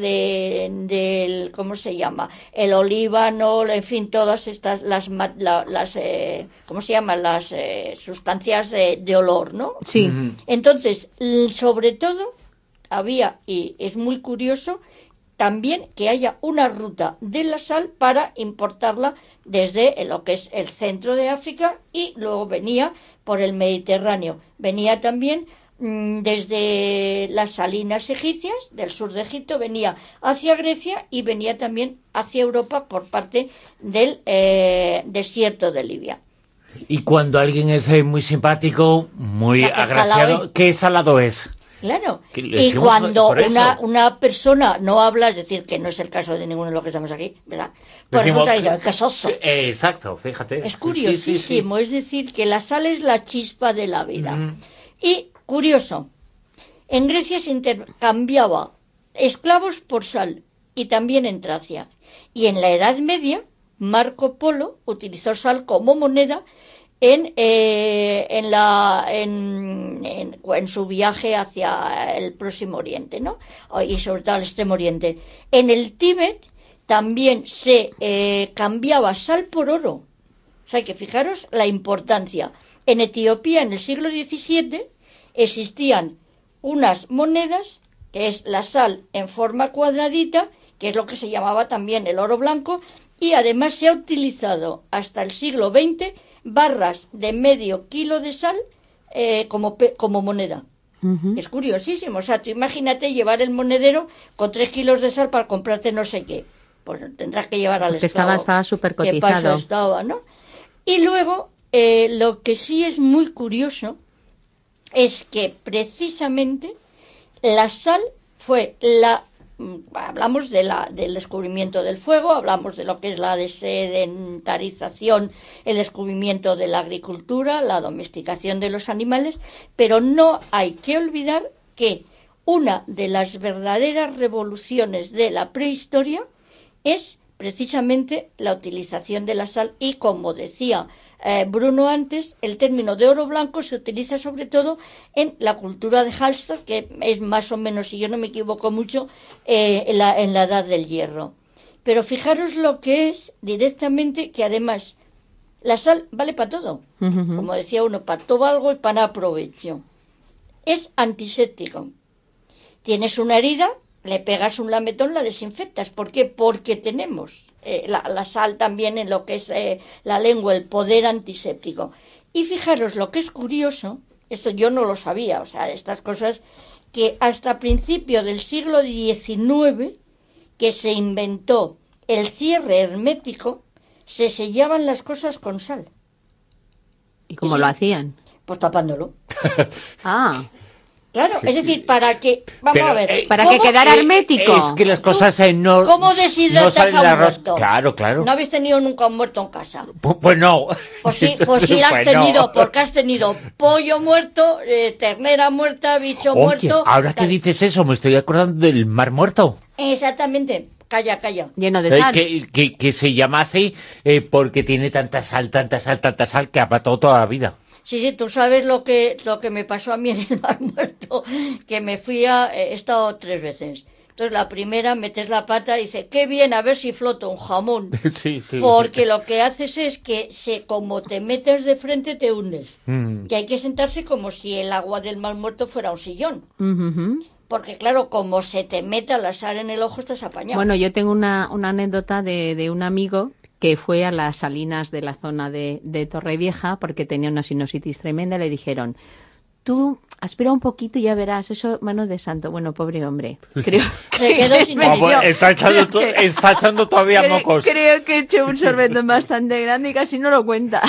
del ¿cómo se llama? El olíbano, en fin, todas estas ¿cómo se llaman? Las sustancias de olor, ¿no? Sí. Entonces, sobre todo había, y es muy curioso, también que haya una ruta de la sal para importarla desde lo que es el centro de África, y luego venía por el Mediterráneo. Venía también desde las salinas egipcias, del sur de Egipto, venía hacia Grecia y venía también hacia Europa por parte del desierto de Libia. Y cuando alguien es muy simpático, muy agraciado, ¿qué salado es? Claro, y cuando una persona no habla, es decir, que no es el caso de ninguno de los que estamos aquí, ¿verdad? Por eso te digo, casoso. Exacto, fíjate. Es curiosísimo, sí. Es decir, que la sal es la chispa de la vida. Y, curioso, en Grecia se intercambiaba esclavos por sal, y también en Tracia. Y en la Edad Media, Marco Polo utilizó sal como moneda, en su viaje hacia el Próximo Oriente, ¿no? Y sobre todo al Extremo Oriente. En el Tíbet también se cambiaba sal por oro. O sea, que fijaros la importancia. En Etiopía, en el siglo XVII, existían unas monedas, que es la sal en forma cuadradita, que es lo que se llamaba también el oro blanco, y además se ha utilizado hasta el siglo XX barras de medio kilo de sal como moneda. Uh-huh. Es curiosísimo. O sea, tú imagínate llevar el monedero con 3 kilos de sal para comprarte no sé qué. Pues tendrás que llevar al esclavo. Estaba súper cotizado. ¿Qué paso estaba, no? Y luego, lo que sí es muy curioso es que precisamente la sal fue hablamos del descubrimiento del fuego, hablamos de lo que es la desedentarización, el descubrimiento de la agricultura, la domesticación de los animales, pero no hay que olvidar que una de las verdaderas revoluciones de la prehistoria es precisamente la utilización de la sal y, como decía Bruno antes, el término de oro blanco se utiliza sobre todo en la cultura de Hallstatt, que es más o menos, si yo no me equivoco mucho, en la edad del hierro. Pero fijaros lo que es directamente, que además la sal vale para todo. Uh-huh. Como decía uno, para todo algo y para nada provecho. Es antiséptico. Tienes una herida, le pegas un lametón, la desinfectas. ¿Por qué? Porque tenemos la sal también en lo que es la lengua, el poder antiséptico. Y fijaros lo que es curioso, esto yo no lo sabía, o sea, estas cosas, que hasta principio del siglo XIX, que se inventó el cierre hermético, se sellaban las cosas con sal. ¿Y cómo lo hacían? Pues tapándolo. Ah. Claro, es decir, para que... Vamos a ver. Para que quedara hermético. Es que las cosas no... ¿Cómo deshidratas no salen a un arroz? muerto? Claro. ¿No habéis tenido nunca un muerto en casa? Pues no. Pues sí lo has tenido, porque has tenido pollo muerto, ternera muerta, bicho muerto... Ahora que dices eso, me estoy acordando del Mar Muerto. Exactamente. Calla. Lleno de sal. Que se llama así porque tiene tanta sal, que ha matado toda la vida. Sí, tú sabes lo que me pasó a mí en el Mar Muerto, que me he estado 3 veces. Entonces la primera metes la pata y dices, qué bien, a ver si flota un jamón. Sí. Porque lo que haces es que como te metes de frente te hundes. Que hay que sentarse como si el agua del Mar Muerto fuera un sillón. Uh-huh. Porque claro, como se te meta la sal en el ojo, estás apañado. Bueno, yo tengo una anécdota de un amigo que fue a las salinas de la zona de Torrevieja porque tenía una sinusitis tremenda. Le dijeron, tú aspira un poquito y ya verás, eso mano de santo. Bueno, pobre hombre. Creo se quedó sin está echando todavía mocos. Creo que he hecho un sorbete bastante grande y casi no lo cuenta.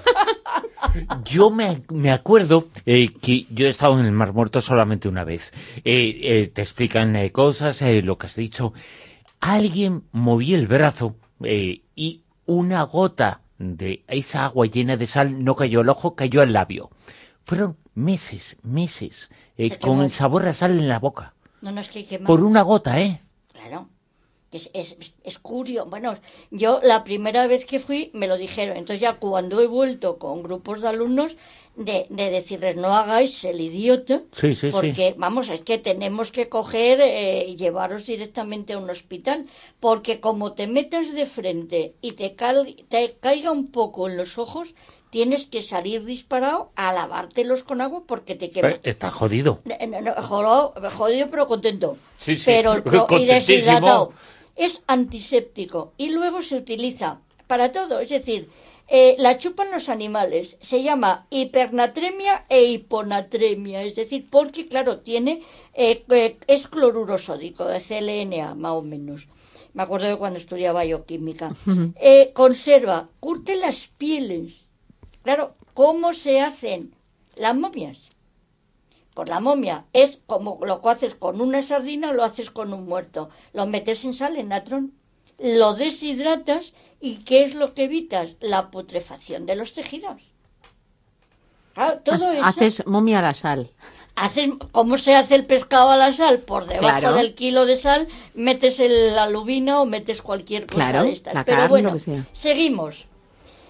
Yo me acuerdo que yo he estado en el Mar Muerto solamente una vez. Te explican cosas, lo que has dicho. Alguien movía el brazo y una gota de esa agua llena de sal no cayó al ojo, cayó al labio. Fueron meses con el sabor a sal en la boca. No, es que quemar. Por una gota, ¿eh? Claro. Es curioso. Bueno, yo la primera vez que fui me lo dijeron. Entonces ya cuando he vuelto con grupos de alumnos de decirles no hagáis el idiota, porque vamos, es que tenemos que coger y llevaros directamente a un hospital, porque como te metas de frente y te caiga un poco en los ojos, tienes que salir disparado a lavártelos con agua porque te quema. Está jodido. Jodido pero contento. Sí. Pero y deshidratado. Es antiséptico y luego se utiliza para todo, es decir, la chupan los animales, se llama hipernatremia e hiponatremia, es decir, porque claro, es cloruro sódico, de CLNA más o menos. Me acuerdo de cuando estudiaba bioquímica. Conserva, curte las pieles. Claro, ¿cómo se hacen las momias? Pues la momia es como lo que haces con una sardina, lo haces con un muerto. Lo metes en sal, en natrón, lo deshidratas y ¿qué es lo que evitas? La putrefacción de los tejidos. Claro, todo eso... Haces momia a la sal. ¿Cómo se hace el pescado a la sal? Por debajo del kilo de sal metes la lubina o metes cualquier cosa de estas. Pero bueno, seguimos.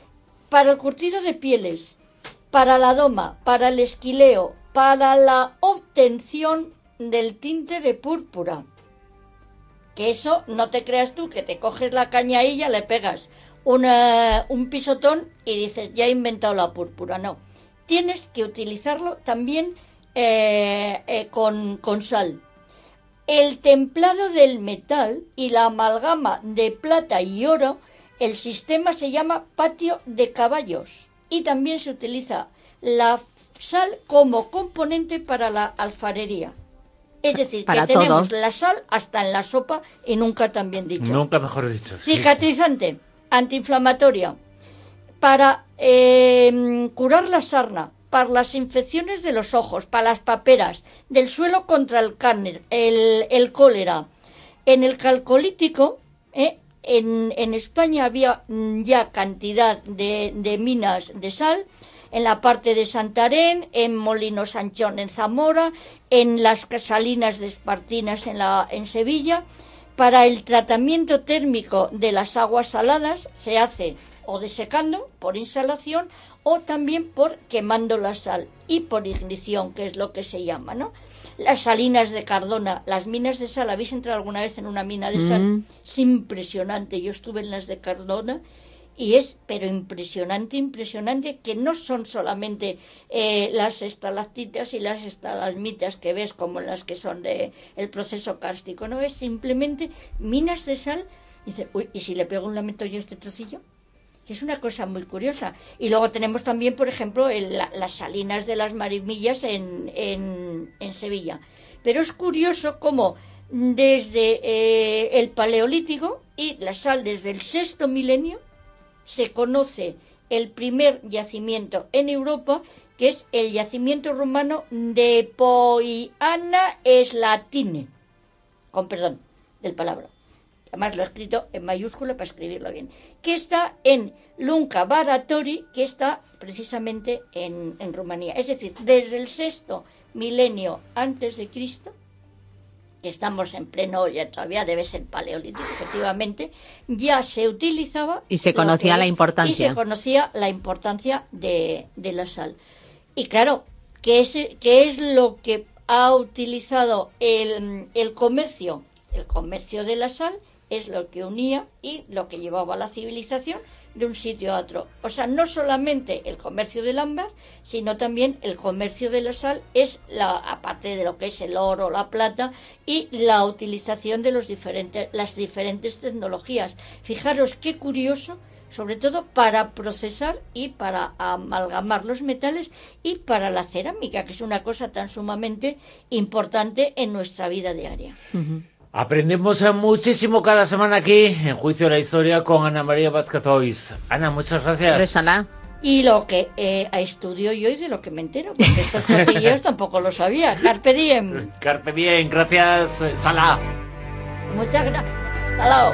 para el curtido de pieles, para la doma, para el esquileo, para la obtención del tinte de púrpura. Que eso, no te creas tú, que te coges la cañailla, le pegas un pisotón y dices, ya he inventado la púrpura. No, tienes que utilizarlo también con sal. El templado del metal y la amalgama de plata y oro, el sistema se llama patio de caballos. Y también se utiliza la sal como componente para la alfarería. Es decir, para que tenemos todo. la sal hasta en la sopa y nunca tan bien dicho. Nunca mejor dicho. Sí. Cicatrizante, antiinflamatoria, para curar la sarna, para las infecciones de los ojos, para las paperas, del suelo contra el cáncer, el cólera. En el calcolítico, en España había ya cantidad de minas de sal, en la parte de Santarém, en Molino Sanchón en Zamora, en las Salinas de Espartinas en Sevilla. Para el tratamiento térmico de las aguas saladas se hace o desecando por insalación o también por quemando la sal y por ignición, que es lo que se llama, ¿no? Las salinas de Cardona, las minas de sal, ¿habéis entrado alguna vez en una mina de sal? Es impresionante, yo estuve en las de Cardona y es, pero impresionante, que no son solamente las estalactitas y las estalagmitas que ves como las que son de el proceso kárstico, no, es simplemente minas de sal. Y dice, uy, ¿y si le pego un lamento yo a este trocillo? Que es una cosa muy curiosa. Y luego tenemos también, por ejemplo, las salinas de las Marimillas en Sevilla. Pero es curioso cómo desde el Paleolítico y la sal desde el sexto milenio se conoce el primer yacimiento en Europa, que es el yacimiento romano de Poiana Eslatine, con perdón del palabra. Además lo he escrito en mayúscula para escribirlo bien, que está en Lunca Baratori, que está precisamente en Rumanía. Es decir, desde el sexto milenio antes de Cristo, que estamos en pleno, ya todavía debe ser paleolítico, efectivamente, ya se utilizaba y se conocía la importancia. Y se conocía la importancia de la sal. Y claro, ¿qué es lo que ha utilizado el comercio? El comercio de la sal es lo que unía y lo que llevaba a la civilización de un sitio a otro. O sea, no solamente el comercio del ámbar, sino también el comercio de la sal es aparte de lo que es el oro, la plata y la utilización de las diferentes tecnologías. Fijaros qué curioso, sobre todo para procesar y para amalgamar los metales y para la cerámica, que es una cosa tan sumamente importante en nuestra vida diaria. Uh-huh. Aprendemos muchísimo cada semana aquí en Juicio de la Historia con Ana María Vázquez Ois. Ana, muchas gracias. Resala. Y lo que estudio yo y de lo que me entero, porque estos cotilleos tampoco lo sabía. Carpe diem. Carpe diem, gracias, Sala. Muchas gracias. Salao.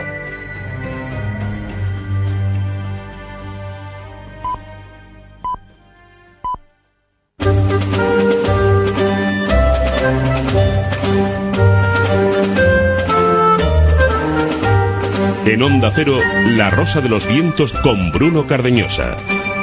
En Onda Cero, La Rosa de los Vientos con Bruno Cardeñosa.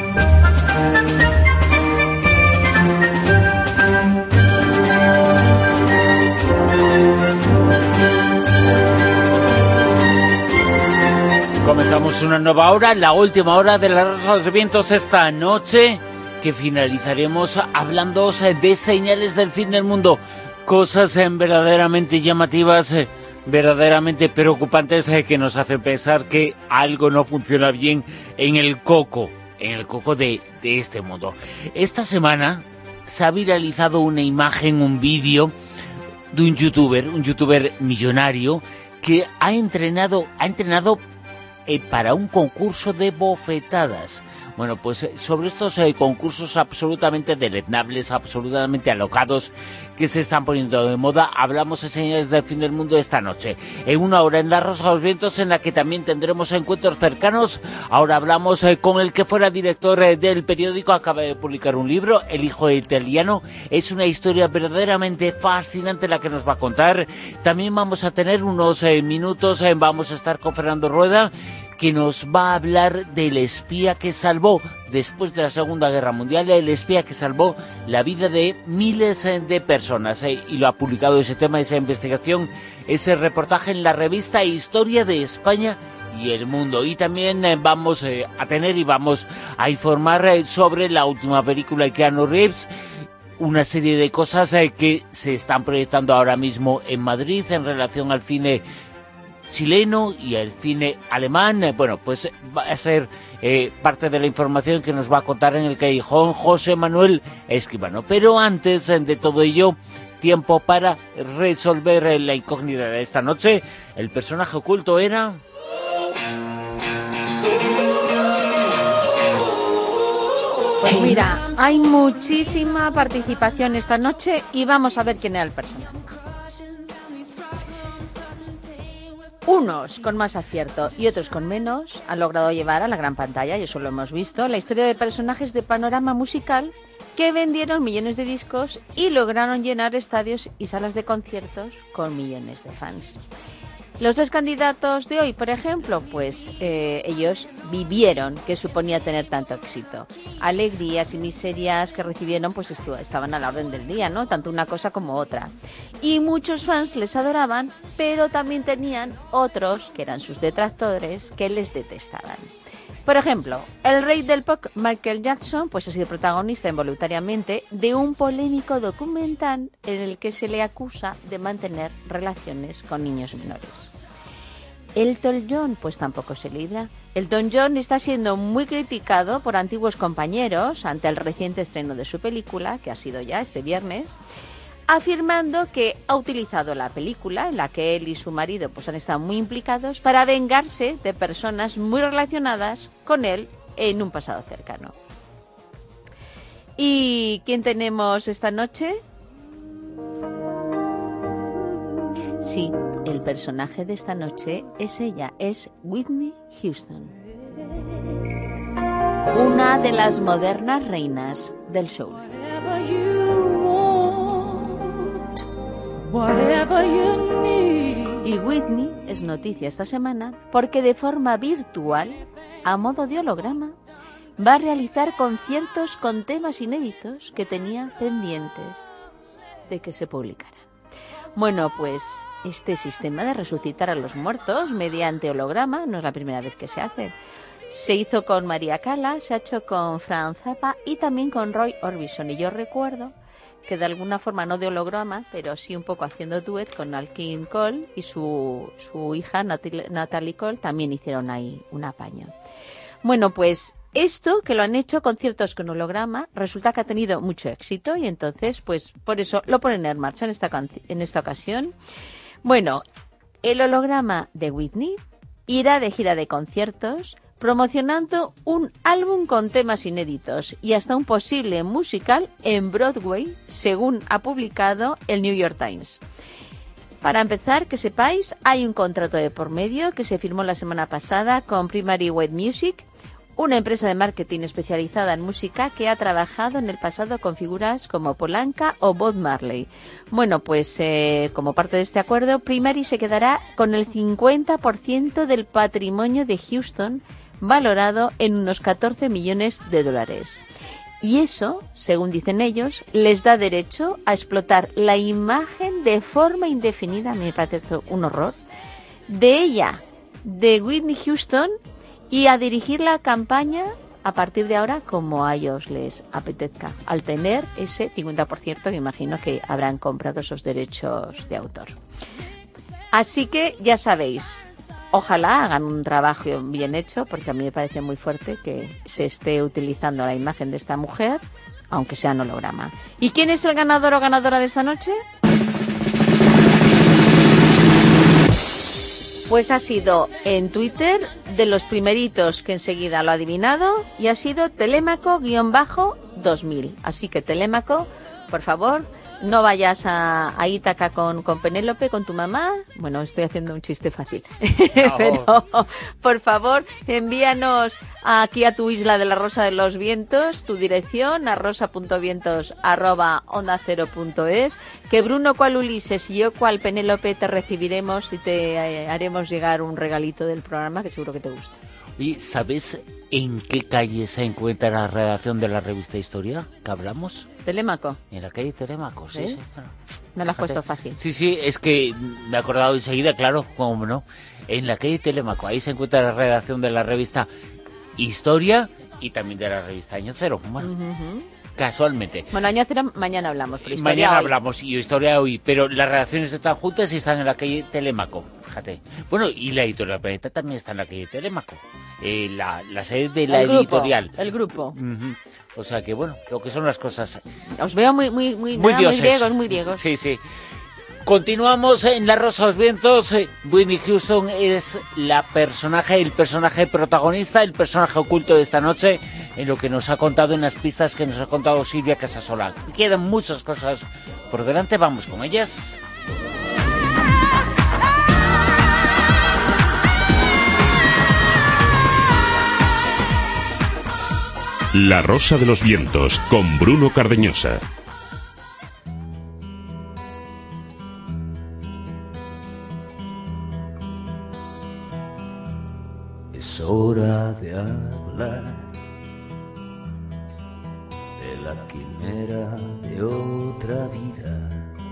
Comenzamos una nueva hora, la última hora de La Rosa de los Vientos esta noche, que finalizaremos hablando de señales del fin del mundo, cosas verdaderamente llamativas, verdaderamente preocupantes que nos hacen pensar que algo no funciona bien en el coco de este mundo. Esta semana se ha viralizado una imagen, un vídeo de un youtuber millonario que ha entrenado para un concurso de bofetadas. Bueno, pues sobre estos concursos absolutamente deleznables, absolutamente alocados, que se están poniendo de moda, hablamos en Señales del Fin del Mundo esta noche. En una hora en La Rosa de los Vientos, en la que también tendremos encuentros cercanos. Ahora hablamos con el que fuera director del periódico, acaba de publicar un libro, El hijo italiano. Es una historia verdaderamente fascinante la que nos va a contar. También vamos a tener unos minutos, vamos a estar con Fernando Rueda, que nos va a hablar del espía que salvó, después de la Segunda Guerra Mundial, el espía que salvó la vida de miles de personas. Y lo ha publicado ese tema, esa investigación, ese reportaje en la revista Historia de España y el Mundo. Y también vamos a tener y vamos a informar sobre la última película de Keanu Reeves, una serie de cosas que se están proyectando ahora mismo en Madrid en relación al cine chileno y el cine alemán. Bueno, pues va a ser parte de la información que nos va a contar en el callejón José Manuel Escribano. Pero antes de todo ello, tiempo para resolver la incógnita de esta noche. El personaje oculto era... Pues mira, hay muchísima participación esta noche y vamos a ver quién era el personaje. Unos con más acierto y otros con menos han logrado llevar a la gran pantalla, y eso lo hemos visto, la historia de personajes de panorama musical que vendieron millones de discos y lograron llenar estadios y salas de conciertos con millones de fans. Los dos candidatos de hoy, por ejemplo, pues ellos vivieron qué suponía tener tanto éxito. Alegrías y miserias que recibieron pues estaban a la orden del día, ¿no? Tanto una cosa como otra. Y muchos fans les adoraban, pero también tenían otros, que eran sus detractores, que les detestaban. Por ejemplo, el rey del pop, Michael Jackson, pues ha sido protagonista involuntariamente de un polémico documental en el que se le acusa de mantener relaciones con niños menores. Elton John, pues tampoco se libra. Elton John está siendo muy criticado por antiguos compañeros ante el reciente estreno de su película, que ha sido ya este viernes, afirmando que ha utilizado la película, en la que él y su marido pues han estado muy implicados, para vengarse de personas muy relacionadas con él en un pasado cercano. ¿Y quién tenemos esta noche? Sí, el personaje de esta noche es ella, es Whitney Houston, una de las modernas reinas del soul. Y Whitney es noticia esta semana porque de forma virtual, a modo de holograma, va a realizar conciertos con temas inéditos que tenía pendientes de que se publicaran. Bueno, pues este sistema de resucitar a los muertos mediante holograma no es la primera vez que se hace. Se hizo con María Callas, se ha hecho con Frank Zappa y también con Roy Orbison. Y yo recuerdo que de alguna forma, no de holograma, pero sí un poco haciendo duet con Nat King Cole y su hija Natalie Cole, también hicieron ahí un apaño. Bueno, pues esto, que lo han hecho conciertos con holograma, resulta que ha tenido mucho éxito y entonces, pues por eso lo ponen en marcha en esta ocasión. Bueno, el holograma de Whitney irá de gira de conciertos promocionando un álbum con temas inéditos y hasta un posible musical en Broadway, según ha publicado el New York Times. Para empezar, que sepáis, hay un contrato de por medio que se firmó la semana pasada con Primary Wave Music, una empresa de marketing especializada en música que ha trabajado en el pasado con figuras como Polanca o Bob Marley. Bueno, pues como parte de este acuerdo, Primary se quedará con el 50% del patrimonio de Houston, valorado en unos 14 millones de dólares. Y eso, según dicen ellos, les da derecho a explotar la imagen de forma indefinida, a mí me parece esto un horror, de ella, de Whitney Houston, y a dirigir la campaña a partir de ahora como a ellos les apetezca, al tener ese 50% que imagino que habrán comprado esos derechos de autor. Así que ya sabéis, ojalá hagan un trabajo bien hecho, porque a mí me parece muy fuerte que se esté utilizando la imagen de esta mujer, aunque sea en holograma. ¿Y quién es el ganador o ganadora de esta noche? Pues ha sido en Twitter, de los primeritos que enseguida lo ha adivinado, y ha sido Telémaco-2000. Así que Telémaco, por favor, no vayas a Ítaca con Penélope, con tu mamá. Bueno, estoy haciendo un chiste fácil. Pero, por favor, envíanos aquí a tu isla de la Rosa de los Vientos, tu dirección, a rosa.vientos@ondacero.es, que Bruno cual Ulises y yo cual Penélope te recibiremos y te haremos llegar un regalito del programa que seguro que te gusta. ¿Y sabes en qué calle se encuentra la redacción de la revista Historia que hablamos? Telémaco. En la calle Telémaco, sí, ¿Ves? sí. Bueno, Me lo has fíjate. puesto fácil. Sí, sí, es que me he acordado enseguida, claro, cómo no. En la calle Telémaco, ahí se encuentra la redacción de la revista Historia y también de la revista Año Cero. Bueno, casualmente. Bueno, Año Cero, mañana hablamos, pero Historia Mañana hoy. hablamos y Historia hoy, pero las redacciones están juntas y están en la calle Telémaco, fíjate. Bueno, y la editorial Planeta también está en la calle Telémaco, la sede de la El grupo, editorial. el grupo. Ujú. O sea que bueno, lo que son las cosas. Os veo muy dioses. muy griegos. Sí, sí. Continuamos en La Rosa de los Vientos. Whitney Houston es el personaje protagonista, el personaje oculto de esta noche, en lo que nos ha contado, en las pistas que nos ha contado Silvia Casasola. Quedan muchas cosas por delante, vamos con ellas. La Rosa de los Vientos, con Bruno Cardeñosa. Es hora de hablar de la quimera de otra vida.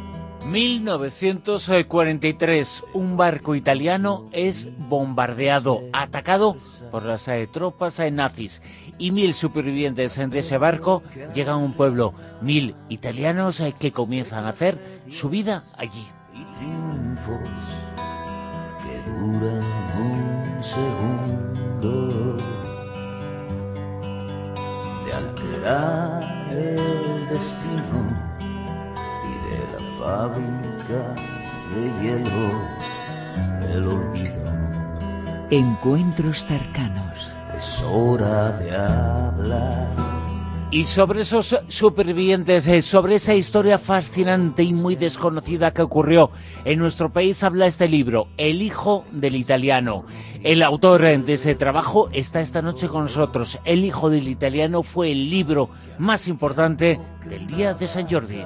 1943, un barco italiano es bombardeado, atacado por las tropas nazis, y 1000 supervivientes de ese barco llegan a un pueblo, 1000 italianos que comienzan a hacer su vida allí. Y triunfos que duran un segundo de alterar el destino y de la fábrica de hielo el olvido. Encuentros cercanos. Es hora de hablar. Y sobre esos supervivientes, sobre esa historia fascinante y muy desconocida que ocurrió en nuestro país, habla este libro, El hijo del italiano. El autor de ese trabajo está esta noche con nosotros. El hijo del italiano fue el libro más importante del día de San Jordi.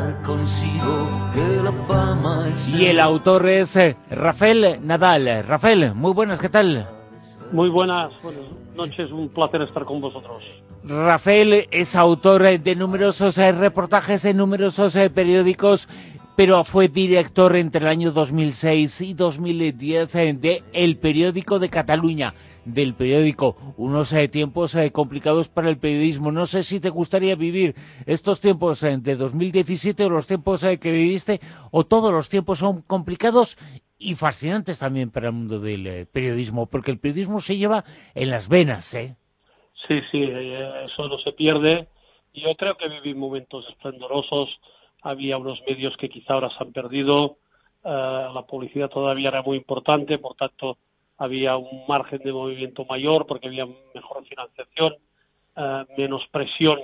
Y el autor es Rafael Nadal. Rafael, muy buenas, ¿qué tal? Muy buenas noches, un placer estar con vosotros. Rafael es autor de numerosos reportajes en numerosos periódicos, pero fue director entre el año 2006 y 2010 de El Periódico de Cataluña, del periódico. Unos tiempos complicados para el periodismo. No sé si te gustaría vivir estos tiempos de 2017 o los tiempos que viviste, o todos los tiempos son complicados y fascinantes también para el mundo del periodismo, porque el periodismo se lleva en las venas, ¿eh? Sí, eso no se pierde. Yo creo que viví momentos esplendorosos. Había unos medios que quizá ahora se han perdido. La publicidad todavía era muy importante, por tanto había un margen de movimiento mayor porque había mejor financiación, menos presión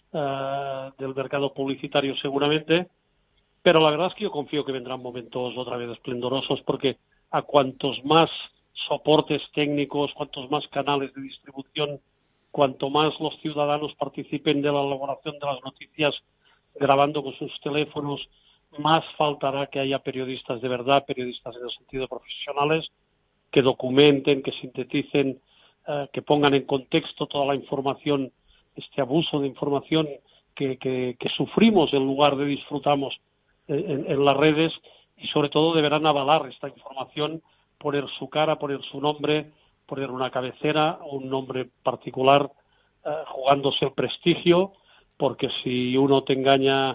del mercado publicitario seguramente. Pero la verdad es que yo confío que vendrán momentos otra vez esplendorosos, porque a cuantos más soportes técnicos, cuantos más canales de distribución, cuanto más los ciudadanos participen de la elaboración de las noticias grabando con sus teléfonos, más faltará que haya periodistas de verdad, periodistas en el sentido profesionales, que documenten, que sinteticen, que pongan en contexto toda la información, este abuso de información que sufrimos en lugar de disfrutamos en las redes, y sobre todo deberán avalar esta información, poner su cara, poner su nombre, poner una cabecera o un nombre particular, jugándose el prestigio, porque si uno te engaña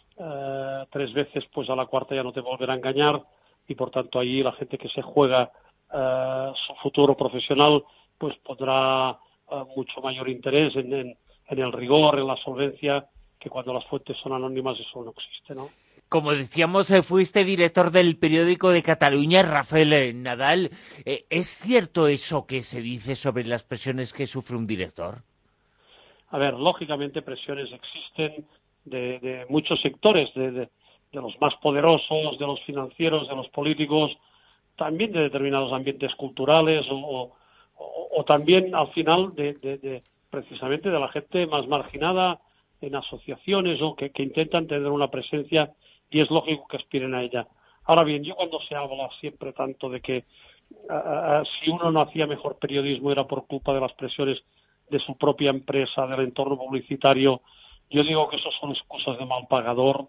3 veces, pues a la cuarta ya no te volverá a engañar, y por tanto allí la gente que se juega su futuro profesional pues pondrá mucho mayor interés en el rigor, en la solvencia, que cuando las fuentes son anónimas eso no existe, ¿no? Como decíamos, fuiste director del Periódico de Cataluña, Rafael Nadal. ¿Es cierto eso que se dice sobre las presiones que sufre un director? A ver, lógicamente presiones existen de muchos sectores, de los más poderosos, de los financieros, de los políticos, también de determinados ambientes culturales o también al final de precisamente de la gente más marginada en asociaciones o que intentan tener una presencia, y es lógico que aspiren a ella. Ahora bien, yo cuando se habla siempre tanto de que si uno no hacía mejor periodismo era por culpa de las presiones de su propia empresa, del entorno publicitario. Yo digo que eso son excusas de mal pagador,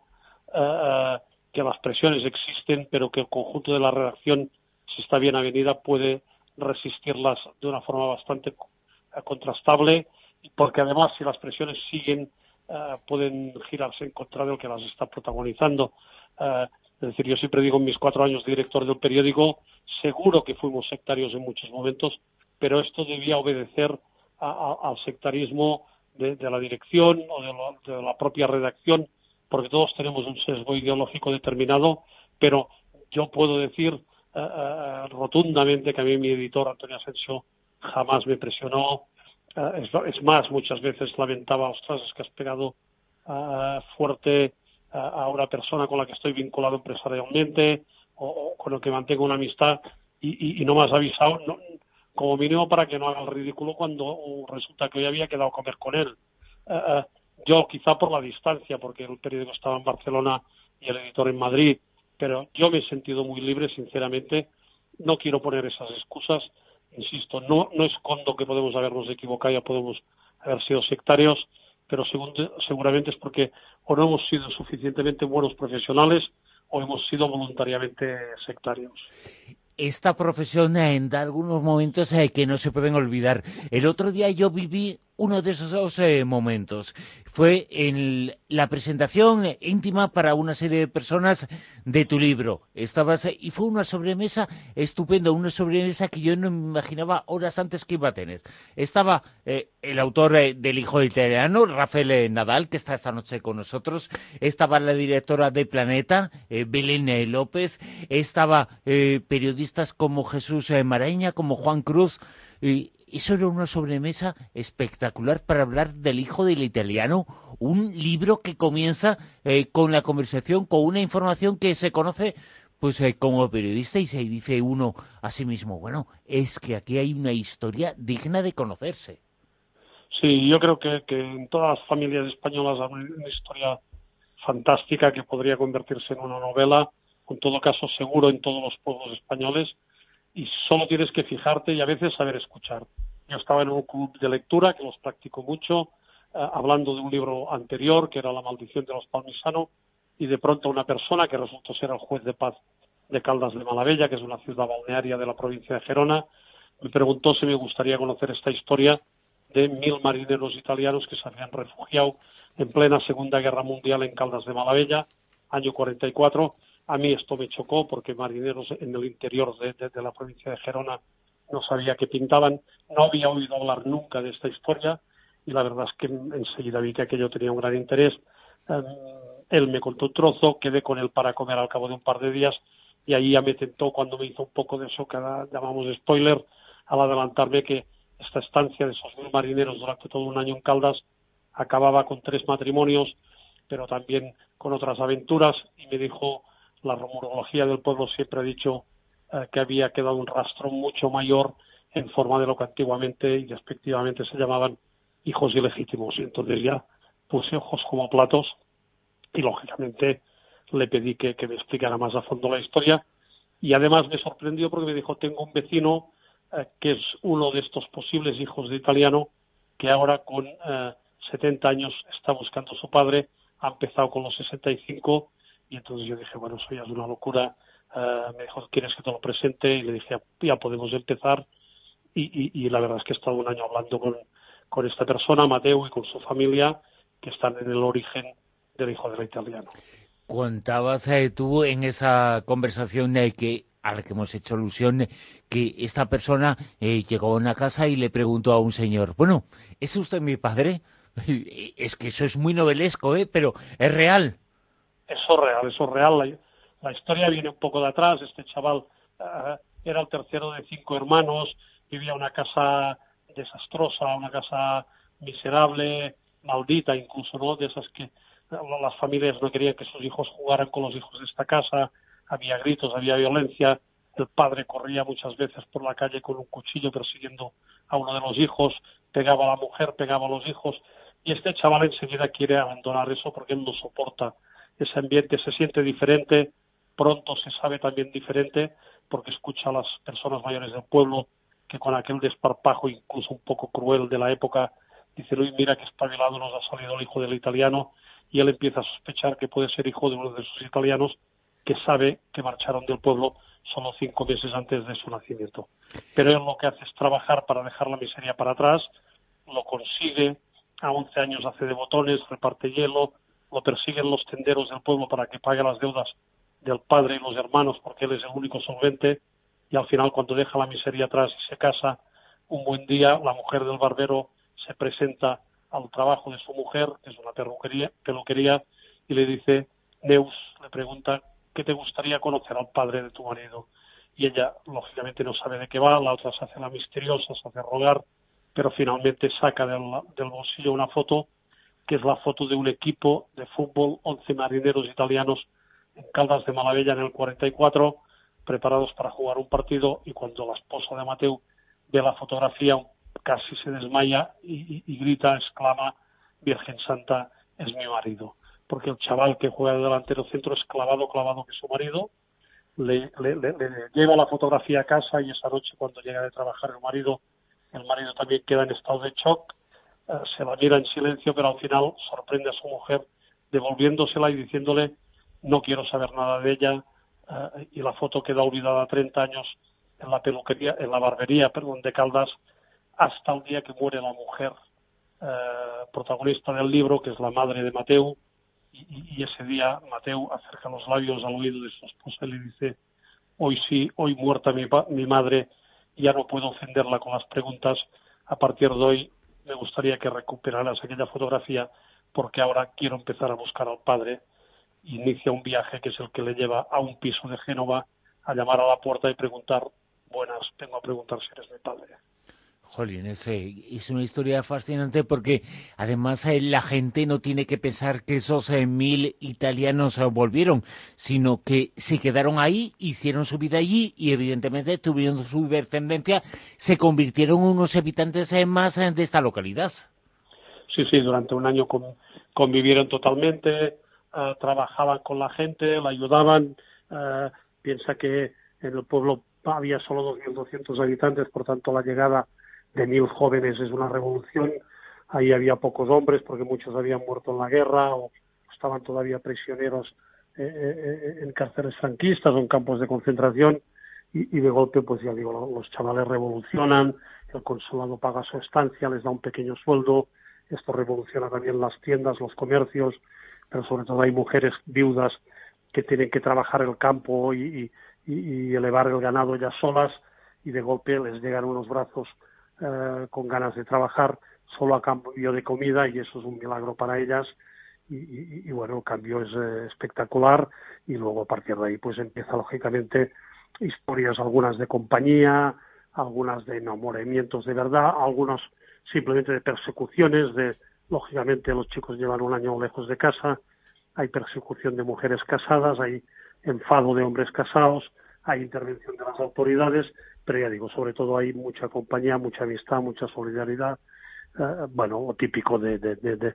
que las presiones existen, pero que el conjunto de la redacción, si está bien avenida, puede resistirlas de una forma bastante contrastable, porque además si las presiones siguen, pueden girarse en contra del que las está protagonizando. Es decir, yo siempre digo en mis 4 años de director del periódico, seguro que fuimos sectarios en muchos momentos, pero esto debía obedecer al sectarismo de la dirección o de la propia redacción, porque todos tenemos un sesgo ideológico determinado, pero yo puedo decir rotundamente que a mí mi editor, Antonio Asensio, jamás me presionó. Es más, muchas veces lamentaba, ostras, es que has pegado fuerte a una persona con la que estoy vinculado empresarialmente o con el que mantengo una amistad y no me has avisado, no, como mínimo para que no haga el ridículo cuando resulta que hoy había quedado a comer con él. Yo quizá por la distancia, porque el periódico estaba en Barcelona y el editor en Madrid, pero yo me he sentido muy libre, sinceramente. No quiero poner esas excusas, insisto, no escondo que podemos habernos equivocado, ya podemos haber sido sectarios, pero seguramente es porque o no hemos sido suficientemente buenos profesionales o hemos sido voluntariamente sectarios. Esta profesión da algunos momentos que no se pueden olvidar. El otro día yo viví uno de esos momentos. Fue en la presentación íntima para una serie de personas de tu libro. Y fue una sobremesa estupenda, una sobremesa que yo no me imaginaba horas antes que iba a tener. Estaba el autor del Hijo del Italiano, Rafael Nadal, que está esta noche con nosotros. Estaba la directora de Planeta, Belén López. Estaba periodistas como Jesús Maraña, como Juan Cruz. Eso era una sobremesa espectacular para hablar del Hijo del Italiano, un libro que comienza con la conversación, con una información que se conoce pues como periodista y se dice uno a sí mismo, bueno, es que aquí hay una historia digna de conocerse. Sí, yo creo que en todas las familias españolas hay una historia fantástica que podría convertirse en una novela, en todo caso seguro en todos los pueblos españoles, y solo tienes que fijarte y a veces saber escuchar. Yo estaba en un club de lectura, que los practico mucho, hablando de un libro anterior, que era La maldición de los Palmisano, y de pronto una persona que resultó ser el juez de paz de Caldas de Malavella, que es una ciudad balnearia de la provincia de Gerona, me preguntó si me gustaría conocer esta historia de 1000 marineros italianos que se habían refugiado en plena Segunda Guerra Mundial en Caldas de Malavella, año 44. A mí esto me chocó porque marineros en el interior de la provincia de Gerona no sabía qué pintaban, no había oído hablar nunca de esta historia y la verdad es que enseguida vi que aquello tenía un gran interés. Él me contó un trozo, quedé con él para comer al cabo de un par de días y ahí ya me tentó cuando me hizo un poco de eso que llamamos spoiler, al adelantarme que esta estancia de esos 1000 marineros durante todo un año en Caldas acababa con 3 matrimonios, pero también con otras aventuras y me dijo: la rumorología del pueblo siempre ha dicho que había quedado un rastro mucho mayor en forma de lo que antiguamente y despectivamente se llamaban hijos ilegítimos. Y entonces ya puse ojos como platos y lógicamente le pedí que me explicara más a fondo la historia y además me sorprendió porque me dijo: tengo un vecino que es uno de estos posibles hijos de italiano que ahora con 70 años está buscando a su padre, ha empezado con los 65. Y entonces yo dije, bueno, eso ya es una locura. Me dijo: ¿quieres que te lo presente? Y le dije, ya podemos empezar. Y la verdad es que he estado un año hablando con esta persona, Mateo, y con su familia, que están en el origen del Hijo del Italiano. Contabas tú en esa conversación a la que hemos hecho alusión, que esta persona llegó a una casa y le preguntó a un señor, bueno, ¿es usted mi padre? Es que eso es muy novelesco, pero es real. Eso es real. La historia viene un poco de atrás. Este chaval era el tercero de 5 hermanos, vivía en una casa desastrosa, una casa miserable, maldita incluso, ¿no? De esas que las familias no querían que sus hijos jugaran con los hijos de esta casa, había gritos, había violencia, el padre corría muchas veces por la calle con un cuchillo persiguiendo a uno de los hijos, pegaba a la mujer, pegaba a los hijos, y este chaval enseguida quiere abandonar eso porque él no soporta ese ambiente, se siente diferente, pronto se sabe también diferente, porque escucha a las personas mayores del pueblo que con aquel desparpajo incluso un poco cruel de la época dicen, uy, mira que espabilado nos ha salido el hijo del italiano, y él empieza a sospechar que puede ser hijo de uno de sus italianos que sabe que marcharon del pueblo solo 5 meses antes de su nacimiento. Pero él lo que hace es trabajar para dejar la miseria para atrás, lo consigue, a 11 años hace de botones, reparte hielo, lo persiguen los tenderos del pueblo para que pague las deudas del padre y los hermanos porque él es el único solvente, y al final cuando deja la miseria atrás y se casa, un buen día la mujer del barbero se presenta al trabajo de su mujer, que es una peluquería, y le dice, Neus, le pregunta, ¿qué te gustaría conocer al padre de tu marido? Y ella, lógicamente, no sabe de qué va, la otra se hace la misteriosa, se hace rogar, pero finalmente saca del bolsillo una foto, que es la foto de un equipo de fútbol, 11 marineros italianos en Caldas de Malavella en el 44, preparados para jugar un partido, y cuando la esposa de Mateu ve la fotografía casi se desmaya y grita, exclama, Virgen Santa, es mi marido. Porque el chaval que juega de delantero centro es clavado que su marido, le lleva la fotografía a casa, y esa noche cuando llega de trabajar el marido también queda en estado de shock, se la mira en silencio, pero al final sorprende a su mujer devolviéndosela y diciéndole, no quiero saber nada de ella, y la foto queda olvidada 30 años en la barbería de Caldas, hasta el día que muere la mujer protagonista del libro, que es la madre de Mateu, y ese día Mateu acerca los labios al oído de su esposa y le dice, hoy sí, hoy muerta mi madre, ya no puedo ofenderla con las preguntas, a partir de hoy me gustaría que recuperaras aquella fotografía porque ahora quiero empezar a buscar al padre. Inicia un viaje que es el que le lleva a un piso de Génova a llamar a la puerta y preguntar, buenas, vengo a preguntar si eres mi padre. Jolín, es una historia fascinante porque además la gente no tiene que pensar que esos 1000 italianos volvieron, sino que se quedaron ahí, hicieron su vida allí y evidentemente tuvieron su descendencia, se convirtieron en unos habitantes más de esta localidad. Sí, durante un año convivieron totalmente, trabajaban con la gente, la ayudaban. Piensa que en el pueblo había solo 2.200 habitantes, por tanto la llegada de 1000 jóvenes es una revolución. Ahí había pocos hombres porque muchos habían muerto en la guerra o estaban todavía prisioneros en cárceles franquistas o en campos de concentración, y de golpe, pues ya digo, los chavales revolucionan, el consulado paga su estancia, les da un pequeño sueldo, esto revoluciona también las tiendas, los comercios, pero sobre todo hay mujeres viudas que tienen que trabajar el campo y elevar el ganado ya solas, y de golpe les llegan unos brazos con ganas de trabajar solo a cambio de comida, y eso es un milagro para ellas, y bueno, el cambio es espectacular, y luego a partir de ahí pues empieza lógicamente historias, algunas de compañía, algunas de enamoramientos de verdad, algunas simplemente de persecuciones, lógicamente los chicos llevan un año lejos de casa, hay persecución de mujeres casadas, hay enfado de hombres casados, hay intervención de las autoridades, pero ya digo, sobre todo hay mucha compañía, mucha amistad, mucha solidaridad, típico de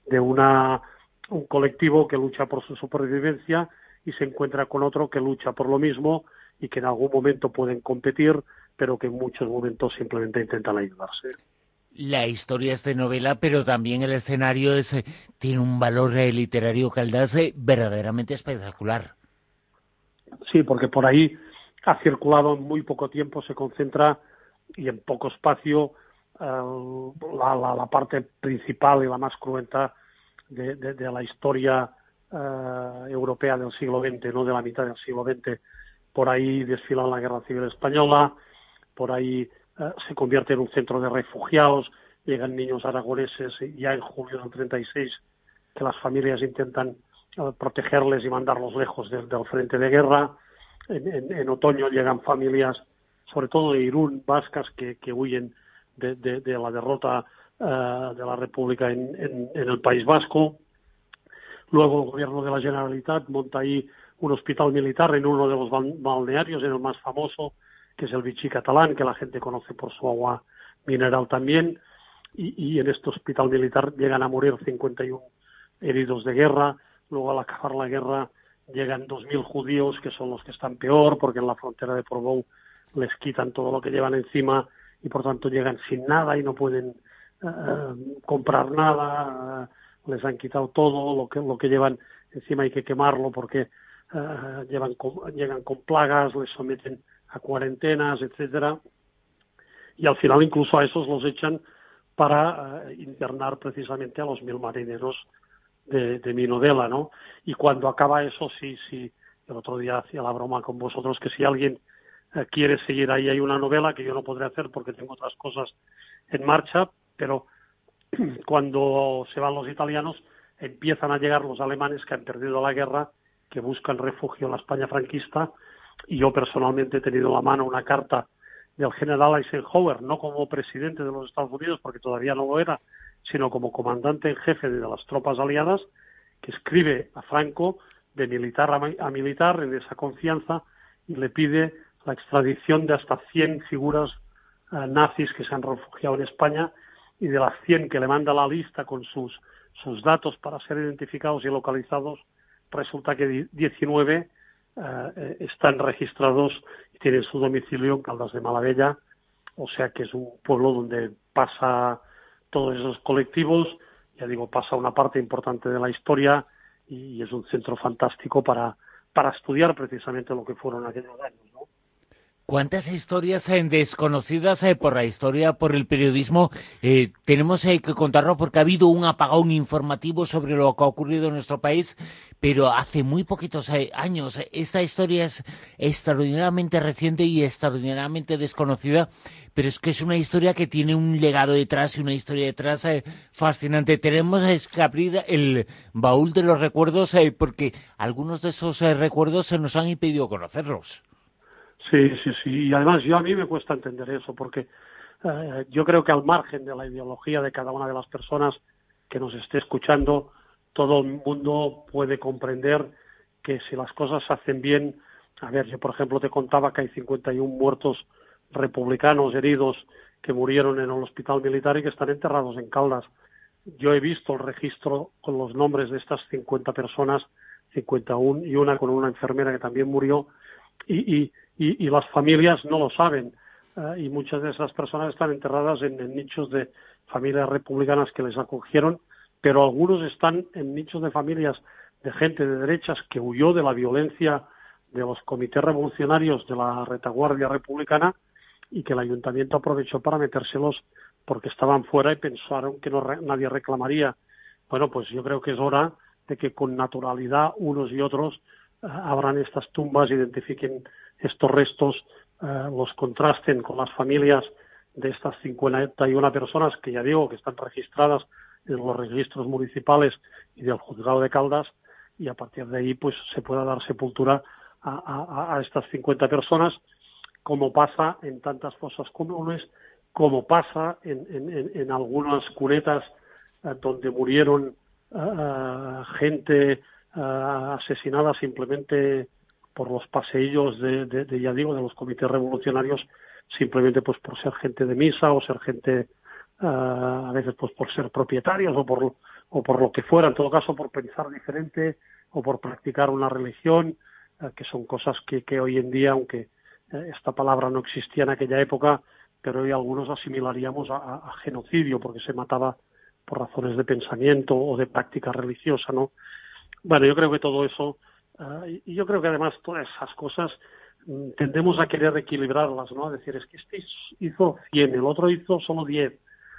un colectivo que lucha por su supervivencia y se encuentra con otro que lucha por lo mismo y que en algún momento pueden competir, pero que en muchos momentos simplemente intentan ayudarse. La historia es de novela, pero también el escenario tiene un valor literario, Caldas, verdaderamente espectacular. Sí, porque por ahí ha circulado en muy poco tiempo, se concentra y en poco espacio la parte principal y la más cruenta de la historia europea del siglo XX, no de la mitad del siglo XX. Por ahí desfila la Guerra Civil Española, por ahí se convierte en un centro de refugiados, llegan niños aragoneses ya en julio del 36, que las familias intentan protegerles y mandarlos lejos del frente de guerra. En otoño llegan familias, sobre todo de Irún, vascas, que huyen de la derrota de la República en el País Vasco. Luego el gobierno de la Generalitat monta ahí un hospital militar en uno de los balnearios, en el más famoso, que es el Vichy Catalán, que la gente conoce por su agua mineral también, y en este hospital militar llegan a morir 51 heridos de guerra. Luego, al acabar la guerra, llegan 2.000 judíos, que son los que están peor, porque en la frontera de Portbou les quitan todo lo que llevan encima y por tanto llegan sin nada y no pueden comprar nada, les han quitado todo, lo que llevan encima hay que quemarlo porque llegan con plagas, les someten a cuarentenas, etcétera, y al final incluso a esos los echan para internar precisamente a los 1.000 marineros de Minudela, ¿no? Y cuando acaba eso, sí, el otro día hacía la broma con vosotros que si alguien quiere seguir ahí, hay una novela que yo no podré hacer porque tengo otras cosas en marcha, pero cuando se van los italianos empiezan a llegar los alemanes que han perdido la guerra, que buscan refugio en la España franquista, y yo personalmente he tenido en la mano una carta del general Eisenhower, no como presidente de los Estados Unidos, porque todavía no lo era, sino como comandante en jefe de las tropas aliadas, que escribe a Franco de militar a militar en esa confianza y le pide la extradición de hasta 100 figuras nazis que se han refugiado en España, y de las 100 que le manda la lista con sus datos para ser identificados y localizados, resulta que 19 están registrados y tienen su domicilio en Caldas de Malavella, o sea que es un pueblo donde pasa todos esos colectivos, ya digo, pasa una parte importante de la historia y es un centro fantástico para estudiar precisamente lo que fueron aquellos años, ¿no? ¿Cuántas historias desconocidas por la historia, por el periodismo, tenemos que contarlo? Porque ha habido un apagón informativo sobre lo que ha ocurrido en nuestro país, pero hace muy poquitos años. Esta historia es extraordinariamente reciente y extraordinariamente desconocida, pero es que es una historia que tiene un legado detrás y una historia detrás fascinante. Tenemos que abrir el baúl de los recuerdos porque algunos de esos recuerdos se nos han impedido conocerlos. Sí, y además a mí me cuesta entender eso, porque yo creo que al margen de la ideología de cada una de las personas que nos esté escuchando, todo el mundo puede comprender que si las cosas se hacen bien, a ver, yo por ejemplo te contaba que hay 51 muertos republicanos heridos que murieron en el hospital militar y que están enterrados en Caldas. Yo he visto el registro con los nombres de estas 50 personas, 51, y una con una enfermera que también murió, y las familias no lo saben, y muchas de esas personas están enterradas en nichos de familias republicanas que les acogieron, pero algunos están en nichos de familias de gente de derechas que huyó de la violencia de los comités revolucionarios de la retaguardia republicana y que el ayuntamiento aprovechó para metérselos porque estaban fuera y pensaron que nadie reclamaría. Bueno, pues yo creo que es hora de que con naturalidad unos y otros abran estas tumbas, identifiquen estos restos, los contrasten con las familias de estas 51 personas que ya digo que están registradas en los registros municipales y del juzgado de Caldas, y a partir de ahí pues se pueda dar sepultura a estas 50 personas, como pasa en tantas fosas comunes, como pasa en algunas cunetas donde murieron gente asesinada simplemente por los paseillos de los comités revolucionarios, simplemente pues por ser gente de misa o ser gente a veces pues por ser propietarios o por lo que fuera, en todo caso por pensar diferente o por practicar una religión, que son cosas que hoy en día, aunque esta palabra no existía en aquella época, pero hoy algunos asimilaríamos a genocidio porque se mataba por razones de pensamiento o de práctica religiosa, ¿no? Bueno, yo creo que todo eso, y yo creo que además todas esas cosas tendemos a querer equilibrarlas, ¿no? A decir, es que este hizo 100, el otro hizo solo 10.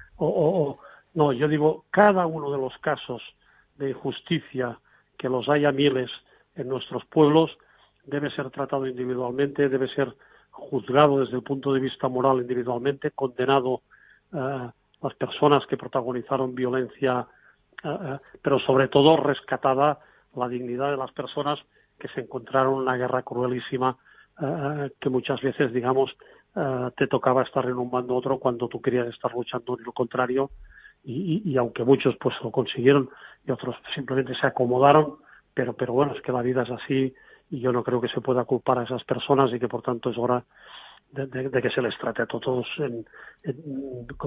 No, yo digo, cada uno de los casos de injusticia, que los haya miles en nuestros pueblos, debe ser tratado individualmente, debe ser juzgado desde el punto de vista moral individualmente, condenado las personas que protagonizaron violencia, pero sobre todo rescatada la dignidad de las personas que se encontraron en una guerra cruelísima, que muchas veces, digamos, te tocaba estar en un bando u otro cuando tú querías estar luchando en lo contrario, y aunque muchos pues lo consiguieron y otros simplemente se acomodaron, pero bueno, es que la vida es así y yo no creo que se pueda culpar a esas personas y que por tanto es hora de que se les trate a todos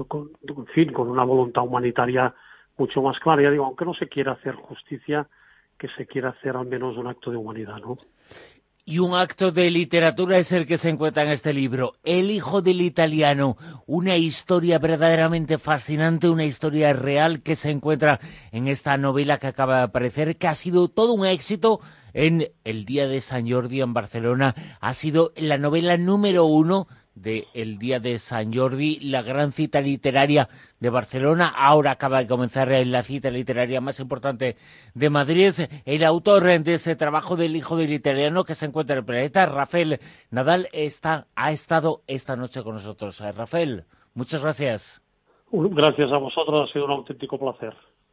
con una voluntad humanitaria mucho más clara. Ya digo, aunque no se quiera hacer justicia, que se quiera hacer al menos un acto de humanidad, ¿no? Y un acto de literatura es el que se encuentra en este libro, El hijo del italiano, una historia verdaderamente fascinante, una historia real que se encuentra en esta novela que acaba de aparecer, que ha sido todo un éxito en el Día de San Jordi en Barcelona. Ha sido la novela número 1 del Día de San Jordi, la gran cita literaria de Barcelona. Ahora acaba de comenzar la cita literaria más importante de Madrid. El autor de ese trabajo del hijo del italiano que se encuentra en el planeta, Rafael Nadal, ha estado esta noche con nosotros. Rafael, muchas gracias. Gracias a vosotros, ha sido un auténtico placer.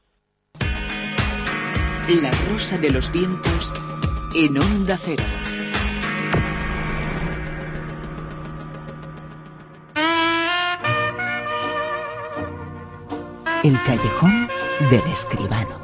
La Rosa de los Vientos en Onda Cero. El callejón del escribano.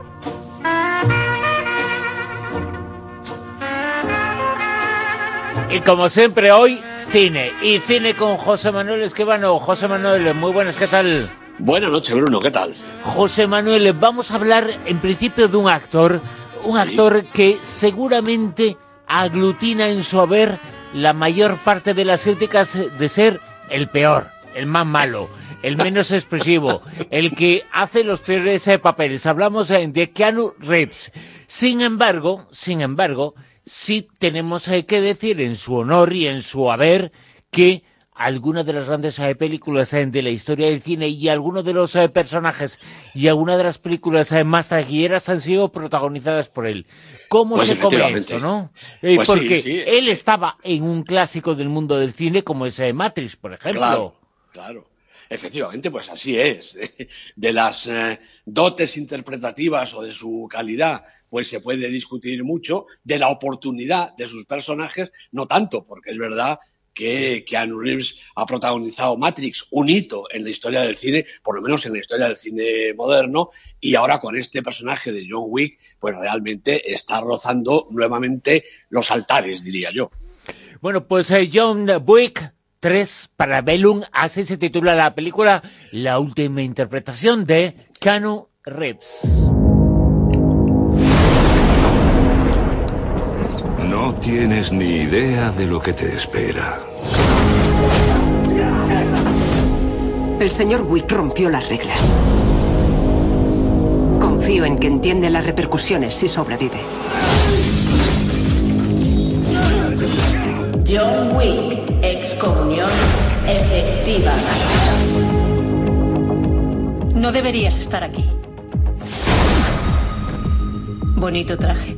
Y como siempre hoy, cine. Y cine con José Manuel Escribano. José Manuel, muy buenas, ¿qué tal? Buenas noches, Bruno, ¿qué tal? José Manuel, vamos a hablar en principio de un actor que seguramente aglutina en su haber la mayor parte de las críticas de ser el peor, el más malo, el menos expresivo, el que hace los peores papeles. Hablamos de Keanu Reeves. Sin embargo, sí tenemos que decir en su honor y en su haber que algunas de las grandes películas de la historia del cine y algunos de los personajes y algunas de las películas más taquilleras han sido protagonizadas por él. ¿Cómo pues se come esto, no? Pues porque sí. Él estaba en un clásico del mundo del cine como es Matrix, por ejemplo. Claro. Efectivamente, pues así es. De las dotes interpretativas o de su calidad, pues se puede discutir mucho. De la oportunidad de sus personajes, no tanto, porque es verdad que Keanu Reeves ha protagonizado Matrix, un hito en la historia del cine, por lo menos en la historia del cine moderno, y ahora con este personaje de John Wick, pues realmente está rozando nuevamente los altares, diría yo. Bueno, pues John Wick 3 Parabellum, así se titula la película, la última interpretación de Keanu Reeves. No tienes ni idea de lo que te espera. El señor Wick rompió las reglas. Confío en que entiende las repercusiones si sobrevive. John Wick, excomunión efectiva. No deberías estar aquí. Bonito traje.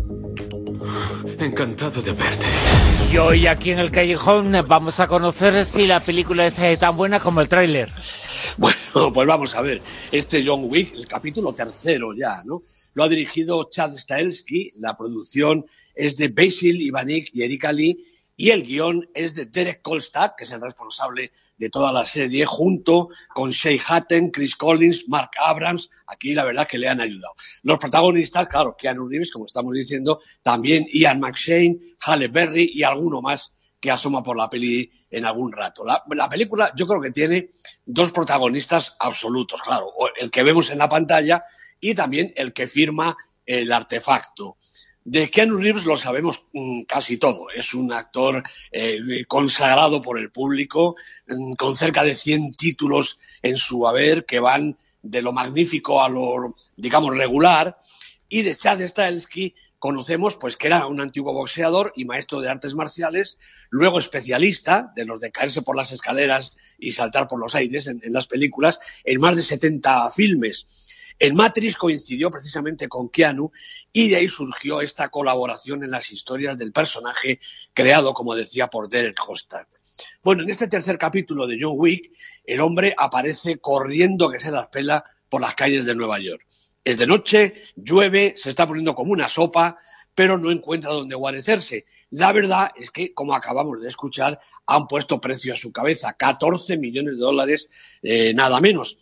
Encantado de verte. Y hoy aquí en el callejón vamos a conocer si la película es tan buena como el tráiler. Bueno, pues vamos a ver. Este John Wick, el capítulo 3 ya, ¿no? Lo ha dirigido Chad Stahelski, la producción es de Basil Ivanik y Erika Lee, y el guión es de Derek Kolstad, que es el responsable de toda la serie, junto con Shea Hatton, Chris Collins, Mark Abrams. Aquí la verdad que le han ayudado. Los protagonistas, claro, Keanu Reeves, como estamos diciendo, también Ian McShane, Halle Berry y alguno más que asoma por la peli en algún rato. La película yo creo que tiene dos protagonistas absolutos, claro, el que vemos en la pantalla y también el que firma el artefacto. De Keanu Reeves lo sabemos casi todo. Es un actor consagrado por el público, con cerca de 100 títulos en su haber, que van de lo magnífico a lo, digamos, regular. Y de Chad Stahelski conocemos pues que era un antiguo boxeador y maestro de artes marciales, luego especialista de los de caerse por las escaleras y saltar por los aires en las películas, en más de 70 filmes. En Matrix coincidió precisamente con Keanu y de ahí surgió esta colaboración en las historias del personaje creado, como decía, por Derek Kolstad. Bueno, en este tercer capítulo de John Wick, el hombre aparece corriendo que se las pela por las calles de Nueva York. Es de noche, llueve, se está poniendo como una sopa, pero no encuentra dónde guarecerse. La verdad es que, como acabamos de escuchar, han puesto precio a su cabeza, $14 millones, nada menos.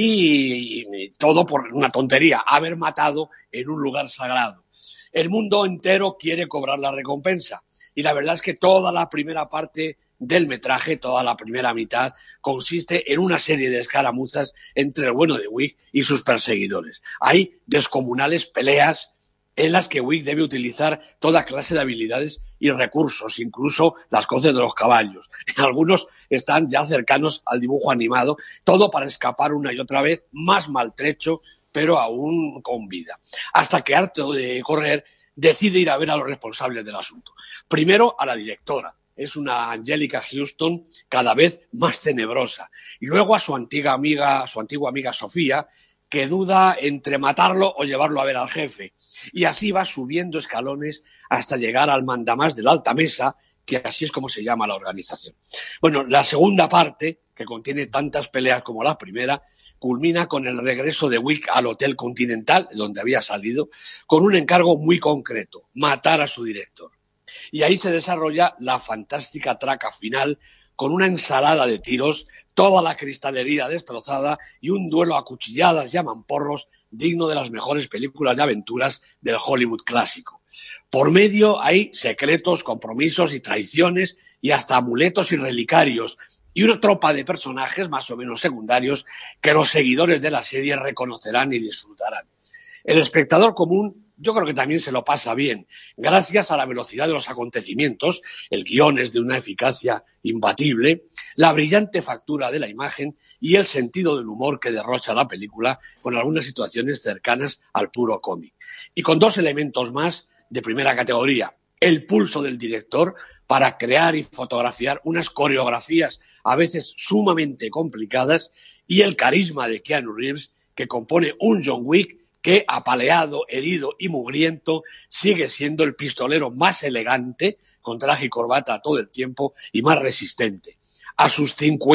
Y todo por una tontería, haber matado en un lugar sagrado. El mundo entero quiere cobrar la recompensa. Y la verdad es que toda la primera parte del metraje, toda la primera mitad, consiste en una serie de escaramuzas entre el bueno de Wick y sus perseguidores. Hay descomunales peleas en las que Wick debe utilizar toda clase de habilidades y recursos, incluso las coces de los caballos. Algunos están ya cercanos al dibujo animado, todo para escapar una y otra vez, más maltrecho, pero aún con vida. Hasta que, harto de correr, decide ir a ver a los responsables del asunto. Primero a la directora. Es una Angélica Houston cada vez más tenebrosa. Y luego a su antigua amiga Sofía, que duda entre matarlo o llevarlo a ver al jefe. Y así va subiendo escalones hasta llegar al mandamás de la alta mesa, que así es como se llama la organización. Bueno, la segunda parte, que contiene tantas peleas como la primera, culmina con el regreso de Wick al Hotel Continental, donde había salido, con un encargo muy concreto: matar a su director. Y ahí se desarrolla la fantástica traca final, con una ensalada de tiros, toda la cristalería destrozada y un duelo a cuchilladas y a mamporros digno de las mejores películas de aventuras del Hollywood clásico. Por medio hay secretos, compromisos y traiciones y hasta amuletos y relicarios, y una tropa de personajes más o menos secundarios que los seguidores de la serie reconocerán y disfrutarán. El espectador común yo creo que también se lo pasa bien, gracias a la velocidad de los acontecimientos, el guión es de una eficacia imbatible, la brillante factura de la imagen y el sentido del humor que derrocha la película, con algunas situaciones cercanas al puro cómic. Y con dos elementos más de primera categoría: el pulso del director para crear y fotografiar unas coreografías a veces sumamente complicadas, y el carisma de Keanu Reeves, que compone un John Wick que, apaleado, herido y mugriento, sigue siendo el pistolero más elegante, con traje y corbata todo el tiempo, y más resistente. A sus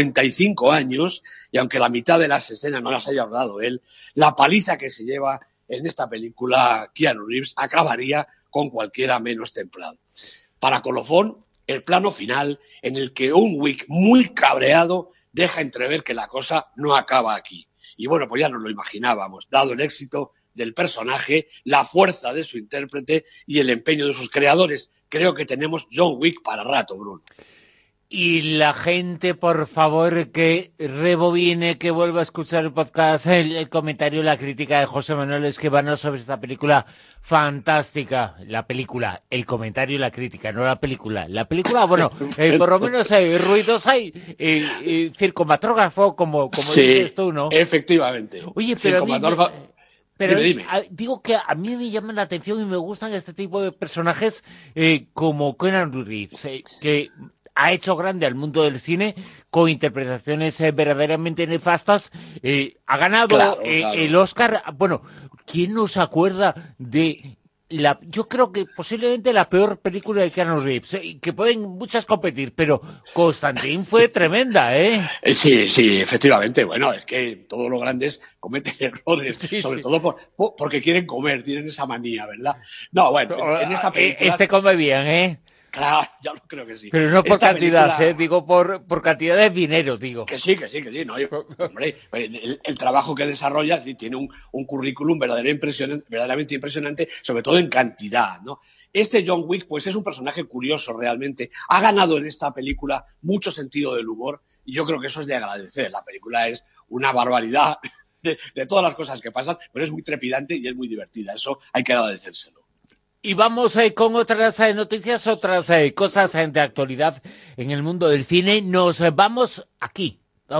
55 años, y aunque la mitad de las escenas no las haya rodado él, la paliza que se lleva en esta película Keanu Reeves acabaría con cualquiera menos templado. Para colofón, el plano final, en el que un Wick muy cabreado deja entrever que la cosa no acaba aquí. Y bueno, pues ya nos lo imaginábamos, dado el éxito del personaje, la fuerza de su intérprete y el empeño de sus creadores. Creo que tenemos John Wick para rato, Bruno. Y la gente, por favor, que rebobine, que vuelva a escuchar el podcast, el comentario, la crítica de José Manuel Esquivano sobre esta película fantástica. La película, el comentario y la crítica, no la película. La película, bueno, por lo menos hay ruidos, hay circomatógrafo, como sí, dices tú, ¿no? Efectivamente. Oye, pero dime. Digo que a mí me llaman la atención y me gustan este tipo de personajes como Keanu Reeves, que ha hecho grande al mundo del cine con interpretaciones verdaderamente nefastas. Ha ganado el Oscar. Bueno, ¿quién no se acuerda de yo creo que posiblemente la peor película de Keanu Reeves, que pueden muchas competir, pero Constantine fue tremenda, ¿eh? Sí, efectivamente. Bueno, es que todos los grandes cometen errores, sobre todo porque quieren comer, tienen esa manía, ¿verdad? No, bueno, en esta película... Este come bien, ¿eh? Claro, yo lo creo que sí. Pero no por cantidad, digo por cantidad de dinero, digo. Que sí. No, hombre, el trabajo que desarrolla tiene un currículum verdaderamente impresionante, sobre todo en cantidad, ¿no? Este John Wick, pues es un personaje curioso realmente. Ha ganado en esta película mucho sentido del humor y yo creo que eso es de agradecer. La película es una barbaridad de todas las cosas que pasan, pero es muy trepidante y es muy divertida. Eso hay que agradecérselo. Y vamos con otras noticias, otras cosas de actualidad en el mundo del cine. Nos vamos aquí,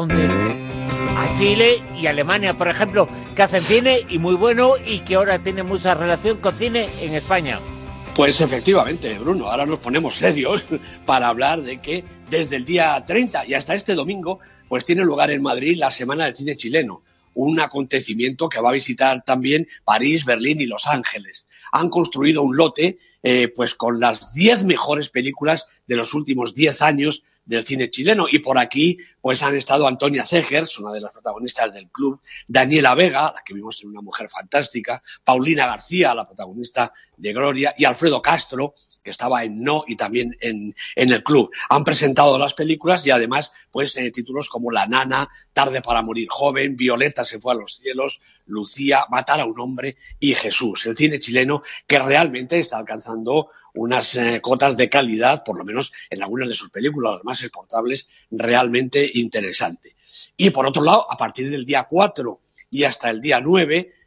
a Chile y Alemania, por ejemplo, que hacen cine y muy bueno y que ahora tiene mucha relación con cine en España. Pues efectivamente, Bruno, ahora nos ponemos serios para hablar de que desde el día 30 y hasta este domingo pues tiene lugar en Madrid la Semana del Cine Chileno, un acontecimiento que va a visitar también París, Berlín y Los Ángeles. Han construido un lote pues con las 10 mejores películas de los últimos 10 años del cine chileno. Y por aquí pues han estado Antonia Zegers, una de las protagonistas del club, Daniela Vega, la que vimos en Una mujer fantástica, Paulina García, la protagonista de Gloria, y Alfredo Castro, que estaba en No y también en el club. Han presentado las películas y además pues títulos como La nana, Tarde para morir joven, Violeta se fue a los cielos, Lucía, Matar a un hombre y Jesús. El cine chileno que realmente está alcanzando unas cotas de calidad, por lo menos en algunas de sus películas, las más exportables, realmente interesante. Y por otro lado, a partir del día 4 y hasta el día 9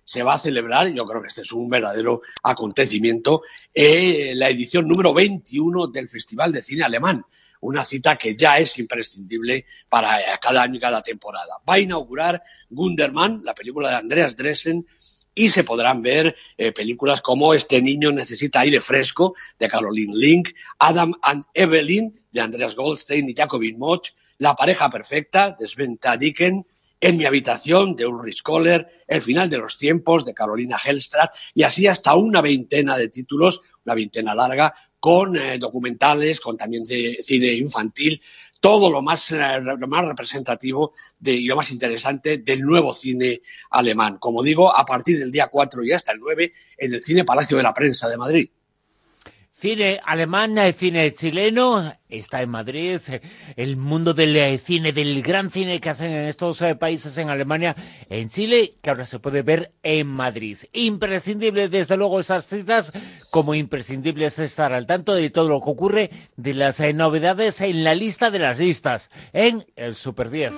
se va a celebrar, yo creo que este es un verdadero acontecimiento, la edición número 21 del Festival de Cine Alemán. Una cita que ya es imprescindible para cada año y cada temporada. Va a inaugurar Gundermann, la película de Andreas Dresen, y se podrán ver películas como Este niño necesita aire fresco, de Caroline Link, Adam and Evelyn, de Andreas Goldstein y Jacobin Moch, La pareja perfecta, de Sven Tadiken, En mi habitación, de Ulrich Kohler, El final de los tiempos, de Carolina Hellstratt, y así hasta una veintena de títulos, una veintena larga, con documentales, con también cine infantil, todo lo más representativo y lo más interesante del nuevo cine alemán. Como digo, a partir del día 4 y hasta el 9, en el Cine Palacio de la Prensa de Madrid. Cine alemán, cine chileno, está en Madrid, el mundo del cine, del gran cine que hacen en estos países, en Alemania, en Chile, que ahora se puede ver en Madrid. Imprescindible, desde luego, esas citas, como imprescindible es estar al tanto de todo lo que ocurre, de las novedades en la lista de las listas, en el Super 10.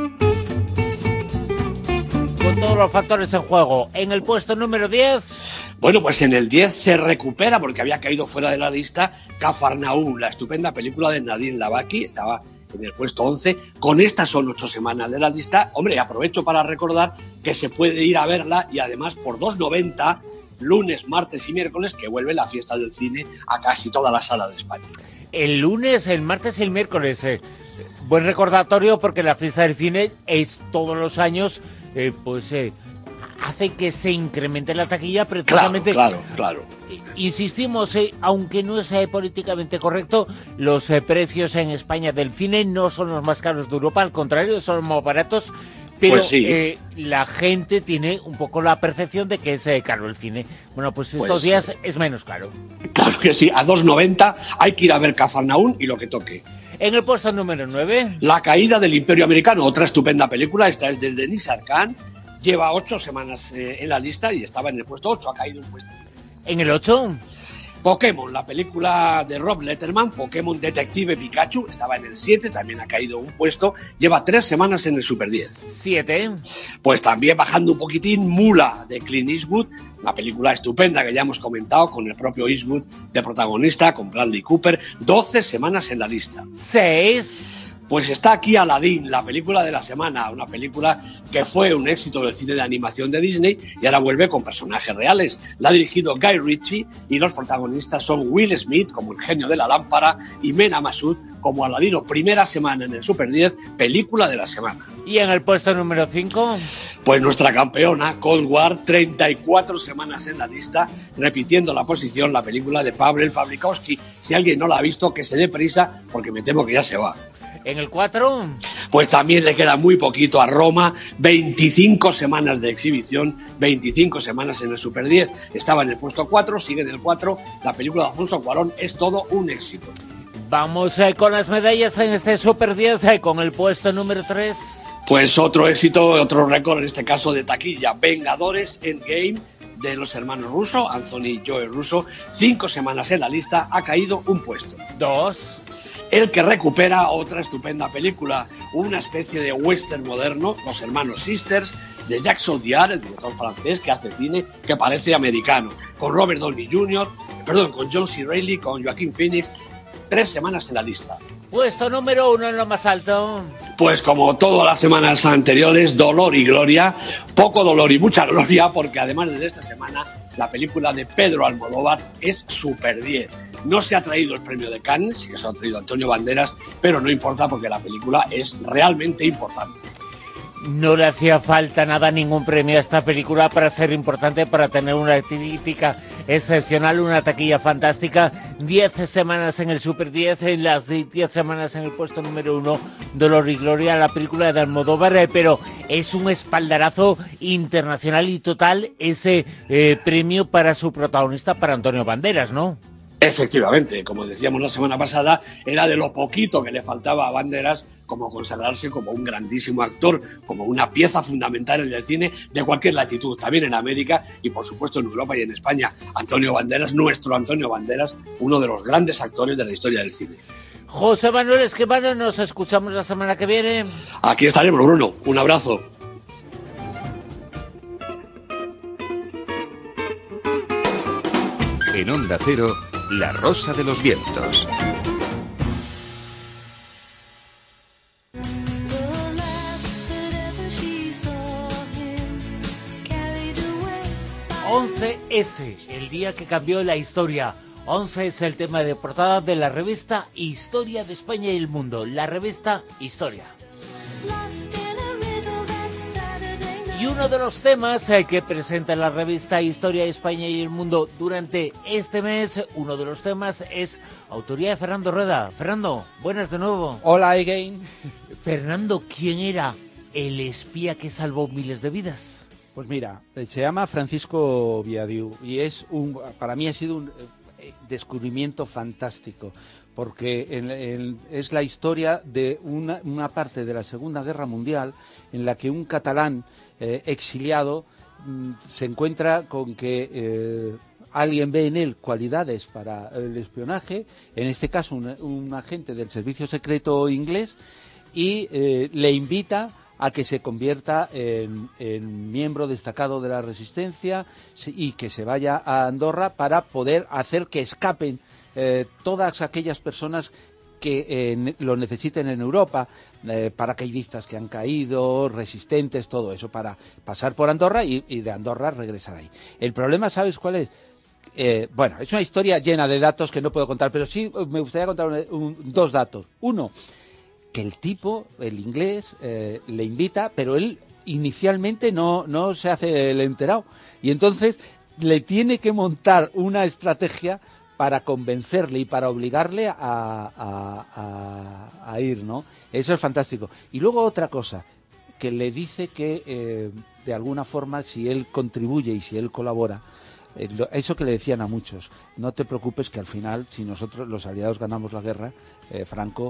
Con todos los factores en juego, en el puesto número 10... Bueno, pues en el 10 se recupera, porque había caído fuera de la lista, Cafarnaúm, la estupenda película de Nadine Lavaki, estaba en el puesto 11. Con estas son 8 semanas de la lista. Hombre, aprovecho para recordar que se puede ir a verla y además por 2,90, lunes, martes y miércoles, que vuelve la fiesta del cine a casi todas las salas de España. El lunes, el martes y el miércoles. Buen recordatorio, porque la fiesta del cine es todos los años, hace que se incremente la taquilla precisamente. Claro. Insistimos, aunque no es políticamente correcto, los precios en España del cine no son los más caros de Europa, al contrario, son más baratos, pero pues sí. La gente tiene un poco la percepción de que es caro el cine. Bueno, pues estos días es menos caro. Claro que sí, a 2,90 hay que ir a ver Cafarnaúm y lo que toque. En el puesto número 9... La caída del Imperio Americano, otra estupenda película, esta es de Denis Arcand. Lleva 8 semanas en la lista y estaba en el puesto 8, ha caído un puesto. ¿En el 8? Pokémon, la película de Rob Letterman, Pokémon Detective Pikachu, estaba en el 7, también ha caído un puesto, lleva 3 semanas en el Super 10. 7. Pues también bajando un poquitín, Mula, de Clint Eastwood, una película estupenda que ya hemos comentado, con el propio Eastwood de protagonista, con Bradley Cooper, 12 semanas en la lista. 6. Pues está aquí Aladdin, la película de la semana, una película que fue un éxito del cine de animación de Disney y ahora vuelve con personajes reales. La ha dirigido Guy Ritchie y los protagonistas son Will Smith como el genio de la lámpara y Mena Massoud como Aladino. Primera semana en el Super 10, película de la semana. ¿Y en el puesto número 5? Pues nuestra campeona, Cold War, 34 semanas en la lista, repitiendo la posición, la película de Paweł Pawlikowski. Si alguien no la ha visto, que se dé prisa, porque me temo que ya se va. ¿En el 4? Pues también le queda muy poquito a Roma, 25 semanas de exhibición, 25 semanas en el Super 10. Estaba en el puesto 4, sigue en el 4. La película de Alfonso Cuarón es todo un éxito. Vamos con las medallas en este Super 10, con el puesto número 3. Pues otro éxito, otro récord, en este caso de taquilla, Vengadores Endgame, de los hermanos Russo, Anthony y Joe Russo, 5 semanas en la lista, ha caído un puesto. 2. El que recupera, otra estupenda película, una especie de western moderno, Los hermanos Sisters, de Jacques Audiard, el director francés que hace cine que parece americano, con Robert Downey Jr., con John C. Reilly, con Joaquin Phoenix, 3 semanas en la lista. Puesto número 1 en lo más alto. Pues como todas las semanas anteriores, dolor y gloria, poco dolor y mucha gloria, porque además de esta semana, la película de Pedro Almodóvar es Super 10. No se ha traído el premio de Cannes, sí que se ha traído Antonio Banderas, pero no importa porque la película es realmente importante. No le hacía falta nada, ningún premio a esta película para ser importante, para tener una crítica excepcional, una taquilla fantástica. 10 semanas en el Super 10, en las 10 semanas en el puesto número 1, Dolor y Gloria, la película de Almodóvar, pero es un espaldarazo internacional y total ese premio para su protagonista, para Antonio Banderas, ¿no? Efectivamente, como decíamos la semana pasada, era de lo poquito que le faltaba a Banderas como consagrarse como un grandísimo actor, como una pieza fundamental en el cine de cualquier latitud, también en América y por supuesto en Europa y en España. Antonio Banderas, nuestro Antonio Banderas, uno de los grandes actores de la historia del cine. José Manuel Esquivano, nos escuchamos la semana que viene. Aquí estaremos, Bruno. Un abrazo. En Onda Cero, La Rosa de los Vientos. S, el día que cambió la historia. 11 es el tema de portada de la revista Historia de España y el Mundo, la revista Historia. Y uno de los temas que presenta la revista Historia de España y el Mundo durante este mes, uno de los temas es autoría de Fernando Rueda. Fernando, buenas de nuevo. Hola again. Fernando, ¿quién era el espía que salvó miles de vidas? Pues mira, se llama Francisco Viadiu y para mí ha sido un descubrimiento fantástico, porque es la historia de una parte de la Segunda Guerra Mundial en la que un catalán exiliado se encuentra con que alguien ve en él cualidades para el espionaje, en este caso un agente del servicio secreto inglés, y le invita a que se convierta en miembro destacado de la Resistencia y que se vaya a Andorra para poder hacer que escapen todas aquellas personas que lo necesiten en Europa, paracaidistas que han caído, resistentes, todo eso, para pasar por Andorra y de Andorra regresar ahí. El problema, ¿sabes cuál es? Bueno, es una historia llena de datos que no puedo contar, pero sí me gustaría contar dos datos. Uno, que el tipo, el inglés, le invita, pero él inicialmente no se hace el enterado. Y entonces le tiene que montar una estrategia para convencerle y para obligarle a ir, ¿no? Eso es fantástico. Y luego otra cosa, que le dice que de alguna forma, si él contribuye y si él colabora, eso que le decían a muchos, no te preocupes que al final, si nosotros los aliados ganamos la guerra, Franco,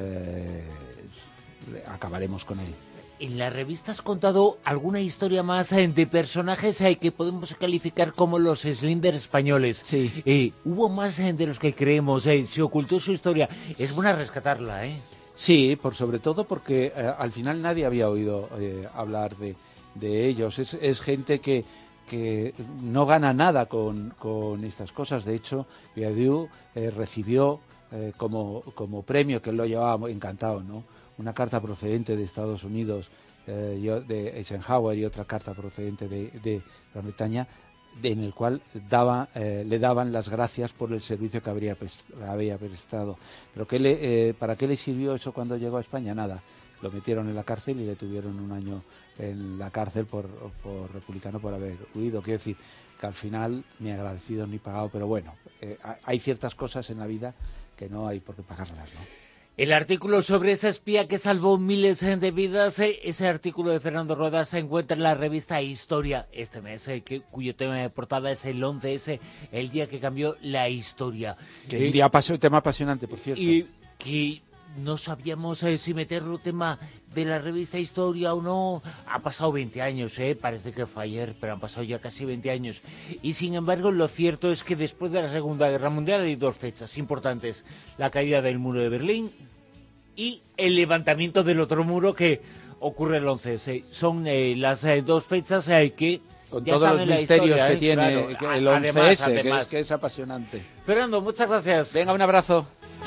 acabaremos con él. En la revista has contado alguna historia más de personajes que podemos calificar como los Slender españoles. Sí. Hubo más de los que creemos, se ocultó su historia. Es buena rescatarla, ¿eh? Sí, sobre todo porque al final nadie había oído hablar de ellos. Es gente que no gana nada con estas cosas. De hecho, Viadiu recibió como premio, que él lo llevaba encantado, ¿no?, una carta procedente de Estados Unidos, de Eisenhower, y otra carta procedente de Gran Bretaña, en el cual le daban las gracias por el servicio que había prestado. Pero ¿para qué le sirvió eso cuando llegó a España? Nada. Lo metieron en la cárcel y le tuvieron un año en la cárcel por republicano, por haber huido. Quiero decir que al final ni agradecido ni pagado, pero bueno, hay ciertas cosas en la vida que no hay por qué pagarlas, ¿no? El artículo sobre ese espía que salvó miles de vidas, ese artículo de Fernando Rueda se encuentra en la revista Historia este mes, cuyo tema de portada es el 11S, el día que cambió la historia. Un tema apasionante, por cierto. Y que no sabíamos si meterlo tema de la revista Historia o no. Ha pasado 20 años, parece que fue ayer, pero han pasado ya casi 20 años. Y sin embargo, lo cierto es que después de la Segunda Guerra Mundial hay dos fechas importantes: la caída del muro de Berlín y el levantamiento del otro muro, que ocurre el 11S. Son las dos fechas que con ya todos los misterios historia, que tiene claro, el 11S, que es apasionante. Fernando, muchas gracias. Venga, un abrazo.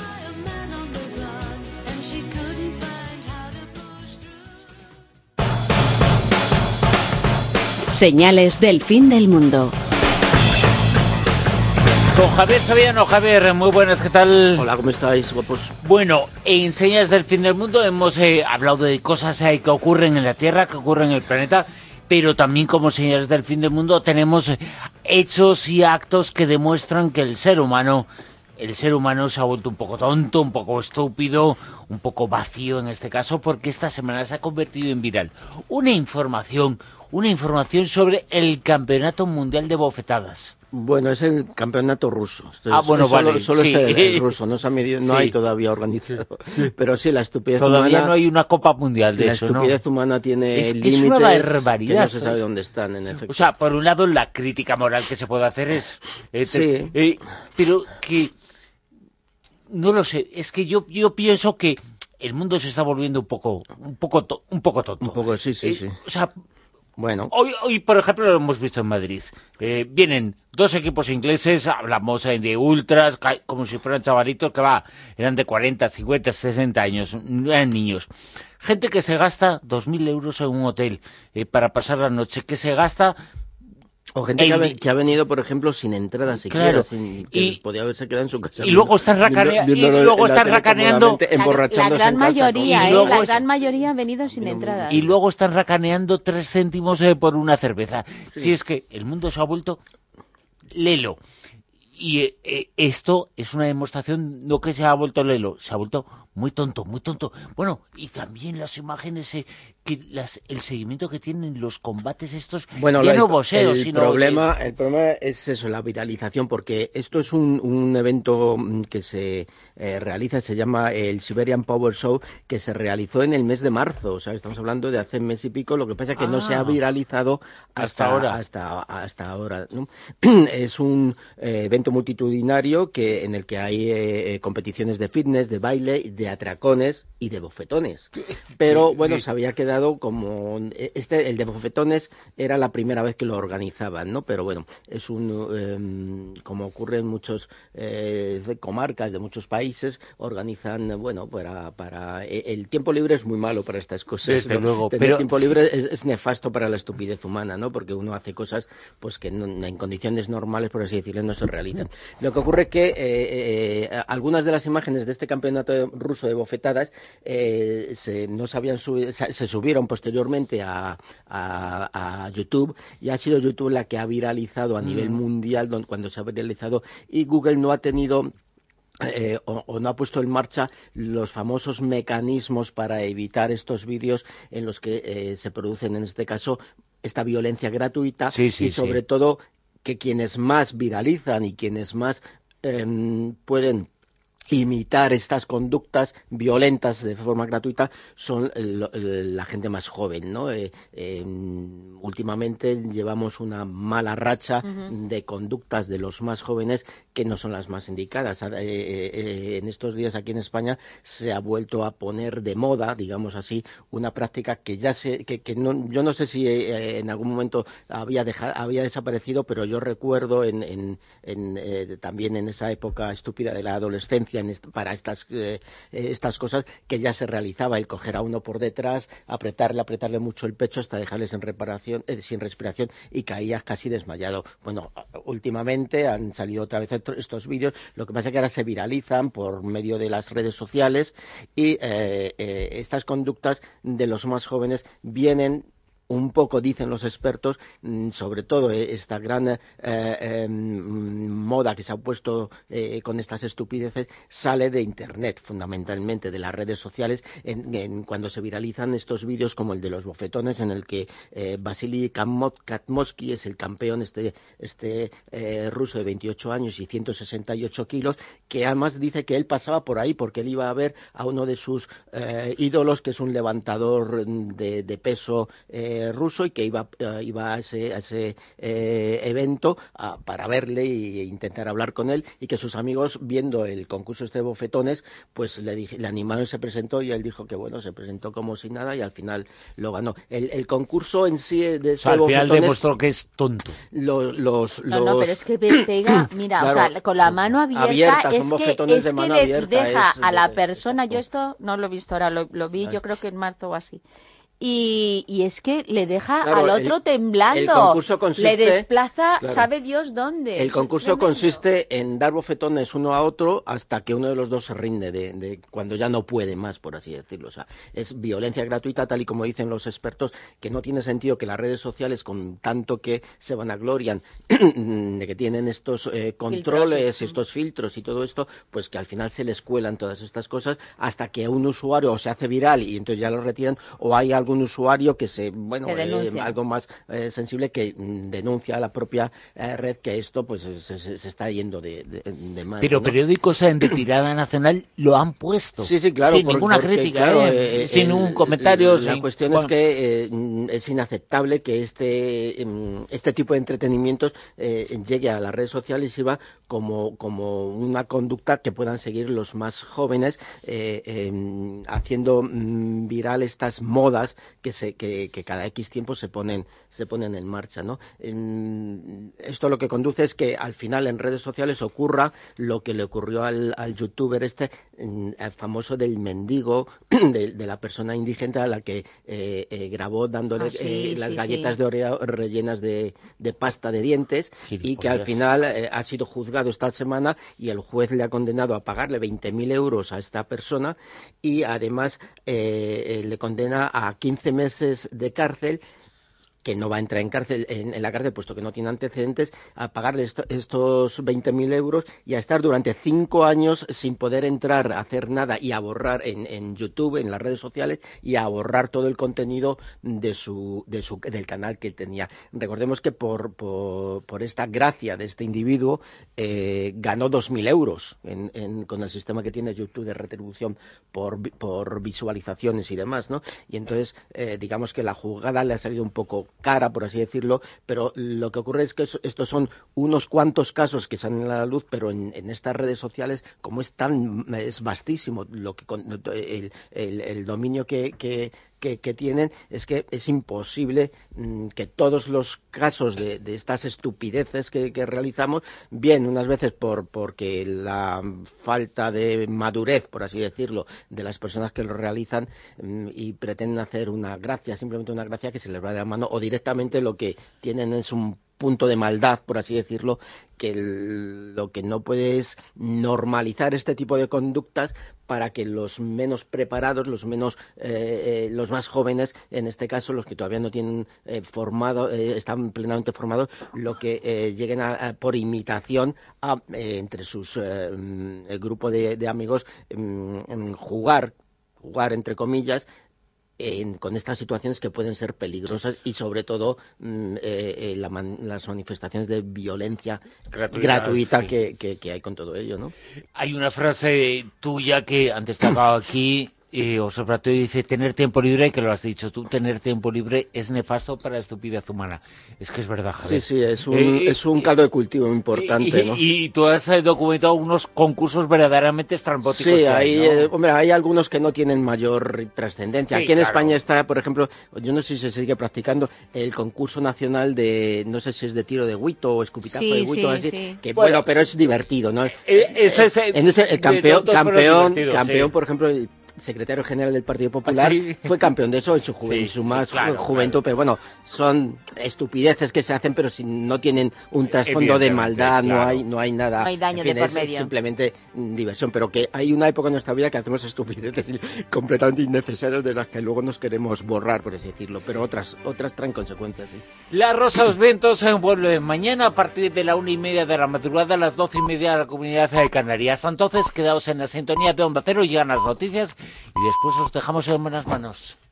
Señales del fin del mundo. Con Javier Sabiano. Javier, muy buenas, ¿qué tal? Hola, ¿cómo estáis, guapos? Bueno, en Señales del fin del mundo hemos hablado de cosas que ocurren en la Tierra, que ocurren en el planeta, pero también como Señales del fin del mundo tenemos hechos y actos que demuestran que el ser humano se ha vuelto un poco tonto, un poco estúpido, un poco vacío en este caso, porque esta semana se ha convertido en viral una información sobre el Campeonato Mundial de Bofetadas. Bueno, es el campeonato ruso. Bueno, vale. Solo sí. Es el ruso, no se ha medido, no sí. hay todavía organizado. Sí. Pero sí, la estupidez todavía humana... no hay una Copa Mundial de eso, ¿no? La estupidez humana tiene límites, es una barbaridad, que no se sabe dónde están, en efecto. O sea, por un lado, la crítica moral que se puede hacer es... sí. Pero que... No lo sé, es que yo pienso que el mundo se está volviendo un poco tonto. Un poco, sí. O sea... Bueno. Hoy, por ejemplo, lo hemos visto en Madrid. Vienen 2 equipos ingleses, hablamos de ultras, como si fueran chavalitos que eran de 40, 50, 60 años, no eran niños. Gente que se gasta 2.000 euros en un hotel para pasar la noche, que se gasta... O gente que ha venido, por ejemplo, sin entrada siquiera, que podía haberse quedado en su casa. Y luego están racaneando. Emborrachándose la gran en casa, mayoría, ¿no? la gran mayoría han venido sin entradas. Y luego están racaneando 3 céntimos por una cerveza. Sí. Si es que el mundo se ha vuelto lelo. Y esto es una demostración, no que se ha vuelto lelo, se ha vuelto muy tonto, muy tonto. Bueno, y también las imágenes, el seguimiento que tienen los combates estos, bueno, ya no boxeo, el problema es eso, la viralización, porque esto es un evento que se realiza, se llama el Siberian Power Show, que se realizó en el mes de marzo, o sea, estamos hablando de hace un mes y pico, lo que pasa es que no se ha viralizado hasta ahora, ¿no? Es un evento multitudinario en el que hay competiciones de fitness, de baile, de atracones y de bofetones. Pero bueno, se había quedado como el de bofetones era la primera vez que lo organizaban, ¿no? Pero bueno, es como ocurre en muchos comarcas de muchos países, organizan, bueno, para el tiempo libre es muy malo para estas cosas. Desde luego, pero el tiempo libre es nefasto para la estupidez humana, ¿no? Porque uno hace cosas pues que en condiciones normales, por así decirlo, no se realizan. Lo que ocurre es que algunas de las imágenes de este campeonato ruso de bofetadas no se habían subido, se subieron posteriormente a YouTube, y ha sido YouTube la que ha viralizado a nivel mundial cuando se ha viralizado, y Google no ha tenido o no ha puesto en marcha los famosos mecanismos para evitar estos vídeos en los que se producen, en este caso, esta violencia gratuita y sobre todo que quienes más viralizan y quienes más pueden imitar estas conductas violentas de forma gratuita son la gente más joven, ¿no? Últimamente llevamos una mala racha de conductas de los más jóvenes que no son las más indicadas. En estos días aquí en España se ha vuelto a poner de moda, digamos así, una práctica que yo no sé si en algún momento había desaparecido, pero yo recuerdo también en esa época estúpida de la adolescencia, para estas cosas, que ya se realizaba el coger a uno por detrás, apretarle mucho el pecho hasta dejarle sin respiración y caías casi desmayado. Bueno, últimamente han salido otra vez estos vídeos, lo que pasa es que ahora se viralizan por medio de las redes sociales y estas conductas de los más jóvenes vienen un poco, dicen los expertos, sobre todo esta gran moda que se ha puesto con estas estupideces, sale de Internet, fundamentalmente, de las redes sociales, cuando se viralizan estos vídeos como el de los bofetones, en el que Vasily Katmosky es el campeón, ruso de 28 años y 168 kilos, que además dice que él pasaba por ahí porque él iba a ver a uno de sus ídolos, que es un levantador de peso ruso, y que iba a ese evento para verle e intentar hablar con él, y que sus amigos, viendo el concurso de bofetones, pues le animaron, se presentó, y él dijo que bueno, se presentó como si nada y al final lo ganó. El concurso en sí de bofetones, al final demostró que es tonto. No, pero es que pega, mira, claro, o sea, con la mano abierta es que le deja a la persona, yo esto no lo he visto ahora, lo vi yo creo que en marzo o así. Y es que le deja al otro temblando, el concurso consiste, le desplaza, sabe Dios dónde. El concurso consiste en dar bofetones uno a otro hasta que uno de los dos se rinde, de cuando ya no puede más, por así decirlo. O sea, es violencia gratuita, tal y como dicen los expertos, que no tiene sentido que las redes sociales, con tanto que se vanaglorian de que tienen estos controles, estos filtros y todo esto, pues que al final se les cuelan todas estas cosas hasta que un usuario se hace viral y entonces ya lo retiran, o hay algún usuario que algo más sensible, que denuncia a la propia red que esto pues se está yendo de más. Pero ¿no? Periódicos de tirada nacional lo han puesto. Sí, claro. Sin ninguna crítica, claro, sin ningún comentario. La cuestión es que es inaceptable que este tipo de entretenimientos llegue a las redes sociales y sirva como una conducta que puedan seguir los más jóvenes, haciendo viral estas modas conductas que cada X tiempo se ponen en marcha, ¿no? Esto lo que conduce es que al final en redes sociales ocurra lo que le ocurrió al youtuber el famoso del mendigo, de la persona indigente a la que grabó dándole las galletas de Oreo rellenas de pasta de dientes, y que al final ha sido juzgado esta semana y el juez le ha condenado a pagarle 20.000 euros a esta persona, y además le condena a 15 meses de cárcel, que no va a entrar en la cárcel puesto que no tiene antecedentes, a pagarle estos 20.000 euros y a estar durante 5 años sin poder entrar a hacer nada y a borrar en YouTube, en las redes sociales, y a borrar todo el contenido del canal que tenía. Recordemos que por esta gracia de este individuo ganó 2.000 euros con el sistema que tiene YouTube de retribución por visualizaciones y demás, ¿no? Y entonces digamos que la jugada le ha salido un poco cara, por así decirlo, pero lo que ocurre es que estos son unos cuantos casos que salen a la luz, pero en estas redes sociales, como es vastísimo el dominio que tienen, es que es imposible que todos los casos de estas estupideces que realizamos, bien unas veces porque la falta de madurez, por así decirlo, de las personas que lo realizan y pretenden hacer una gracia, simplemente una gracia, que se les va de la mano, o directamente lo que tienen es un punto de maldad, por así decirlo, que lo que no puede es normalizar este tipo de conductas para que los menos preparados, los más jóvenes, en este caso los que todavía no tienen están plenamente formados, lo que lleguen por imitación entre sus grupo de amigos, jugar entre comillas, con estas situaciones que pueden ser peligrosas, y sobre todo las manifestaciones de violencia gratuita que hay con todo ello, ¿no? Hay una frase tuya que antes te acabo aquí, Observatorio dice: tener tiempo libre, que lo has dicho tú, tener tiempo libre es nefasto para la estupidez humana. Es que es verdad, Javier. Sí, es un caldo de cultivo importante, ¿no? Y tú has documentado unos concursos verdaderamente estrambóticos. Sí, hay algunos que no tienen mayor trascendencia. Sí, aquí en claro. España está, por ejemplo, yo no sé si se sigue practicando el concurso nacional de, no sé si es de tiro de huito o escupitajo de huito, así, que bueno, pero es divertido, ¿no? El campeón, por ejemplo, el secretario general del Partido Popular, fue campeón de eso en su juventud, pero bueno, son estupideces que se hacen, pero si no tienen un trasfondo de maldad, no hay nada. No hay daño de por medio. Es simplemente diversión, pero que hay una época en nuestra vida que hacemos estupideces completamente innecesarias de las que luego nos queremos borrar, por así decirlo, pero otras traen consecuencias, sí. La Rosa de los Vientos vuelve mañana a partir de la 1:30 de la madrugada, a las 12:30 de la Comunidad de Canarias. Hasta entonces, quedaos en la sintonía de Onda Cero, llegan las noticias y después os dejamos en buenas manos.